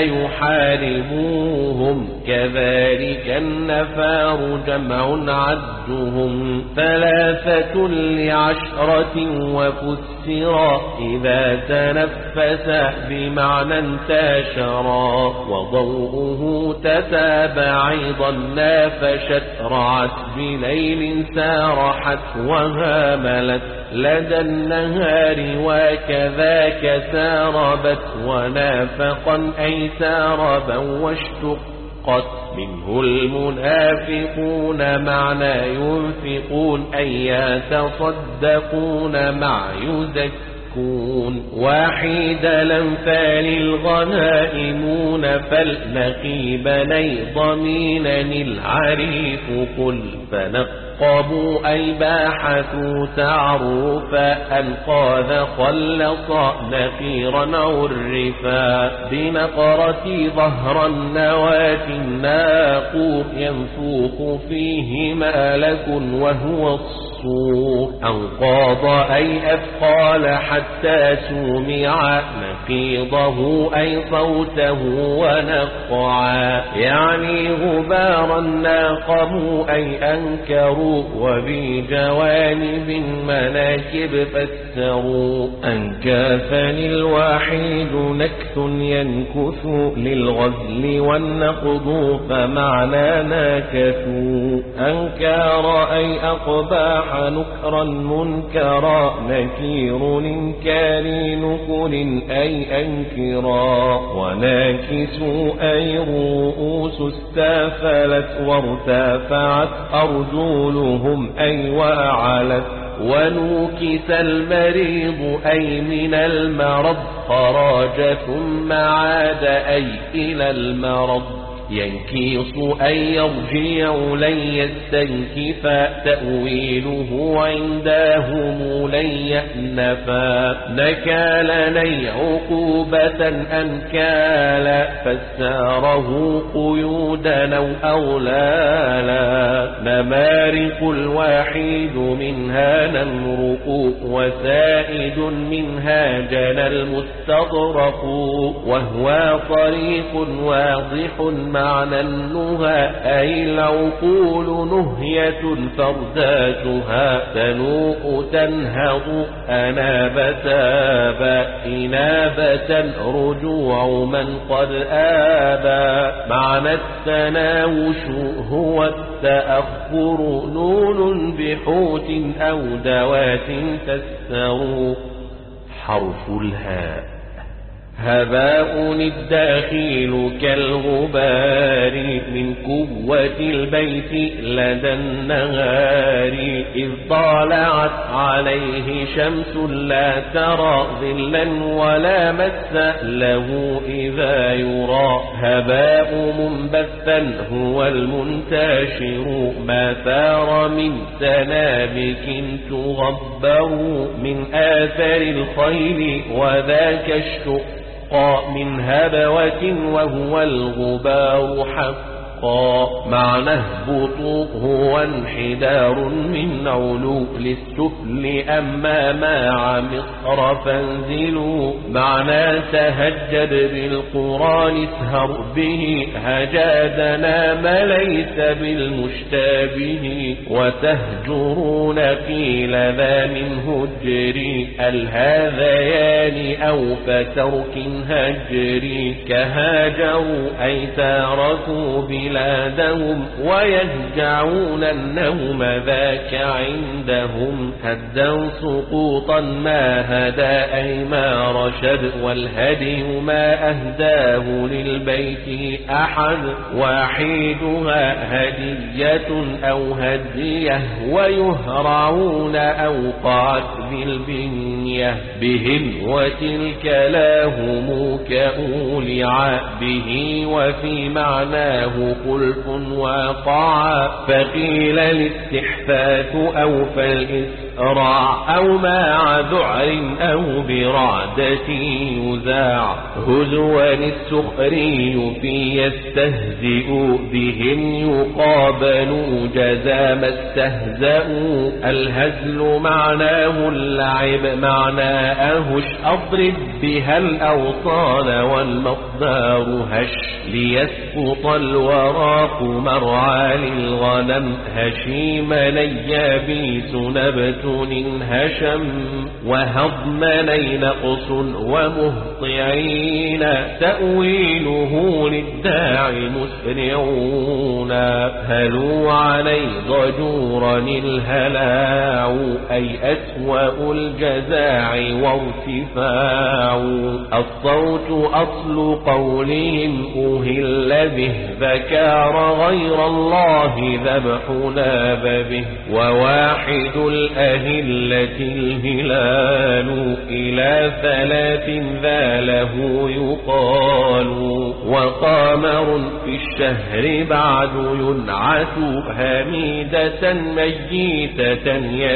فيحاربوهم كذلك النفار جمع عدهم ثلاثة لعشرة وفسرا إذا تنفس بمعنى انتشرا وضوءه تتابع أيضا نافشت رعت بليل ليل سارحت وهاملت لدى النهار وكذاك ساربت ونافقا أي ساربا واشتقت منه المنافقون معنى ينفقون أي يتصدقون مع يزكون وحيد الأنفال الغنائمون فالنقيب لي ضمينا العريف قل فنقبوا أي باحثوا تعرفا أنقاذ خلصا نفيرا عرفا بنقرة ظهر النواة الناقور ينفوخ فيه مالك وهو الصور أنقاض أي أثقال حتى سمع نقيضه أي صوته ونقعا يعني غبارا ناقموا أي أنكروا وبجوانب المناكب فسروا أنكافني الوحيد نكث ينكث للغزل والنقض فمعنى ناكثوا أنكار أي أقباح نكرا منكرا نكير إنكار نكر أي أنكرا وناكسوا أي رؤوس استافلت وارتفعت أرجلهم أي وأعلت ونوكس المريض أي من المرض خراج ثم عاد أي إلى المرض ينكيص أي يرجع لن يستنكف تأويله عندهم لن يأنفا نكالني عقوبة أنكالا فساره قيودا أو أغلالا نمارق الواحد منها نمرق وسائد منها جنى المستطرق وهو طريق واضح معنى النهى أي العقول نهية فرداتها تنوء تنهض أناب تابا إنابة رجوع من قد آبى معنى التناوش هو التأخر نون بحوت أو دوات تستر حرف الهاء هباء الداخل كالغبار من قوة البيت لدى النهار إذ طالعت عليه شمس لا ترى ظلا ولا مس له إذا يرى هباء منبثا هو المنتشر ما ثار من سنابك تغبر من آثار الخيل وذاك الشق من هبوة وهو الغبار حقا معنى اهبطوا هو انحدار من علو للسفل أما مع مصر فانزلوا معنى تهجد بالقرآن اسهر به هجادنا ما ليس بالمشتابه وتهجرون قيل ذا من هجري الهذيان أو فترك هجري كهاجروا أي تاركوا بلادهم ويهجعون النوم ذاك عندهم هدا سقوطا ما هدى أي ما رشد والهدي ما أهداه للبيت أحد واحدها هدية أو هدية ويهرعون أوقعت بالبنية بهم وتلك لاهم كأولع به وفي معناه خلف واقعا فقيل الاستحفاف أو فالإسراع أو مع ذعر أو برعدة يذاع هزوا السخري في يستهزئ بهم يقابلوا جزا ما استهزأوا الهزل معناه اللعب معناه أضرب بها الأوطان والمقدار هش ليسقط الوراق مرعى للغنم هشيم يابيس نبت هشم وهضمني نقص ومهطعين تأويله للداعي مسرعون هلوا علي ضجورا الهلاع أي أسوأ الجزاع وارتفاع الصوت أصل قولهم أهل به ذكار غير الله ذبحنا به وواحد الأهلة الهلال إلى 3 ذا له يقال وقامر في الشهر بعد ينعت هميدة ميتة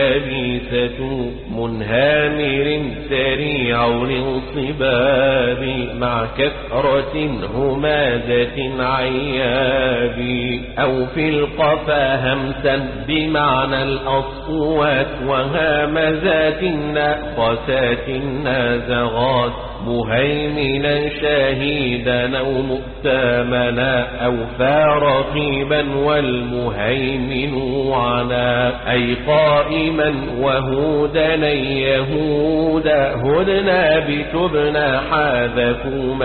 يابسة منهامر سريع الانصباب مع كثرة همادة عياب أو في القفا همسا بمعنى الأصوات وهامزات ناقصات نازغات مهيمنا شاهدا أو مؤتمنا أو فارقيبا والمهيمن عنا أي قائما وهودا يهودا هدنا بتبنا حاذكوا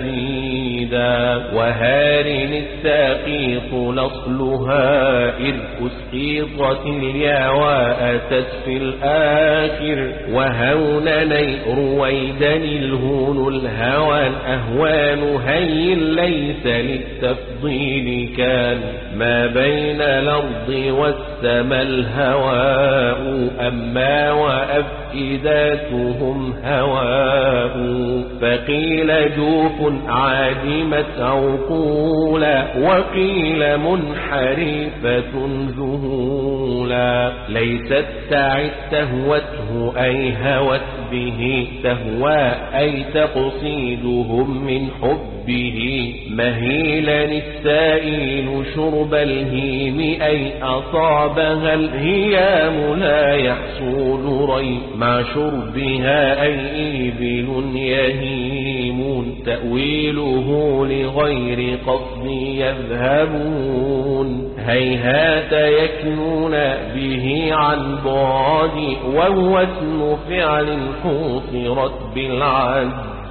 مزيدا وهارن الساقيط نصلها إذ أسقيطت الياء وأتت في الآخر وهونني رويدا الهون الهوان أهوان هي ليس للتفضيل كان ما بين الأرض والسماء الهواء أما وأفئداتهم هواء فقيل جوف عادمت عقولا وقيل منحرفة ذهولا ليست تعد تهوته أي هوت به تهوى أي تقصيدهم من حبه مهيلا السائل شرب الهيم أي أصابها الهيام لا يحصول ري مع شربها أي إبل يهيمون تأويله لغير قصد يذهبون هيهات يكنون به عن بعد وهو اسم فعل حوصرت بالعد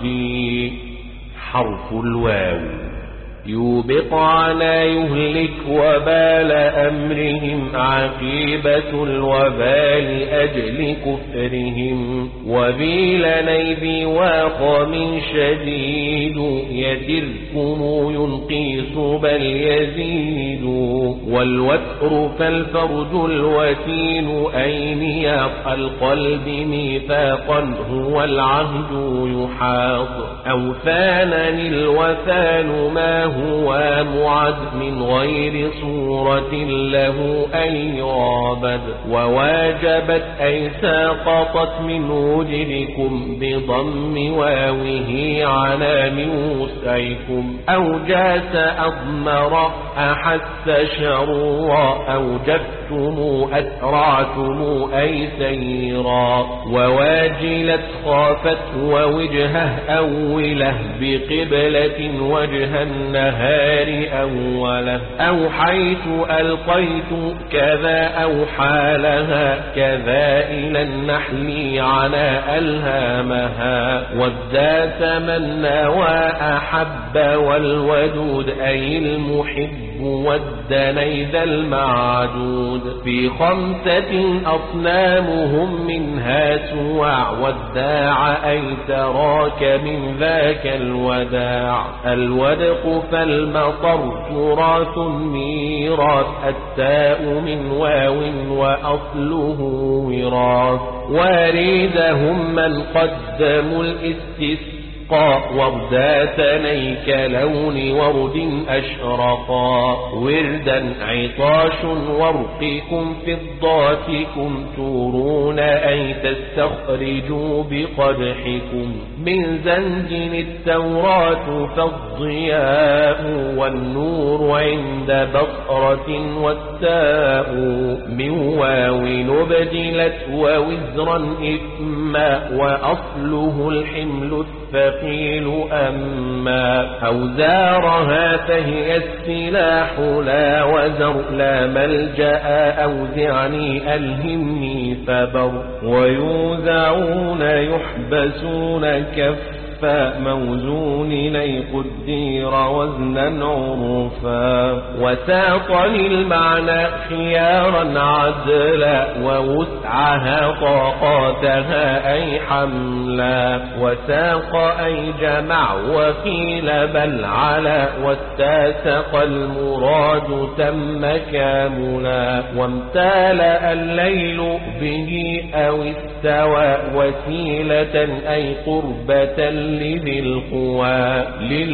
حرف الواو يوبق على يهلك وبال أمرهم عقيبة الوبال أجل كفرهم وبيل نيذي واقم شديد يدركم ينقيس بل يزيد والوتر فالفرج الوتين أين يبقى القلب ميثاقا هو العهد يحاط أوثانا الوثان ما هو معد من غير صورة له أن يعبد وواجبت أي ساقطت من وجدكم بضم واوه على من وسعكم أو جاس أضمر أحس شرورا أوجبتم أسرعتم أي سيرا وواجلت خافت ووجهه أوله بقبلة وجه النهار أوله أوحيت ألقيت كذا أوحى لها كذا إلى النحل على ألهامها والذا تمنى وأحب والودود أي المحب والدني ذا المعدود في 5 أصنامهم منها سواع والداع أي تراك من ذاك الوداع الودق فالمطر تراث ميراث التاء من واو وأصله وراث واريدهم من قدموا الاستسقاء ورداتني كلون ورد أشرقا وردا عطاش ورقكم فضاتكم تورون أي تستخرجوا بقدحكم من زنج التوراة فالضياء والنور عند بصرة والتاء من واو نبدلت ووزرا إثما وأصله الحمل الثقيل والثقيل أما أوزارها فهي السلاح لا وزر لا ملجأ أوزعني ألهمني فبر ويوزعون يحبسون كف موزون لي قدير وزنا عرفا وساطني المعنى خيارا عدلا ووسعها طاقاتها أي حملا وساق أي جمع وقيل بل على واتسق المراد تم كاملا وامتالأ الليل به أو استوى وسيلة أي قربة لذي القوى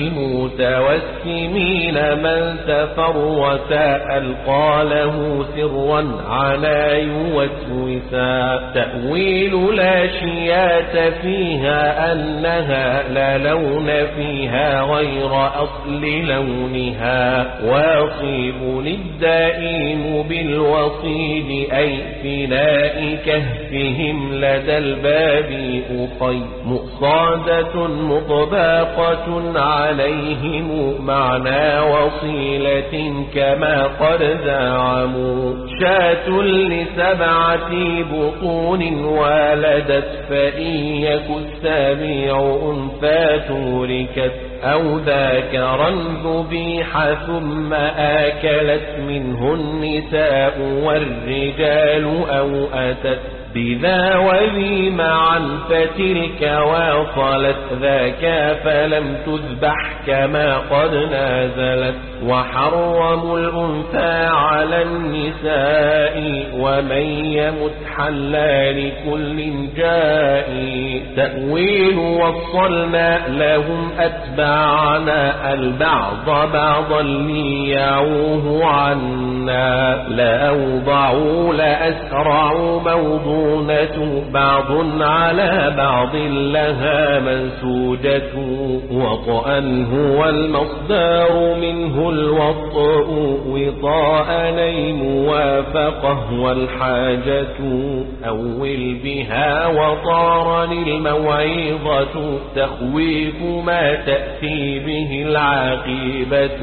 للمتوسمين من تفرت ألقى له سرا على يوسوسا تأويل لا شيات فيها أنها لا لون فيها غير أصل لونها واصيب للدائم بالوصيد أي فناء كهفهم لدى الباب أخي مؤصادة مطباقة عليهم معنى وصيلة كما قد زعموا شاة ل7 بطون والدت فإن يك السابع أنثى توركت أو ذاكرا ذبيح ثم آكلت منه النساء والرجال أو أتت بذا وذي معا فتلك واصلت ذاك فلم تذبح كما قد نازلت وحرموا الأنثى على النساء ومن يمت حلا لكل جاء تأويل وصلنا لهم أتباعنا البعض بعضا ليعوه عنا لا أوضعوا لأسرعوا موضونة بعض على بعض لها منسوجة وطأ هو المصدر منه الوطء وطاء لي موافقه والحاجة أول بها وطارني الموعظة تخويف ما تأتي به العاقبة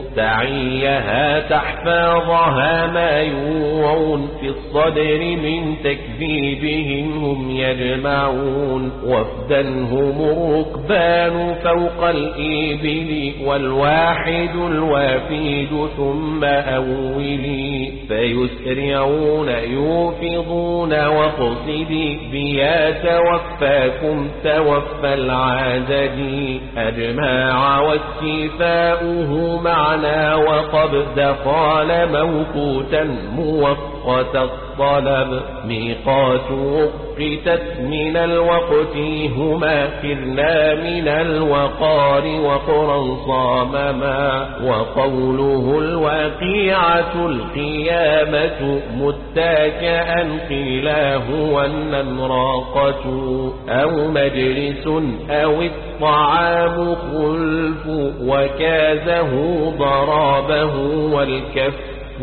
تعيها تحفاظها ما يوعون في الصدر من تكذيبهم هم يجمعون وفدا هم الركبان فوق الإبل والواحد الوافد ثم أولي فيسرعون يوفضون واقصدي بيا توفاكم توفى العدد أجماع واستيفاؤه معنا وقبض قال موقوتا موقت الطلب ميقات وقتت من الوقت هما كرنا من الوقار وقرا صامما وقوله الواقعة القيامة متكئا قيلا هو النمراقة أو مجلس أو الطعام خلف وكازه ضرابه والكف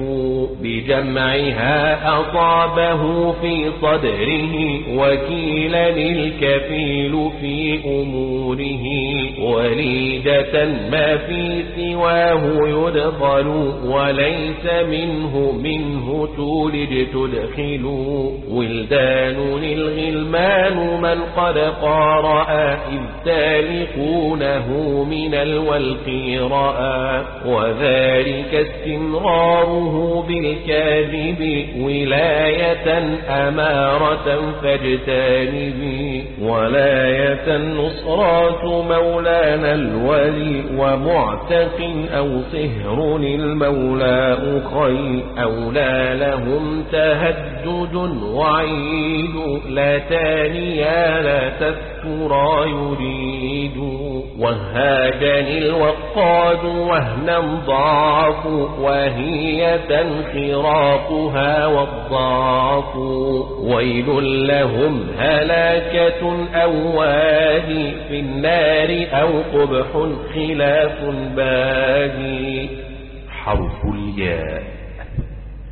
بجمعها أصابه في صدره وكيلا الكفيل في أموره وليدة ما في سواه يدخل وليس منه تولج تدخل ولدان الغلمان من قد قارأ إذ تالقونه من الولق رأى وذلك استمراره بالكاذب ولاية أمارة فاجتنبي ولاية النصرات مولانا الولي ومعتق أو صهر المولى أخي أولى لهم تهدد وعيد لا تانيا لا تذكرا يريد وهاجني الوقاد وهنا ضعف وهي تنخراقها والضعف ويل لهم هلاكة أو وادي في النار أو قبح خلاف باقي حرف الياء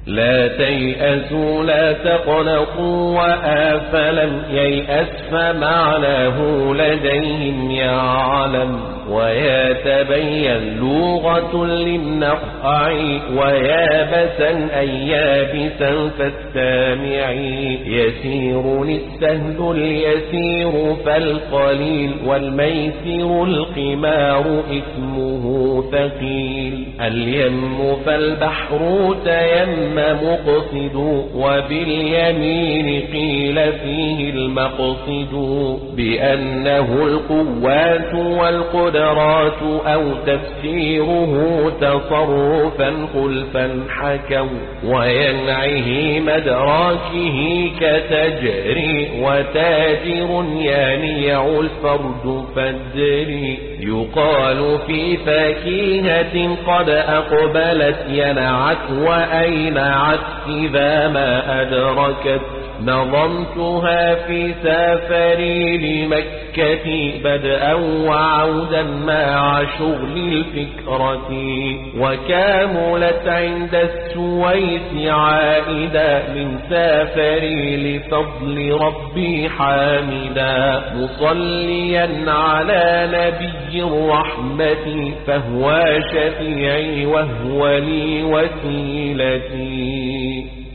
لا تيأسوا لا تقنطوا وآفلم ييأس فمعناه لديهم يعلم ويتبين لغة للنقع ويابسا أي يابسا فاستامعي يسير السهل اليسير فالقليل والميسر القمار إثمه ثقيل اليم فالبحر تيم مقصد وباليمين قيل فيه المقصد بأنه القوات والقدرات أو تفسيره تصرفا خلفا حكوا وينعه مدراكه كتجري وتاجر يانيع الفرد فالدري يقال في فاكهة قد أقبلت ينعت وأينعت إذا ما أدركت نظمتها في سافري لمكة بدءا وعودا مع شغل الفكرة وكاملت عند السويس عائدا من سافري لفضل ربي حامدا مصليا على نبي الرحمة فهو شفيعي وهو لي وسيلتي